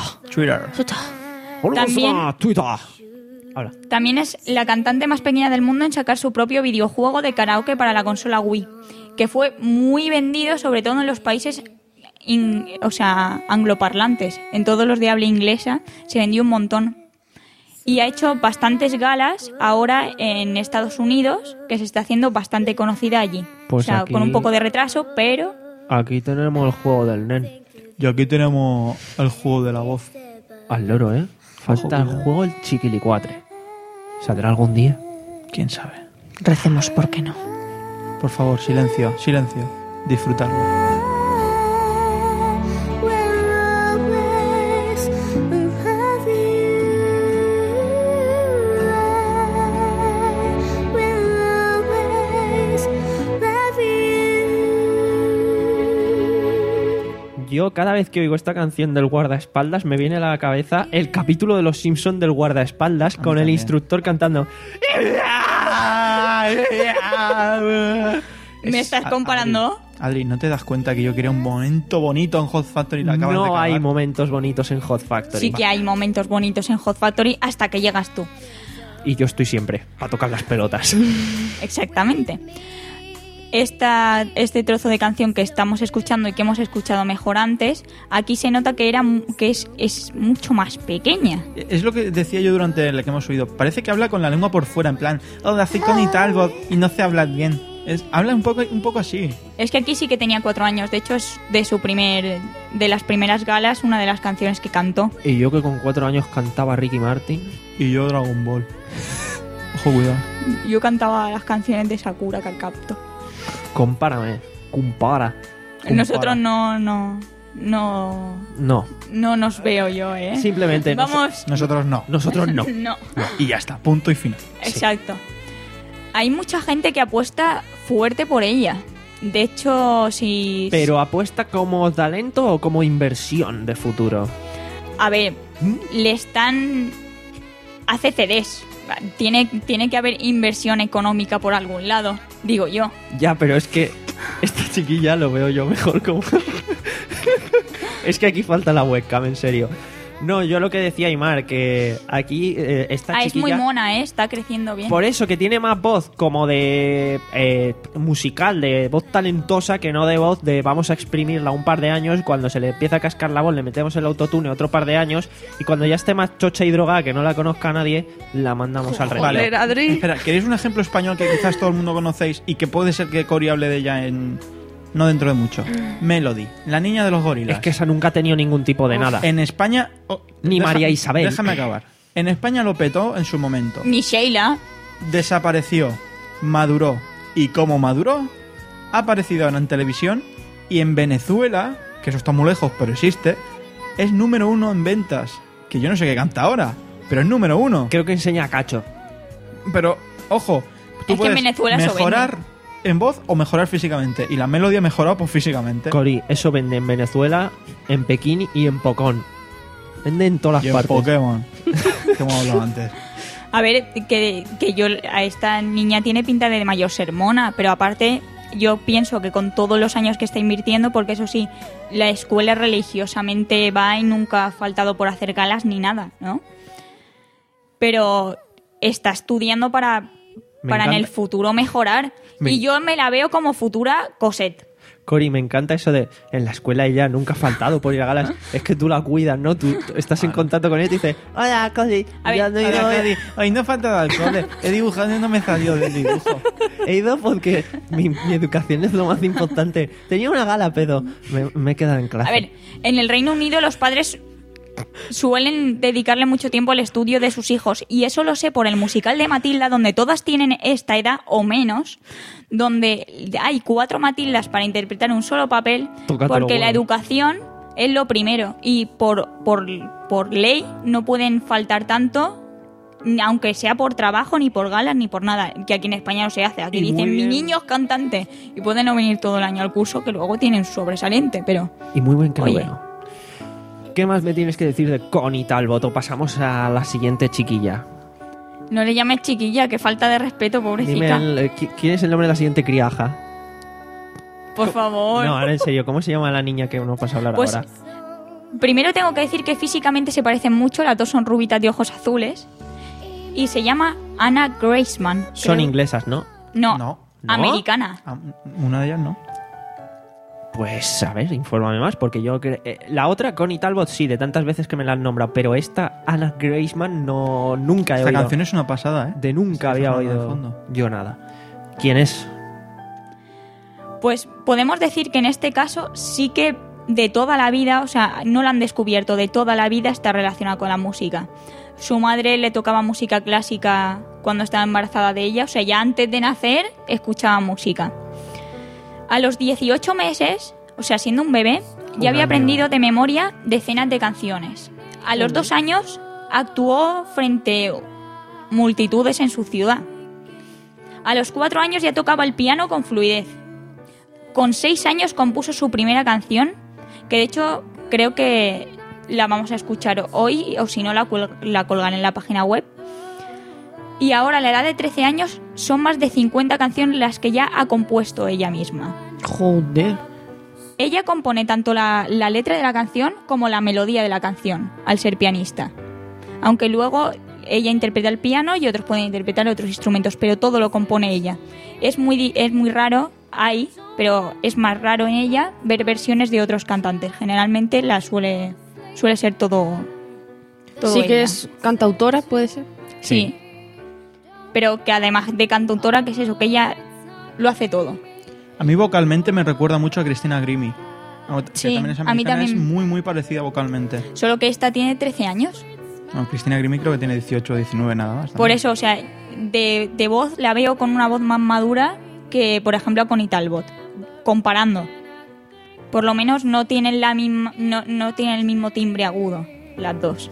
También- Hola, Twitter. Ahora. También es la cantante más pequeña del mundo en sacar su propio videojuego de karaoke para la consola Wii, que fue muy vendido sobre todo en los países in- o sea, angloparlantes. En todos los de habla inglesa se vendió un montón. Y ha hecho bastantes galas ahora en Estados Unidos, que se está haciendo bastante conocida allí. Pues o sea, aquí- con un poco de retraso, pero Aquí tenemos el juego del nen. Y aquí tenemos el juego de la voz. Al loro, ¿eh? Falta el juego el chiquilicuatre. ¿Saldrá algún día? ¿Quién sabe? Recemos, ¿por qué no? Por favor, silencio, silencio. Disfrutarlo. Yo cada vez que oigo esta canción del guardaespaldas me viene a la cabeza el capítulo de Los Simpson del guardaespaldas con el también. instructor cantando. ¿me Es- estás comparando? Adri, ¿no te das cuenta que yo quería un momento bonito en Hot Factory y la acabas de No cagar? hay momentos bonitos en Hot Factory. Sí que hay momentos bonitos en Hot Factory hasta que llegas tú. Y yo estoy siempre para tocar las pelotas. Exactamente. Esta, este trozo de canción que estamos escuchando y que hemos escuchado mejor antes, aquí se nota que era mu- que es, es mucho más pequeña. Es lo que decía yo durante el que hemos oído. Parece que habla con la lengua por fuera, en plan, oh, de Acicón y Talbot, y no sé hablar bien. Es, habla un poco, un poco así. Es que aquí sí que tenía cuatro años. De hecho, es de su primer, de las primeras galas, una de las canciones que cantó. Y yo que con cuatro años cantaba Ricky Martin. Y yo Dragon Ball. Ojo, cuidado. Yo cantaba las canciones de Sakura Kakato. Compárame. Compara. Nosotros no, no, no, No. no nos veo yo, ¿eh? Simplemente nos- Vamos. Nosotros no. Nosotros no. No. No, y ya está, punto y final. Exacto. Hay mucha gente que apuesta fuerte por ella. De hecho, si... Pero apuesta como talento o como inversión de futuro. A ver, le están... Hace C Ds. Tiene, tiene que haber inversión económica por algún lado, digo yo. Ya, pero es que esta chiquilla lo veo yo mejor como... Es que aquí falta la webcam, en serio. No, yo lo que decía Aymar, que aquí eh, esta Ah, es muy chiquilla... mona, ¿eh? Está creciendo bien. Por eso, que tiene más voz como de eh, musical, de voz talentosa, que no de voz de vamos a exprimirla un par de años, cuando se le empieza a cascar la voz le metemos el autotune otro par de años, y cuando ya esté más chocha y drogada, que no la conozca nadie, la mandamos al reloj. Joder, Adri. Espera, ¿queréis un ejemplo español que quizás todo el mundo conocéis y que puede ser que Cory hable de ella en... no dentro de mucho? Melody, la niña de los gorilas. Es que esa nunca ha tenido ningún tipo de nada. En España... oh, Ni María Isabel. Déjame acabar. En España lo petó en su momento. Ni Sheila. Desapareció, maduró. Y como maduró, ha aparecido ahora en televisión y en Venezuela, que eso está muy lejos, pero existe, es número uno en ventas. Que yo no sé qué canta ahora, pero es número uno. Creo que enseña a Cacho. Pero, ojo, tú Es que puedes en Venezuela eso mejorar en voz o mejorar físicamente. Y la melodía ha mejorado pues físicamente. Cori, eso vende en Venezuela, en Pekín y en Pocón. Vende en todas Y las en partes. Pokémon, que hemos hablado antes. A ver, que, que yo a esta niña tiene pinta de mayor sermona, pero aparte yo pienso que con todos los años que está invirtiendo, porque eso sí, la escuela religiosamente va y nunca ha faltado por hacer galas ni nada, ¿no? Pero está estudiando para, Me para en encanta. el futuro mejorar. Me- Y yo me la veo como futura Cosette. Cori, me encanta eso de en la escuela ella nunca ha faltado por ir a galas. Es que tú la cuidas, ¿no? Tú, tú estás en contacto con ella y te dices, hola, Cori, A ver, ya no he ido, Hola, eh. Cady. Hoy no falta al cole. He dibujado y no me salió del dibujo. He ido porque mi, mi educación es lo más importante. Tenía una gala, pero me, me he quedado en clase. A ver, en el Reino Unido los padres suelen dedicarle mucho tiempo al estudio de sus hijos, y eso lo sé por el musical de Matilda, donde todas tienen esta edad o menos, donde hay cuatro Matildas para interpretar un solo papel, Tócate porque los la huevos. educación es lo primero, y por, por, por ley no pueden faltar tanto, aunque sea por trabajo, ni por galas, ni por nada, que aquí en España no se hace. Aquí Y muy dicen, mi bien. niño es cantante, y pueden no venir todo el año al curso, que luego tienen sobresaliente, pero... Y muy buen que lo Oye. veo. ¿Qué más me tienes que decir de Connie Talbot? O pasamos a la siguiente chiquilla. No le llames chiquilla, que falta de respeto, Dime, pobrecita. el- eh, qui- ¿quién es el nombre de la siguiente criaja? Por favor. No, ahora en serio, ¿cómo se llama la niña que nos vas a hablar Pues, ahora? Primero tengo que decir que físicamente se parecen mucho, las dos son rubitas de ojos azules. Y se llama Anna Graceman. Son creo. inglesas, ¿no? No, No. ¿No? americana. Ah, Una de ellas no. Pues, a ver, infórmame más, porque yo... cre- eh, la otra, Connie Talbot, sí, de tantas veces que me la han nombrado, pero esta, Anna Graceman, no, nunca he Esta oído. canción es una pasada, ¿eh? De nunca Sí, había está sonando de oído fondo. yo nada. ¿Quién es? Pues podemos decir que en este caso sí que de toda la vida, o sea, no la han descubierto, de toda la vida está relacionada con la música. Su madre le tocaba música clásica cuando estaba embarazada de ella, o sea, ya antes de nacer escuchaba música. A los dieciocho meses, o sea, siendo un bebé, Un ya había año. aprendido de memoria decenas de canciones. A los dos años actuó frente a multitudes en su ciudad. A los cuatro años ya tocaba el piano con fluidez. Con seis años compuso su primera canción, que de hecho creo que la vamos a escuchar hoy, o si no la, cuel- la colgaré en la página web. Y ahora a la edad de trece años son más de cincuenta canciones las que ya ha compuesto ella misma. Joder. Ella compone tanto la, la letra de la canción como la melodía de la canción, al ser pianista. Aunque luego ella interpreta el piano y otros pueden interpretar otros instrumentos, pero todo lo compone ella. Es muy, di- es muy raro, hay, pero es más raro en ella ver versiones de otros cantantes. Generalmente la suele, suele ser todo, todo Sí que ella. es cantautora, puede ser. Sí. Pero que además de cantautora, que es eso, que ella lo hace todo. A mí vocalmente me recuerda mucho a Cristina Grimmie. Que Sí, también es a mí americana, también. es muy, muy parecida vocalmente. Solo que esta tiene trece años. No, Cristina Grimmie creo que tiene dieciocho o diecinueve nada más. Por también. eso, o sea, de, de voz la veo con una voz más madura que, por ejemplo, a Connie Talbot. Comparando. Por lo menos no tienen, la misma, no, no tienen el mismo timbre agudo, las dos.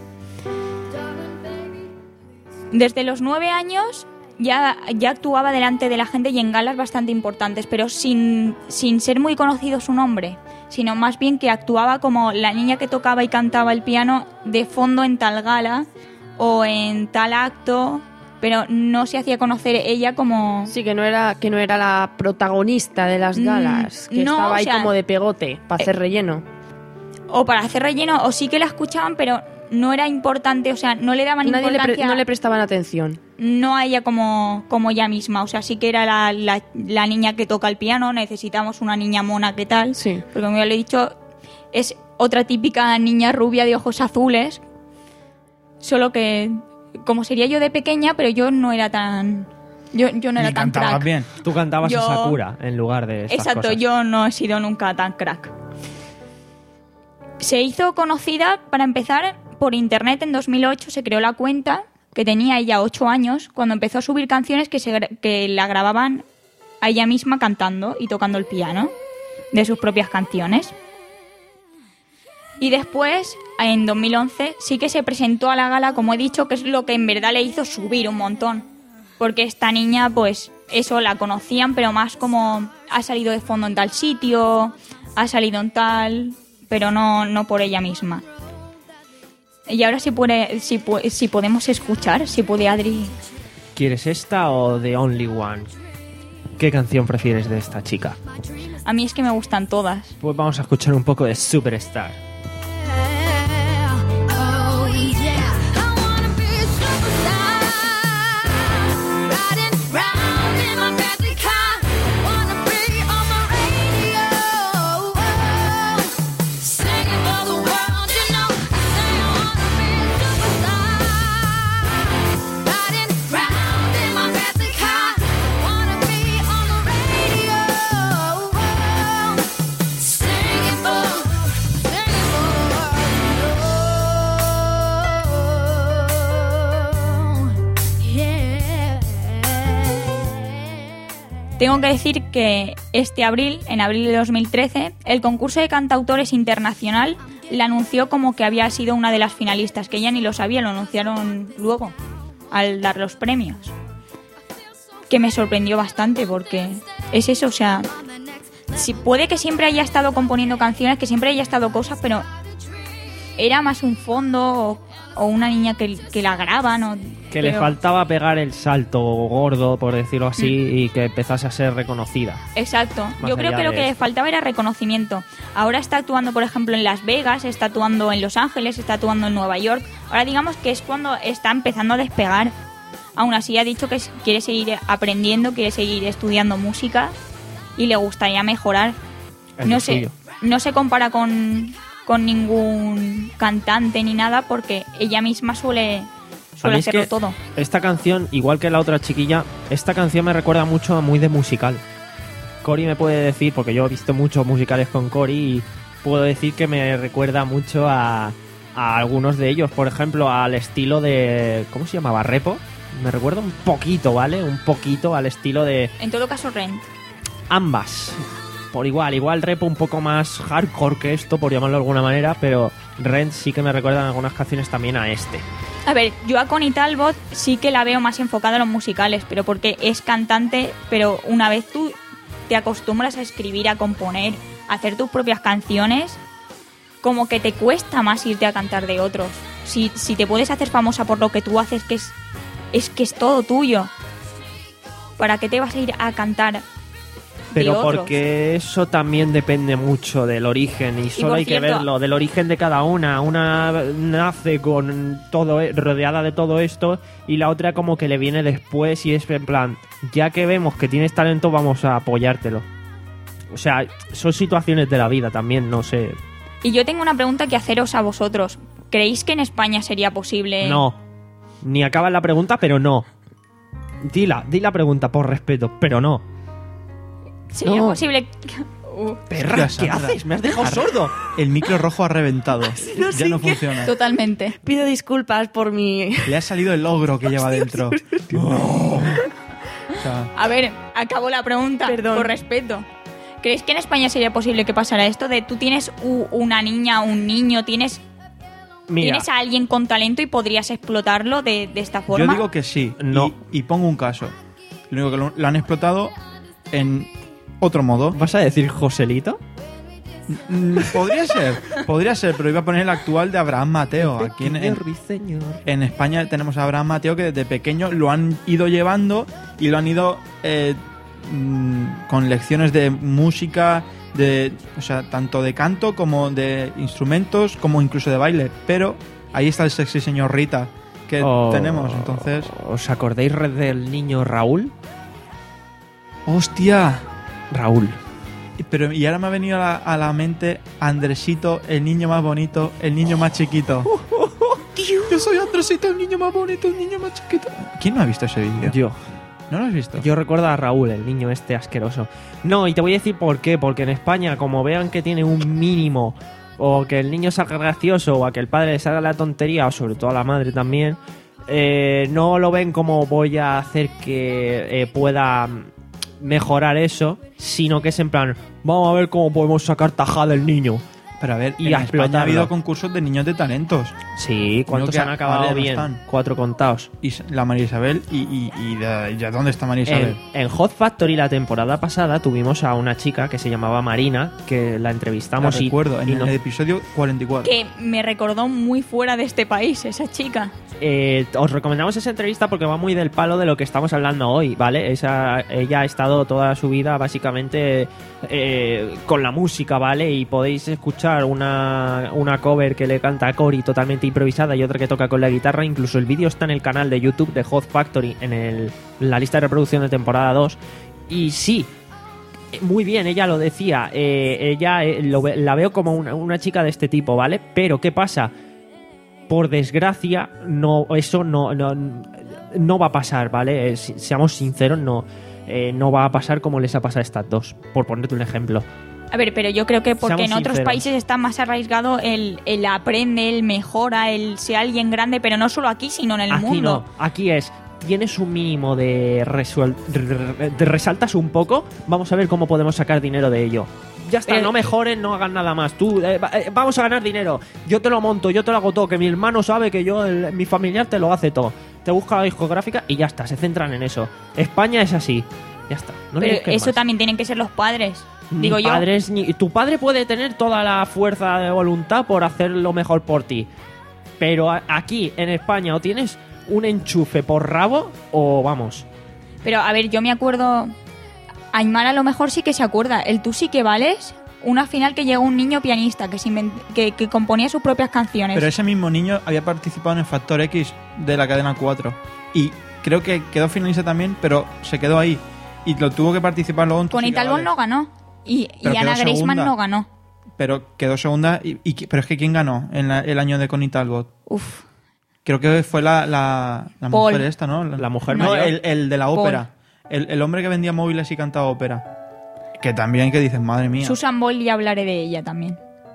Desde los nueve años ya, ya actuaba delante de la gente y en galas bastante importantes, pero sin, sin ser muy conocido su nombre, sino más bien que actuaba como la niña que tocaba y cantaba el piano de fondo en tal gala o en tal acto, pero no se hacía conocer ella como... Sí, que no era, que no era la protagonista de las Mm, galas, que no, estaba ahí o sea, como de pegote, para hacer relleno. O para hacer relleno, o sí que la escuchaban, pero no era importante, o sea, no le daban Nadie le pre- importancia... no le prestaban atención. No a ella como, como ella misma, o sea, sí que era la, la, la niña que toca el piano, necesitamos una niña mona que tal, Sí. porque como ya le he dicho, es otra típica niña rubia de ojos azules, solo que como sería yo de pequeña, pero yo no era tan... Yo, yo no era Ni tan cantabas crack. bien. Tú cantabas Yo- a Sakura en lugar de estas Exacto, cosas. yo no he sido nunca tan crack. Se hizo conocida, para empezar, por internet en dos mil ocho se creó la cuenta, que tenía ella ocho años, cuando empezó a subir canciones que, se, gra- que la grababan a ella misma cantando y tocando el piano de sus propias canciones. Y después, en dos mil once, sí que se presentó a la gala, como he dicho, que es lo que en verdad le hizo subir un montón. Porque esta niña, pues, eso la conocían, pero más como ha salido de fondo en tal sitio, ha salido en tal, pero no, no por ella misma. Y ahora si, puede, si, pu- si podemos escuchar, si puede Adri... ¿Quieres esta o The Only One? ¿Qué canción prefieres de esta chica? A mí es que me gustan todas. Pues vamos a escuchar un poco de Superstar. Oh yeah, I wanna be a superstar, riding round in my Bentley car. Wanna be on my radio, singing for the world, you know. Say I wanna be a superstar, riding round in my Bentley car. Wanna be on the radio, singing for, singing for the world, yeah. Tengo que decir que este abril, en abril de dos mil trece, el concurso de cantautores internacional la anunció como que había sido una de las finalistas, que ella ni lo sabía, lo anunciaron luego, al dar los premios. Que me sorprendió bastante porque es eso, o sea, si puede que siempre haya estado componiendo canciones, que siempre haya estado cosas, pero era más un fondo o, o una niña que, que la graban. O, Que le pero- faltaba pegar el salto gordo, por decirlo así, y que empezase a ser reconocida. Exacto. Más Yo creo allá que lo de que le esto. faltaba era reconocimiento. Ahora está actuando, por ejemplo, en Las Vegas, está actuando en Los Ángeles, está actuando en Nueva York. Ahora digamos que es cuando está empezando a despegar. Aún así ha dicho que s- quiere seguir aprendiendo, quiere seguir estudiando música y le gustaría mejorar. Es No lo sé, suyo. no se compara con, con ningún cantante ni nada porque ella misma suele, A suele mí es hacerlo que todo. esta canción, igual que la otra chiquilla, esta canción me recuerda mucho a muy de musical. Cory me puede decir, porque yo he visto muchos musicales con Cory, y puedo decir que me recuerda mucho a, a algunos de ellos. Por ejemplo, al estilo de... ¿Cómo se llamaba? ¿Repo? Me recuerda un poquito, ¿vale? Un poquito al estilo de En todo caso, Rent. ambas. Por igual, igual Repo un poco más hardcore que esto, por llamarlo de alguna manera, pero Rent sí que me recuerdan algunas canciones también a este. A ver, yo a Connie Talbot sí que la veo más enfocada a los musicales, pero porque es cantante, pero una vez tú te acostumbras a escribir, a componer, a hacer tus propias canciones, como que te cuesta más irte a cantar de otros. Si, si te puedes hacer famosa por lo que tú haces, que es, es que es todo tuyo, ¿para qué te vas a ir a cantar de Pero otros? porque eso también depende mucho del origen y solo por hay que cierto- verlo, del origen de cada una. Una nace con todo e- rodeada de todo esto y la otra como que le viene después y es en plan, ya que vemos que tienes talento vamos a apoyártelo. O sea, son situaciones de la vida también, no sé. Y yo tengo una pregunta que haceros a vosotros. ¿Creéis que en España sería posible...? No. Ni acaba la pregunta, pero no. Dila, di la pregunta por respeto, pero no. ¿Sería No. posible...? Uh, Perra, Hostia, ¿qué Sandra. haces? Me has dejado Arre- sordo. El micro rojo ha reventado. no ya sé no qué- funciona. totalmente. Pido disculpas por mi... Le ha salido el ogro que lleva dentro. O sea, A ver, acabo la pregunta, Perdón. por respeto. ¿Creéis que en España sería posible que pasara esto de tú tienes u- una niña, un niño, tienes, Mira, tienes a alguien con talento y podrías explotarlo de, de esta forma? yo digo que sí. No. Y, y pongo un caso. Lo único que lo, lo han explotado en otro modo. ¿vas a decir Joselito? Mm, Podría ser, podría ser, pero iba a poner el actual de Abraham Mateo. Aquí en, en, en España tenemos a Abraham Mateo que desde pequeño lo han ido llevando y lo han ido eh, mm, con lecciones de música, de, o sea, tanto de canto como de instrumentos, como incluso de baile. Pero ahí está el sexy señor Rita que Oh, tenemos, entonces. ¿Os acordáis del niño Raúl? ¡Hostia! Raúl. Pero y ahora me ha venido a la, a la mente Andresito, el niño más bonito, el niño más chiquito. Yo soy Andresito, el niño más bonito, el niño más chiquito. ¿Quién no ha visto ese vídeo? Yo. ¿No lo has visto? Yo recuerdo a Raúl, el niño este asqueroso. No, y te voy a decir por qué. Porque en España, como vean que tiene un mínimo, o que el niño salga gracioso o a que el padre le salga la tontería, o sobre todo a la madre también, eh, no lo ven como voy a hacer que eh, pueda mejorar eso, sino que es en plan, vamos a ver cómo podemos sacar tajada del niño. Pero a ver, Y en a España ha explotarlo. habido concursos de niños de talentos. Sí, ¿cuántos que han acabado ahora no bien? están. Cuatro contados. Y la María Isabel, y, y, y de, ¿ya dónde está María Isabel? En, en Hot Factory la temporada pasada tuvimos a una chica que se llamaba Marina, que la La entrevistamos y, recuerdo, en y el nos- episodio cuarenta y cuatro. Que me recordó muy fuera de este país, esa chica. eh, os recomendamos esa entrevista porque va muy del palo de lo que estamos hablando hoy, ¿vale? Esa, ella ha estado toda su vida básicamente eh, con la música, ¿vale? Y podéis escuchar una, una cover que le canta a Cory totalmente improvisada y otra que toca con la guitarra. Incluso el vídeo está en el canal de YouTube de Hot Factory, en, el, en la lista de reproducción de temporada dos. Y sí, muy bien, ella lo decía, eh, ella eh, lo ve- la veo como una, una chica de este tipo, ¿vale? Pero ¿qué pasa? Por desgracia, no, eso no, no, no va a pasar, ¿vale? Eh, si- seamos sinceros, no, eh, no va a pasar como les ha pasado a estas dos, por ponerte un ejemplo. A ver, pero yo creo que porque Seamos en otros sinceros. países está más arraigado el, el aprende, el mejora, el sea alguien grande, pero no solo aquí, sino en el Aquí mundo. no, aquí es, tienes un mínimo de, resuel- de, de resaltas un poco, vamos a ver cómo podemos sacar dinero de ello. Ya está, Pero- no mejoren, no hagan nada más. Tú, eh, va- eh, vamos a ganar dinero. Yo te lo monto, yo te lo hago todo. Que mi hermano sabe que yo, el- mi familiar te lo hace todo. Te busca la discográfica y ya está, se centran en eso. España es así. Ya está. No le Pero busques eso más. también tienen que ser los padres. Ni Digo yo. padres, ni tu padre puede tener toda la fuerza de voluntad por hacer lo mejor por ti. Pero a- aquí, en España, o tienes un enchufe por rabo o vamos. Pero a ver, yo me acuerdo. Aymar a lo mejor sí que se acuerda. El Tú sí que vales. Una final que llegó un niño pianista que, se invent- que, que componía sus propias canciones. Pero ese mismo niño había participado en el Factor X de la cadena cuatro. Y creo que quedó finalista también, pero se quedó ahí. Y lo tuvo que participar luego en Tú Con sí que Italbón vales. no ganó. Y, Pero y Ana quedó Greisman segunda. no ganó. Pero quedó segunda. Y, y- pero es que ¿quién ganó en la- el año de Connie Talbot? Uf. Creo que fue la, la, la Paul. mujer esta, ¿no? La mujer No, mayor. el, el de la Paul. ópera. El, el hombre que vendía móviles y cantaba ópera. Que también que dices, madre mía. Susan Boyle, ya hablaré de ella también.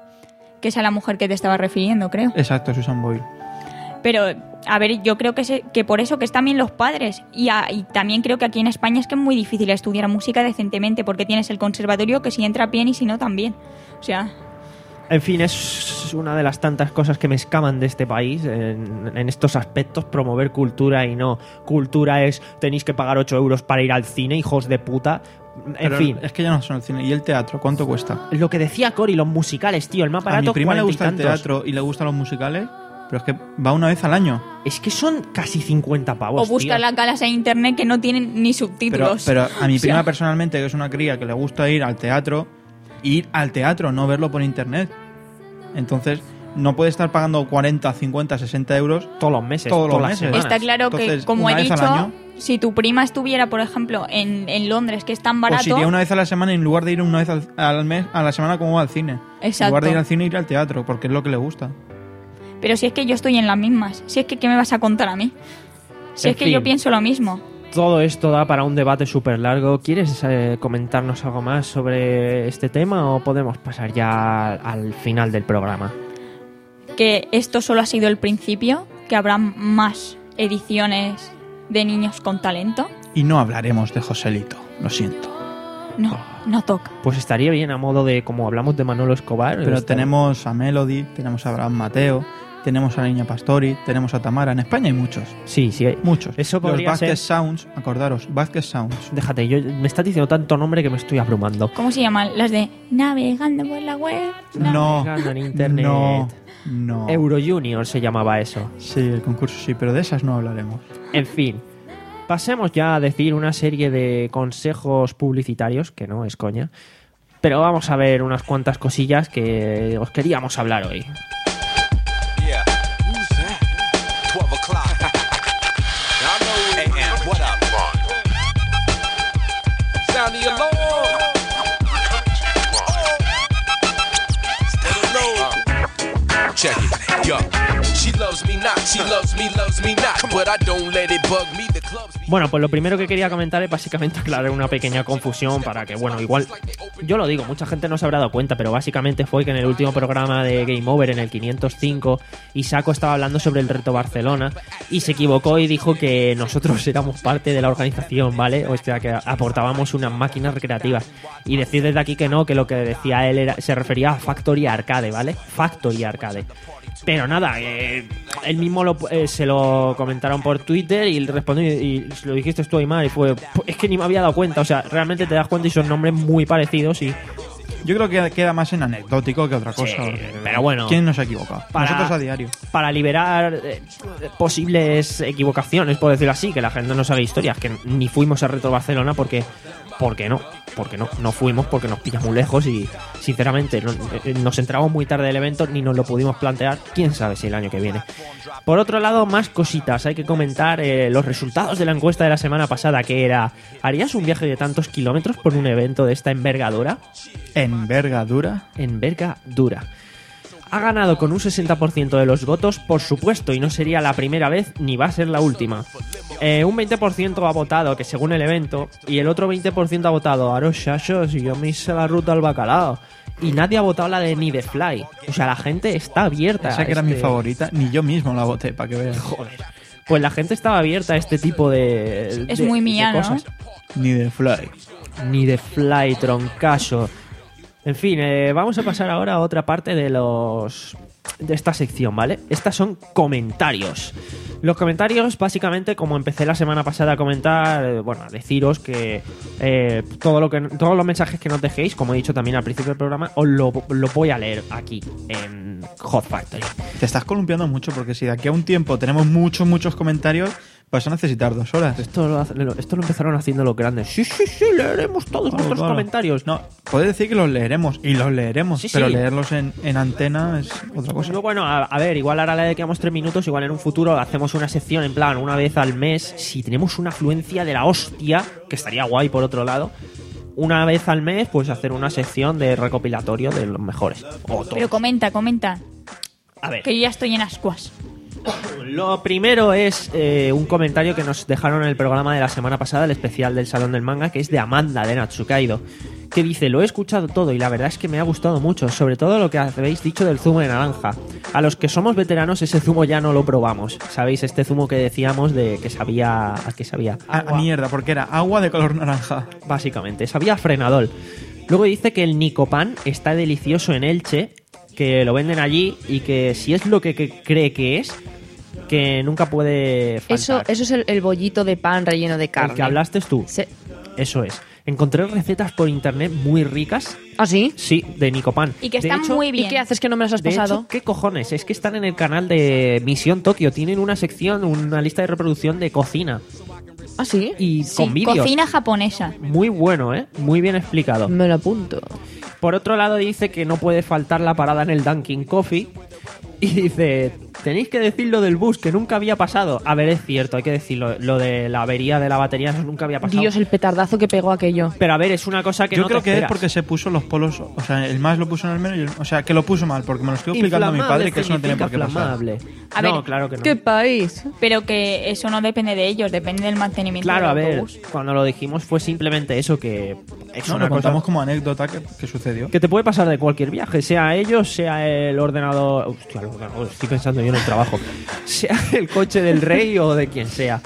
Que es a la mujer que te estaba refiriendo, creo. Exacto, Susan Boyle. Pero, a ver, yo creo que, se- que por eso que están bien los padres. Y, a- y también creo que aquí en España es que es muy difícil estudiar música decentemente porque tienes el conservatorio que si entra bien y si no también. O sea, En fin, es una de las tantas cosas que me escaman de este país en, en estos aspectos, promover cultura y no. Cultura es, tenéis que pagar ocho euros para ir al cine, hijos de puta. En Pero fin, es que ya no son el cine. ¿Y el teatro? ¿Cuánto cuesta? lo que decía Cory, los musicales, tío, el más A barato, mi prima le cuarenta y gusta el tantos. teatro y le gustan los musicales, pero es que va una vez al año. Es que son casi cincuenta pavos, o buscar tío. las galas en internet que no tienen ni Pero, subtítulos. pero a mi O sea, prima personalmente, que es una cría que le gusta ir al teatro, ir al teatro, no verlo por internet. Entonces, no puede estar pagando cuarenta, cincuenta, sesenta euros Todos los meses, todos los todas las meses. semanas. Está claro Entonces, que, como una he vez al dicho, año. si tu prima estuviera, por ejemplo, en, en Londres, que es tan O barato... si iría una vez a la semana en lugar de ir una vez al, al mes a la semana como va al cine. Exacto. En lugar de ir al cine, ir al teatro, porque es lo que le gusta. Pero si es que yo estoy en las mismas. Si es que, ¿qué me vas a contar a mí? Si En es que fin. yo pienso lo mismo. Todo esto da para un debate súper largo. ¿Quieres eh, comentarnos algo más sobre este tema o podemos pasar ya al final del programa? Que esto solo ha sido el principio, que habrá más ediciones de niños con talento. Y no hablaremos de Joselito, lo siento. No, no toca. Pues estaría bien a modo de, como hablamos de Manolo Escobar. Pero está- tenemos a Melody, tenemos a Abraham Mateo, tenemos a la niña Pastori, tenemos a Tamara. En España hay muchos, Sí, sí. hay- muchos. Eso Los podría Vázquez ser- Sounds, acordaros, Vázquez Sounds. Déjate, yo, me estás diciendo tanto nombre que me estoy abrumando. ¿Cómo se llaman? Las de navegando por la web. No, Navegando en internet. no, no. Euro Junior se llamaba eso. Sí, el concurso sí, pero de esas no hablaremos. En fin, pasemos ya a decir una serie de consejos publicitarios, que no es coña, pero vamos a ver unas cuantas cosillas que os queríamos hablar hoy. Yeah. Who's that? twelve o'clock. Y'all know A M, what up? Sound of your alarm. Check it, yo. She loves me not, she loves me, loves me not. But I don't let it bug me. The Bueno, pues lo primero que quería comentar es básicamente aclarar una pequeña confusión para que, bueno, igual, yo lo digo, mucha gente no se habrá dado cuenta, pero básicamente fue que en el último programa de Game Over, en el quinientos cinco, Isako estaba hablando sobre el reto Barcelona y se equivocó y dijo que nosotros éramos parte de la organización, ¿vale? O sea, que aportábamos unas máquinas recreativas. Y decir desde aquí que no, que lo que decía él era, se refería a Factory Arcade, ¿vale? Factory Arcade. Pero nada, eh, él mismo lo, eh, se lo comentaron por Twitter y respondió y, y lo dijiste tú, Aymar, y fue, es que ni me había dado cuenta. O sea, realmente te das cuenta y son nombres muy parecidos y... Yo creo que queda más en anecdótico que otra cosa. Sí, pero bueno. ¿Quién nos ha equivocado? Para, Nosotros a diario. Para liberar eh, posibles equivocaciones, por decirlo así, que la gente no sabe historias, que ni fuimos a Retro Barcelona porque... ¿Por qué no? Porque no, no fuimos porque nos pillas muy lejos y sinceramente no, nos entramos muy tarde del evento ni nos lo pudimos plantear, quién sabe si el año que viene. Por otro lado, más cositas, hay que comentar eh, los resultados de la encuesta de la semana pasada, que era, ¿harías un viaje de tantos kilómetros por un evento de esta envergadura? ¿Envergadura? Envergadura. Ha ganado con un sesenta por ciento de los votos, por supuesto, y no sería la primera vez ni va a ser la última. Eh, un veinte por ciento ha votado que según el evento, y el otro veinte por ciento ha votado a los chachos y yo me hice la ruta al bacalao. Y nadie ha votado la de Ni de Fly. O sea, la gente está abierta. Esa que era este... mi favorita, ni yo mismo la voté, para que veas. Joder. Pues la gente estaba abierta a este tipo de, Es de, muy mía, de ¿no? cosas. Ni de Fly. Ni de Fly, troncaso. En fin, eh, vamos a pasar ahora a otra parte de los de esta sección, ¿vale? Estas son comentarios. Los comentarios, básicamente, como empecé la semana pasada a comentar, eh, bueno, a deciros que, eh, todo lo que todos los mensajes que nos dejéis, como he dicho también al principio del programa, os lo, lo voy a leer aquí en Hot Factory. Te estás columpiando mucho porque si de aquí a un tiempo tenemos muchos, muchos comentarios, vas a necesitar dos horas. Esto lo, hace- lo- esto lo empezaron haciendo los grandes. Sí, sí, sí, leeremos todos Claro, vuestros claro. comentarios. No, puedes decir que los leeremos y los leeremos, Sí, pero sí. leerlos en, en antena es otra cosa. No, bueno, a, a ver, igual ahora le dedicamos tres minutos, igual en un futuro hacemos una sección en plan una vez al mes, si tenemos una afluencia de la hostia, que estaría guay por otro lado, una vez al mes pues hacer una sección de recopilatorio de los mejores. O todos. Pero comenta, comenta. A ver. Que yo ya estoy en ascuas. Lo primero es eh, un comentario que nos dejaron en el programa de la semana pasada, el especial del Salón del Manga, que es de Amanda, de Natsukaido, que dice: lo he escuchado todo y la verdad es que me ha gustado mucho, sobre todo lo que habéis dicho del zumo de naranja. A los que somos veteranos ese zumo ya no lo probamos. ¿Sabéis? Este zumo que decíamos de que sabía... ¿A qué sabía? A, a mierda, porque era agua de color naranja. Básicamente, sabía frenadol. Luego dice que el Nicopan está delicioso en Elche, que lo venden allí y que si es lo que, que cree que es, que nunca puede faltar. Eso, eso es el, el bollito de pan relleno de carne. El que hablaste tú. Se- Eso es. Encontré recetas por internet muy ricas. ¿Ah, sí? Sí, de Nicopan. Y que De están hecho- muy bien. ¿Y qué haces que no me las has De pasado? hecho, ¿qué cojones? Es que están en el canal de Misión Tokio. Tienen una sección, una lista de reproducción de cocina. ¿Ah, sí? Y Sí, con vídeos. cocina japonesa. Muy bueno, ¿eh? Muy bien explicado. Me lo apunto. Por otro lado, dice que no puede faltar la parada en el Dunkin' Coffee. Y dice: tenéis que decir lo del bus, que nunca había pasado. A ver, es cierto, hay que decirlo. Lo de la avería de la batería, eso nunca había pasado. Dios, el petardazo que pegó aquello. Pero a ver, es una cosa que Yo no creo te que es esperas. porque se puso los polos, o sea, el más lo puso en el menos, y el- o sea, que lo puso mal, porque me lo estoy explicando a mi Inflamable padre que eso no tiene por qué significa pasar. flamable. A no, ver, claro que no. ¿Qué país? Pero que eso no depende de ellos, depende del mantenimiento Claro, a del ver, autobús. cuando lo dijimos fue simplemente eso, que es No, una lo contamos cosa como anécdota que, que sucedió. que te puede pasar de cualquier viaje, sea ellos, sea el ordenador... Hostia, el ordenador, estoy pensando yo en el trabajo. Sea el coche del rey o de quien sea.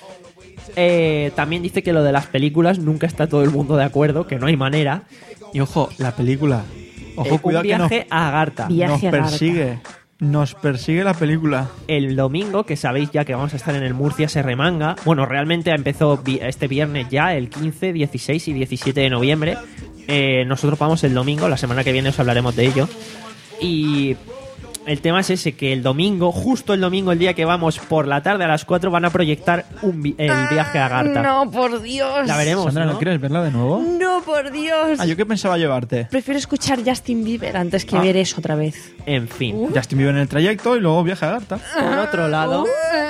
Eh, también dice que lo de las películas nunca está todo el mundo de acuerdo, que no hay manera. Y ojo, la película. Ojo, Eh, cuidado un que nos, viaje a Agartha. Viaje nos a Garta. persigue. Nos persigue la película. El domingo, que sabéis ya que vamos a estar en el Murcia se remanga. Bueno, realmente empezó vi- este viernes ya, el quince, dieciséis y diecisiete de noviembre. Eh, nosotros vamos el domingo, la semana que viene os hablaremos de ello. Y el tema es ese, que el domingo, justo el domingo, el día que vamos por la tarde a las cuatro, van a proyectar un vi- el viaje a Agartha. No, por Dios. La veremos, Sandra, ¿no ¿no? quieres verla de nuevo? No, por Dios. Ah, yo que pensaba llevarte. Prefiero escuchar Justin Bieber antes que Ah. ver eso otra vez. En fin. Justin Bieber en el trayecto y luego viaja a Garta. Por otro lado...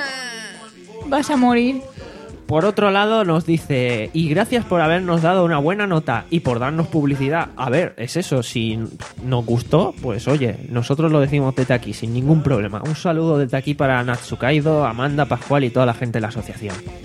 Vas a morir. Por otro lado nos dice: y gracias por habernos dado una buena nota y por darnos publicidad. A ver, es eso, si nos gustó, pues oye, nosotros lo decimos desde aquí, sin ningún problema. Un saludo desde aquí para Natsukaido, Amanda, Pascual y toda la gente de la asociación.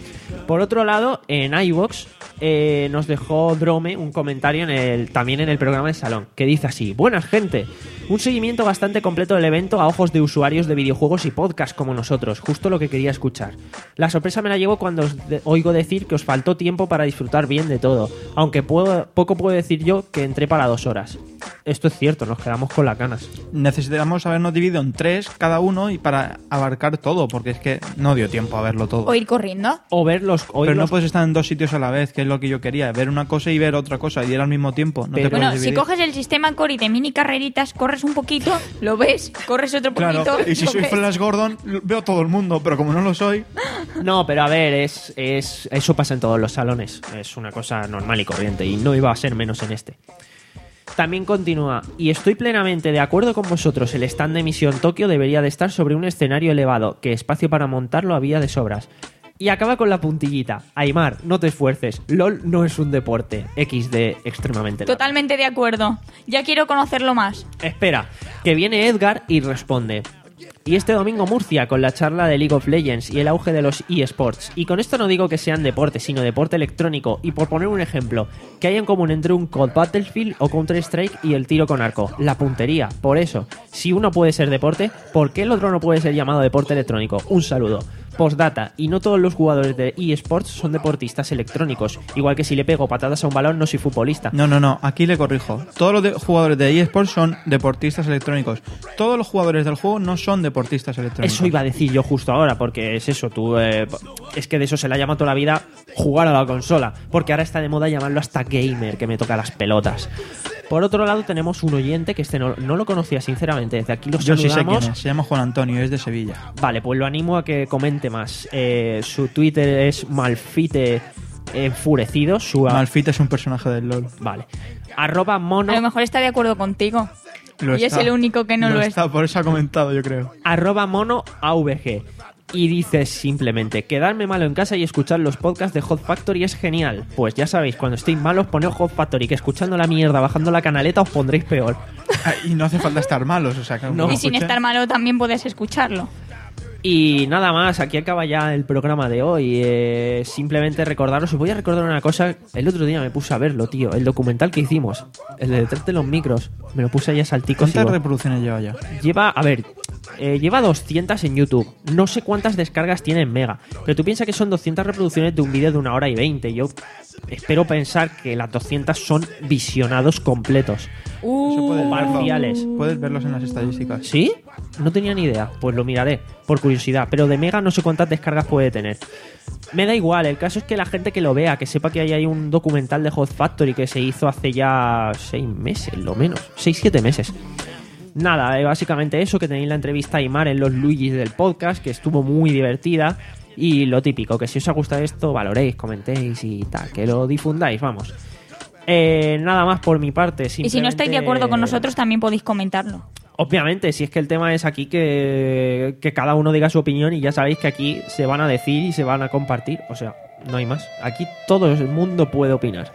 Por otro lado, en iVoox eh, nos dejó Drome un comentario en el, también en el programa de Salón, que dice así: buenas gente, un seguimiento bastante completo del evento a ojos de usuarios de videojuegos y podcast como nosotros, justo lo que quería escuchar. La sorpresa me la llevo cuando os de- oigo decir que os faltó tiempo para disfrutar bien de todo, aunque puedo, poco puedo decir yo que entré para dos horas. Esto es cierto, nos quedamos con las ganas. Necesitamos habernos dividido en tres cada uno y para abarcar todo, porque es que no dio tiempo a verlo todo. O ir corriendo. O ver los... oír Pero no los- puedes estar en dos sitios a la vez, que es lo que yo quería, ver una cosa y ver otra cosa y ir al mismo tiempo. No te Pero- puedes Bueno, si dividir. coges el sistema Core y de mini carreritas, corres un poquito, lo ves, corres otro poquito. Claro, y si lo soy ves. Flash Gordon, veo todo el mundo, pero como no lo soy... No, pero a ver, es, es eso pasa en todos los salones. Es una cosa normal y corriente y no iba a ser menos en este. También continúa, y estoy plenamente de acuerdo con vosotros, el stand de Misión Tokio debería de estar sobre un escenario elevado, que espacio para montarlo había de sobras. Y acaba con la puntillita. Aymar, no te esfuerces, LOL no es un deporte. equis de extremadamente largo. Totalmente de acuerdo. Ya quiero conocerlo más. Espera, que viene Edgar y responde. Y este domingo Murcia con la charla de League of Legends y el auge de los eSports. Y con esto no digo que sean deporte, sino deporte electrónico. Y por poner un ejemplo, que hay en común entre un C O D Battlefield o Counter-Strike y el tiro con arco, la puntería. Por eso, si uno puede ser deporte, ¿por qué el otro no puede ser llamado deporte electrónico? Un saludo. Postdata, y no todos los jugadores de eSports son deportistas electrónicos. Igual que si le pego patadas a un balón no soy futbolista. No, no, no, aquí le corrijo. Todos los de- jugadores de eSports son deportistas electrónicos. Todos los jugadores del juego no son deportistas electrónicos. Eso iba a decir yo justo ahora, porque es eso, tú eh, es que de eso se le ha llamado toda la vida jugar a la consola, porque ahora está de moda llamarlo hasta gamer, que me toca las pelotas. Por otro lado tenemos un oyente que este no, no lo conocía sinceramente, desde aquí lo Yo sí sé saludamos. quién es, se llama Juan Antonio, es de Sevilla. Vale, pues lo animo a que comente más. Eh, su Twitter es Malfite Enfurecido. Su Malfite es un personaje del LoL. Vale. Arroba mono. A lo mejor está de acuerdo contigo. Lo y está. es el único que no lo, es. está, por eso ha comentado, yo creo. Arroba mono A V G. Y dice simplemente: quedarme malo en casa y escuchar los podcasts de Hot Factory es genial. Pues ya sabéis, cuando estéis malos poneos Hot Factory, que escuchando la mierda, bajando la canaleta os pondréis peor. Ah, y no hace falta estar malos, o sea que... No. Y sin estar malo también puedes escucharlo. Y nada más, aquí acaba ya el programa de hoy. Eh, simplemente recordaros, os voy a recordar una cosa. El otro día me puse a verlo, tío. El documental que hicimos, el de detrás de los micros, me lo puse ahí a salticos. ¿Cuántas y- reproducciones lleva ya? Lleva, a ver, eh, lleva doscientas en YouTube. No sé cuántas descargas tiene en Mega. Pero tú piensas que son doscientas reproducciones de un vídeo de una hora y veinte. Yo espero pensar que las doscientas son visionados completos. Eso puedes verlo. Parciales. Puedes verlos en las estadísticas. ¿Sí? No tenía ni idea. Pues lo miraré, por curiosidad. Pero de Mega no sé cuántas descargas puede tener. Me da igual, el caso es que la gente que lo vea, que sepa que ahí hay un documental de Hot Factory que se hizo hace ya seis meses, lo menos. Seis, siete meses. Nada, eh, básicamente eso, que tenéis la entrevista a Aymar en los Luigis del podcast, que estuvo muy divertida. Y lo típico, que si os ha gustado esto, valoréis, comentéis y tal, que lo difundáis, vamos. Eh, nada más por mi parte. Y si no simplemente- estáis de acuerdo con nosotros, también podéis comentarlo. Obviamente, si es que el tema es aquí que, que cada uno diga su opinión y ya sabéis que aquí se van a decir y se van a compartir. O sea, no hay más. Aquí todo el mundo puede opinar.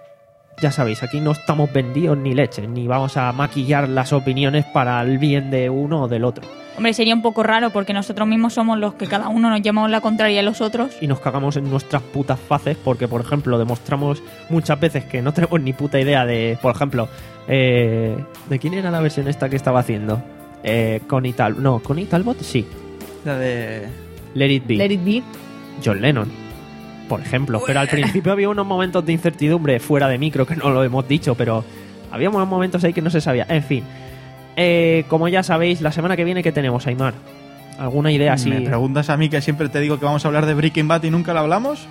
Ya sabéis, aquí no estamos vendidos ni leche, ni vamos a maquillar las opiniones para el bien de uno o del otro. Hombre, sería un poco raro porque nosotros mismos somos los que cada uno nos llamamos la contraria a los otros. Y nos cagamos en nuestras putas faces porque, por ejemplo, demostramos muchas veces que no tenemos ni puta idea de, por ejemplo, eh, ¿de quién era la versión esta que estaba haciendo? Eh, Connie Tal... No, Connie Talbot, sí. La de... Let It Be. Let it be. John Lennon, por ejemplo. Pero al principio había unos momentos de incertidumbre fuera de micro, que no lo hemos dicho, pero había unos momentos ahí que no se sabía. En fin, eh, como ya sabéis, la semana que viene, ¿qué tenemos, Aymar? ¿Alguna idea así? ¿Me preguntas a mí que siempre te digo que vamos a hablar de Breaking Bad y nunca lo hablamos?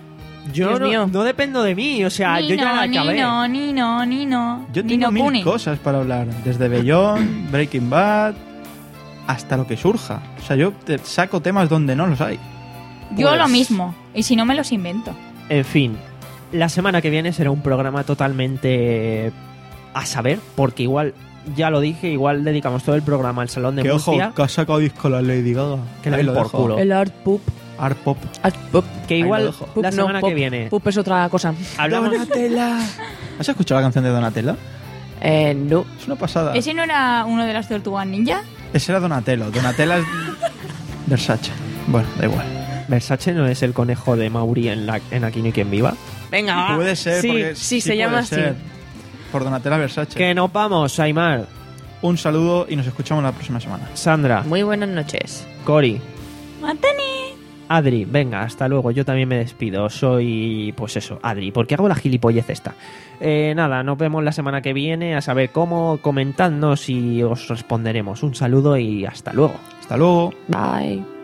Yo Dios no, mío. no dependo de mí, o sea, ni yo ya no, la ni acabé. no, ni no, ni no. Yo Ni tengo no mil Kuni. cosas para hablar. Desde Beyond, Breaking Bad, hasta lo que surja. O sea, yo te saco temas donde no los hay. Yo Pues- lo mismo. Y si no, me los invento. En fin, la semana que viene será un programa totalmente a saber, porque igual, ya lo dije, igual dedicamos todo el programa al Salón de Que ojo, Murcia. que ha sacado disco la Lady Gaga. Que le Ahí den lo por dejo. culo. El art poop. Art pop. Art poop. Que Ahí igual lo dejo. Poop, la no, semana pop. que viene Poop es otra cosa. hablamos... Donatella. ¿Has escuchado la canción de Donatella? Eh, no. Es una pasada. ¿Ese no era uno de las tortugas ninja? Ese era Donatello. Donatella es Versace. Bueno, da igual. ¿Versace no es el conejo de Mauri en, la, en Aquí no hay quien viva? Venga, va. Puede ser, Sí, porque sí, se puede llama así. ser. Por Donatella Versace. Que nos vamos, Aymar, Un saludo y nos escuchamos la próxima semana. Sandra, Muy buenas noches. Cori, ¡Mantení! Adri, venga, hasta luego, yo también me despido, soy, pues eso, Adri, porque hago la gilipollez esta. Eh, nada, nos vemos la semana que viene, a saber cómo, comentadnos y os responderemos. Un saludo y hasta luego. Hasta luego. Bye.